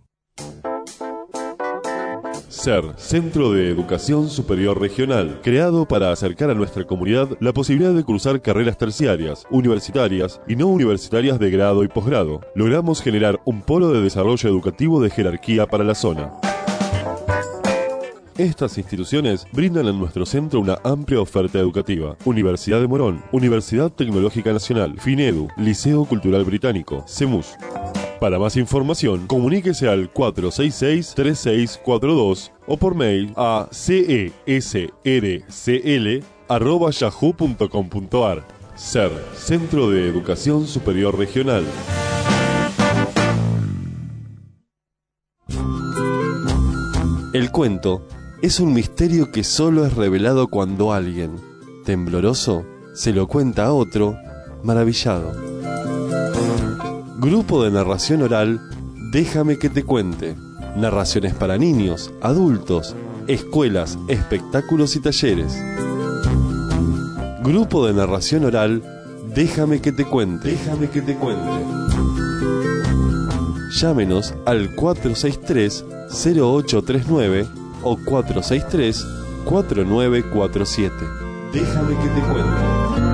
Speaker 8: SER, Centro de Educación Superior Regional, creado para acercar a nuestra comunidad la posibilidad de cursar carreras terciarias, universitarias y no universitarias de grado y posgrado. Logramos generar un polo de desarrollo educativo de jerarquía para la zona. Estas instituciones brindan en nuestro centro una amplia oferta educativa. Universidad de Morón, Universidad Tecnológica Nacional, FINEDU, Liceo Cultural Británico, CEMUS. Para más información, comuníquese al 466-3642 o por mail a cesrcl@yahoo.com.ar. SER, Centro de Educación Superior Regional. El cuento es un misterio que solo es revelado cuando alguien, tembloroso, se lo cuenta a otro, maravillado. Grupo de narración oral, Déjame que te cuente. Narraciones para niños, adultos, escuelas, espectáculos y talleres. Grupo de narración oral, Déjame que te cuente. Déjame que te cuente. Llámenos al 463-0839 o 463-4947. Déjame que te cuente.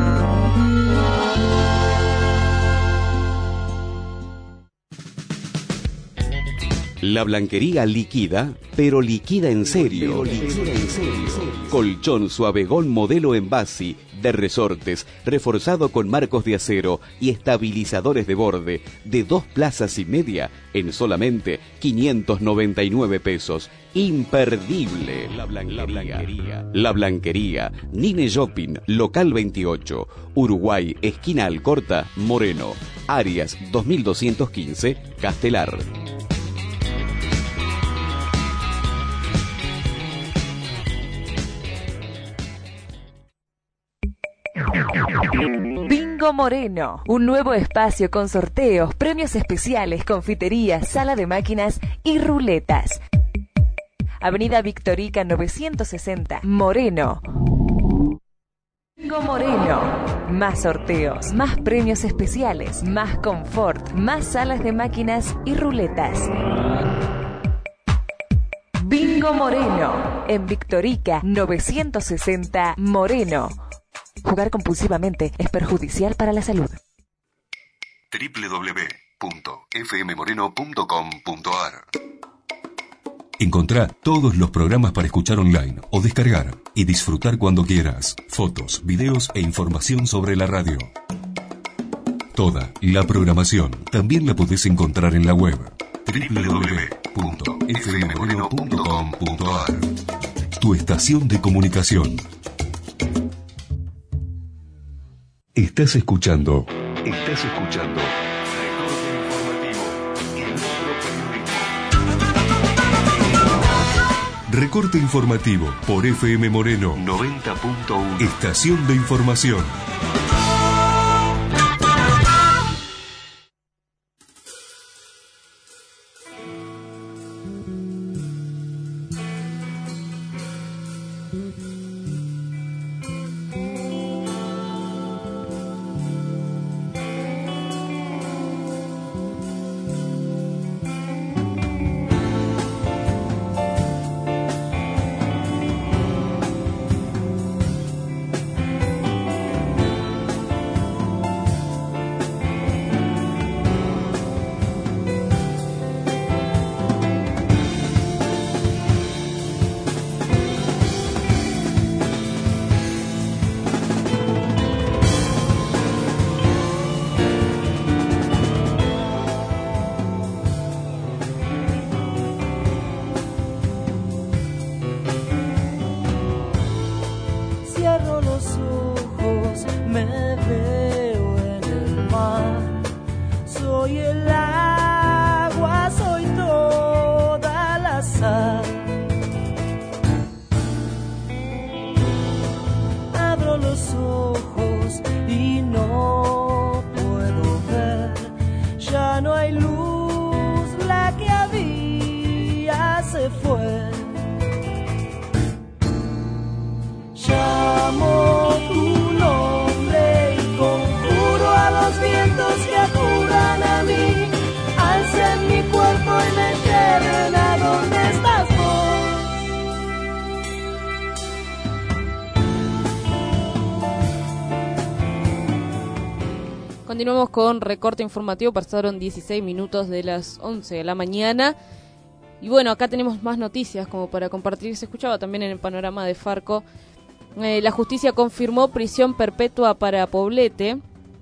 Speaker 20: La Blanquería liquida, pero liquida en serio. Colchón Suavegón modelo Envasi, de resortes, reforzado con marcos de acero y estabilizadores de borde, de 2 plazas y media, en solamente 599 pesos. Imperdible. La Blanquería. Nine Shopping, local 28, Uruguay, esquina Alcorta, Moreno. Arias 2215, Castelar.
Speaker 22: Bingo Moreno, un nuevo espacio con sorteos, premios especiales, confiterías, sala de máquinas y ruletas. Avenida Victorica 960, Moreno. Bingo Moreno. Más sorteos, más premios especiales, más confort, más salas de máquinas y ruletas. Bingo Moreno. En Victorica 960 Moreno. Jugar compulsivamente es perjudicial para la salud.
Speaker 2: www.fmmoreno.com.ar. Encontrá todos los programas para escuchar online o descargar y disfrutar cuando quieras. Fotos, videos e información sobre la radio. Toda la programación también la podés encontrar en la web www.fmmoreno.com.ar. Tu estación de comunicación. Estás escuchando Recorte informativo por FM Moreno 90.1. Estación de información.
Speaker 5: Continuamos con recorte informativo, pasaron 16 minutos de las 11 de la mañana. Y bueno, acá tenemos más noticias como para compartir. Se escuchaba también en el panorama de Farco. La justicia confirmó prisión perpetua para Poblete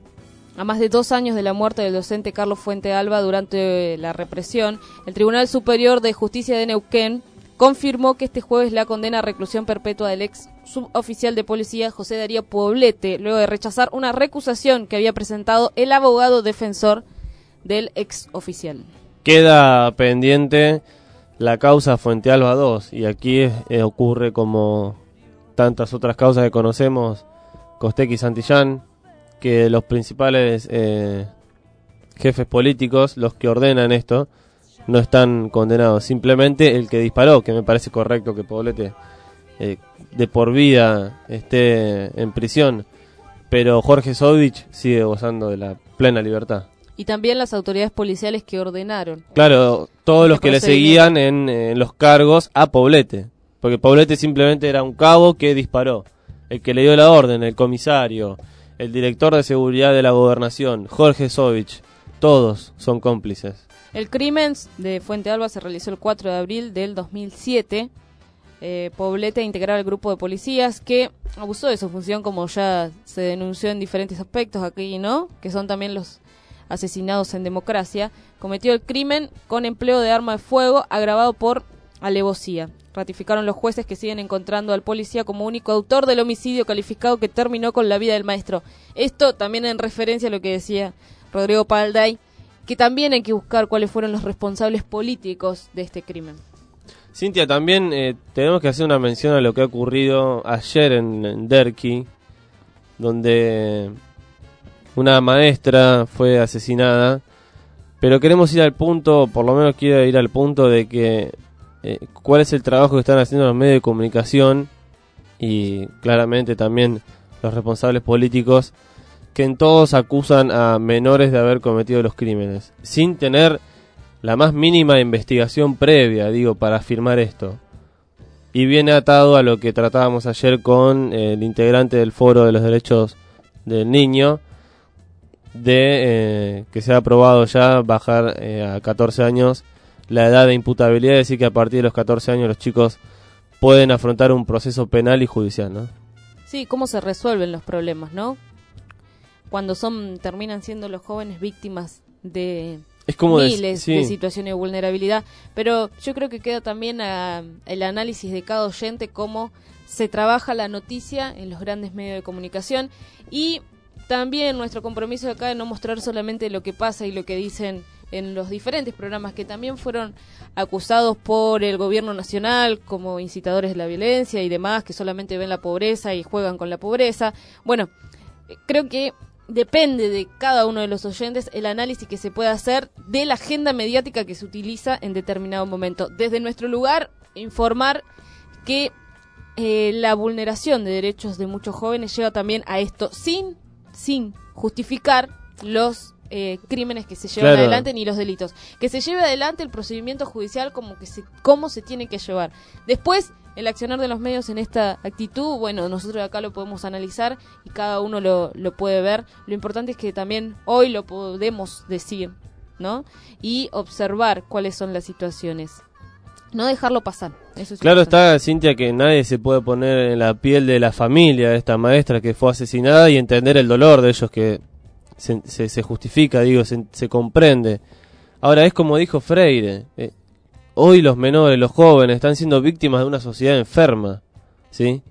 Speaker 5: a más de 2 años de la muerte del docente Carlos Fuente Alba durante la represión. El Tribunal Superior de Justicia de Neuquén confirmó que este jueves la condena a reclusión perpetua del ex suboficial de policía José Darío Poblete, luego de rechazar una recusación que había presentado el abogado defensor del ex oficial.
Speaker 3: Queda pendiente la causa Fuente Alba 2, y aquí ocurre como tantas otras causas que conocemos, Costec y Santillán, que los principales jefes políticos, los que ordenan esto, no están condenados. Simplemente el que disparó, que me parece correcto que Poblete de por vida esté en prisión, pero Jorge Sovich sigue gozando de la plena libertad.
Speaker 5: Y también las autoridades policiales que ordenaron.
Speaker 3: Claro, todos los que le seguían en los cargos a Poblete, porque Poblete simplemente era un cabo que disparó. El que le dio la orden, el comisario, el director de seguridad de la gobernación, Jorge Sovich, todos son cómplices.
Speaker 5: El crimen de Fuente Alba se realizó el 4 de abril del 2007. Poblete integraba el grupo de policías que abusó de su función, como ya se denunció en diferentes aspectos aquí, ¿no? Que son también los asesinados en democracia. Cometió el crimen con empleo de arma de fuego agravado por alevosía. Ratificaron los jueces que siguen encontrando al policía como único autor del homicidio calificado que terminó con la vida del maestro. Esto también en referencia a lo que decía Rodrigo Palday, que también hay que buscar cuáles fueron los responsables políticos de este crimen.
Speaker 3: Cintia, también tenemos que hacer una mención a lo que ha ocurrido ayer en Derqui, donde una maestra fue asesinada, pero queremos ir al punto, por lo menos quiero ir al punto de que cuál es el trabajo que están haciendo los medios de comunicación y claramente también los responsables políticos, que en todos acusan a menores de haber cometido los crímenes, sin tener la más mínima investigación previa, digo, para afirmar esto. Y viene atado a lo que tratábamos ayer con el integrante del Foro de los Derechos del Niño, de que se ha aprobado ya bajar a 14 años la edad de imputabilidad, es decir, que a partir de los 14 años los chicos pueden afrontar un proceso penal y judicial, ¿no?
Speaker 5: Sí, cómo se resuelven los problemas, ¿no? Cuando terminan siendo los jóvenes víctimas de miles de situaciones de vulnerabilidad. Pero yo creo que queda también el análisis de cada oyente, cómo se trabaja la noticia en los grandes medios de comunicación, y también nuestro compromiso de acá de no mostrar solamente lo que pasa y lo que dicen en los diferentes programas que también fueron acusados por el gobierno nacional como incitadores de la violencia y demás, que solamente ven la pobreza y juegan con la pobreza. Bueno, creo que depende de cada uno de los oyentes el análisis que se pueda hacer de la agenda mediática que se utiliza en determinado momento. Desde nuestro lugar, informar que la vulneración de derechos de muchos jóvenes lleva también a esto, sin justificar los crímenes que se llevan adelante ni los delitos. Que se lleve adelante el procedimiento judicial como se tiene que llevar. Después, el accionar de los medios en esta actitud, bueno, nosotros acá lo podemos analizar y cada uno lo puede ver. Lo importante es que también hoy lo podemos decir, ¿no? Y observar cuáles son las situaciones. No dejarlo pasar. Eso es
Speaker 3: claro
Speaker 5: importante.
Speaker 3: está, Cintia, que nadie se puede poner en la piel de la familia de esta maestra que fue asesinada y entender el dolor de ellos, que se justifica, digo, se comprende. Ahora, es como dijo Freire, hoy los menores, los jóvenes, están siendo víctimas de una sociedad enferma, ¿sí?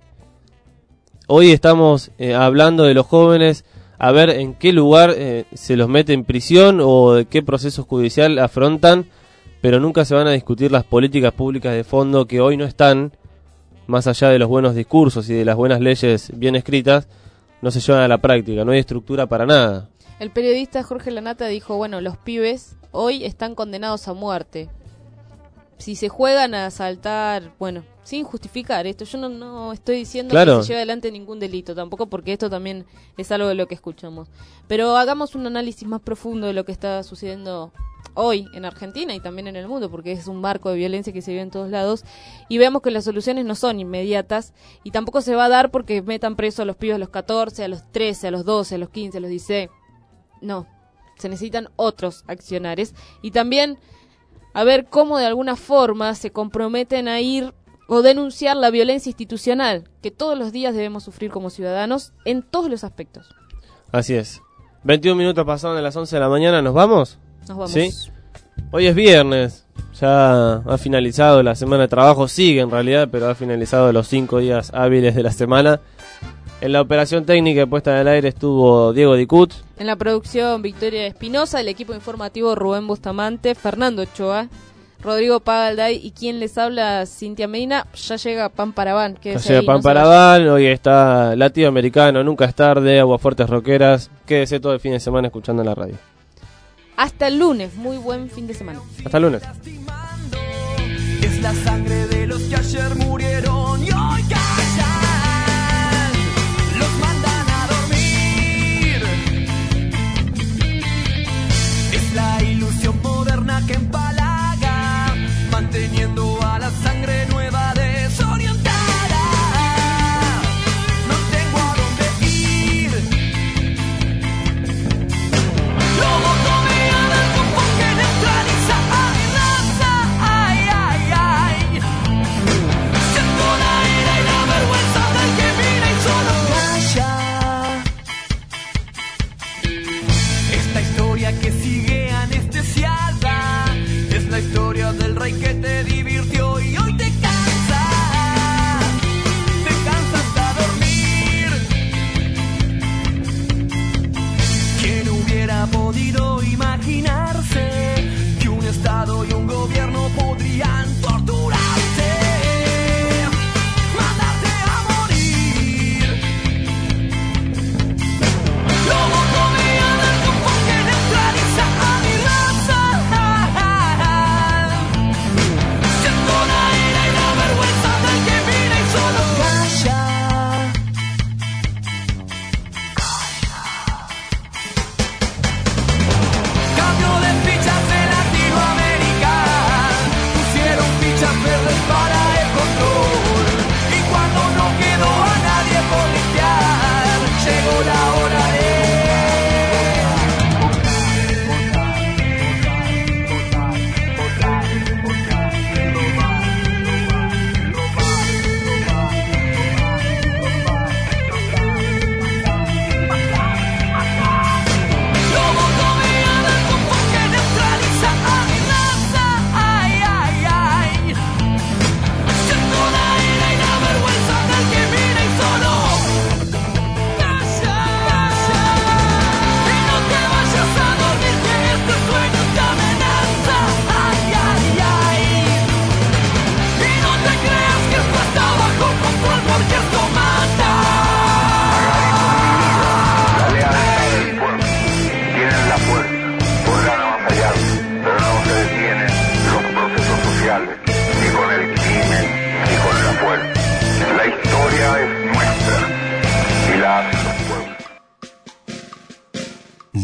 Speaker 3: Hoy estamos hablando de los jóvenes, a ver en qué lugar se los mete en prisión o de qué proceso judicial afrontan, pero nunca se van a discutir las políticas públicas de fondo que hoy no están, más allá de los buenos discursos y de las buenas leyes bien escritas, no se llevan a la práctica, no hay estructura para nada.
Speaker 5: El periodista Jorge Lanata dijo, bueno, los pibes hoy están condenados a muerte. Si se juegan a asaltar, bueno, sin justificar esto, yo no estoy diciendo que se lleve adelante ningún delito, tampoco, porque esto también es algo de lo que escuchamos. Pero hagamos un análisis más profundo de lo que está sucediendo hoy en Argentina y también en el mundo, porque es un marco de violencia que se vive en todos lados, y vemos que las soluciones no son inmediatas y tampoco se va a dar porque metan preso a los pibes a los 14, a los 13, a los 12, a los 15, a los 16. No, se necesitan otros accionares y también a ver cómo de alguna forma se comprometen a ir o denunciar la violencia institucional que todos los días debemos sufrir como ciudadanos en todos los aspectos.
Speaker 3: Así es. 21 minutos pasaron de las 11 de la mañana, ¿nos vamos?
Speaker 5: Nos vamos.
Speaker 3: ¿Sí? Hoy es viernes, ya ha finalizado la semana de trabajo, sigue en realidad, pero ha finalizado los 5 días hábiles de la semana. En la operación técnica y puesta en el aire estuvo Diego Dicut.
Speaker 5: En la producción Victoria Espinosa, el equipo informativo Rubén Bustamante, Fernando Ochoa, Rodrigo Pagalday y quien les habla, Cintia Medina. Ya llega Pan Paraván.
Speaker 3: Ya llega Pan Paraván, hoy está Latinoamericano, Nunca es tarde, Aguafuertes Rockeras. Quédese todo el fin de semana escuchando la radio.
Speaker 5: Hasta el lunes, muy buen fin de semana.
Speaker 3: Hasta el lunes.
Speaker 4: Es la sangre de los que ayer murieron y hoy callan, los mandan a dormir. Es la ilusión moderna que empalaga, manteniendo a la sangre nueva desorientada. No tengo a dónde ir. Lobo comeada como que neutraliza a mi raza. Ay, ay, ay. Siento la ira y la vergüenza del que mira y solo calla. Esta historia que sigue anestesiada es la historia del rey que te divirtió y hoy te cansa hasta dormir. ¿Quién hubiera podido imaginarse que un estado y un gobierno podrían torturarte, mandarte a morir? Lobo comeada como que neutraliza a mi raza. Siento la ira y la vergüenza del que mira y solo calla.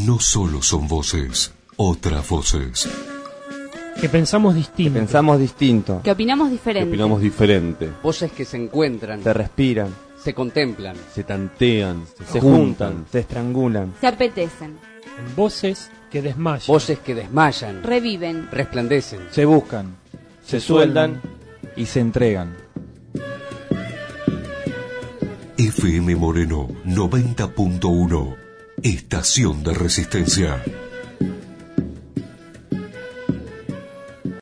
Speaker 2: no solo son voces, otras voces.
Speaker 15: Que pensamos distinto.
Speaker 9: Que opinamos diferente.
Speaker 10: Voces que se encuentran.
Speaker 9: Se respiran.
Speaker 10: Se contemplan.
Speaker 9: Se tantean.
Speaker 10: Se juntan.
Speaker 9: Se estrangulan.
Speaker 11: Se apetecen.
Speaker 15: En voces que desmayan.
Speaker 10: Voces que desmayan.
Speaker 11: Reviven.
Speaker 10: Resplandecen.
Speaker 9: Se buscan. Se sueldan. Y se entregan.
Speaker 2: FM Moreno 90.1. Estación de Resistencia.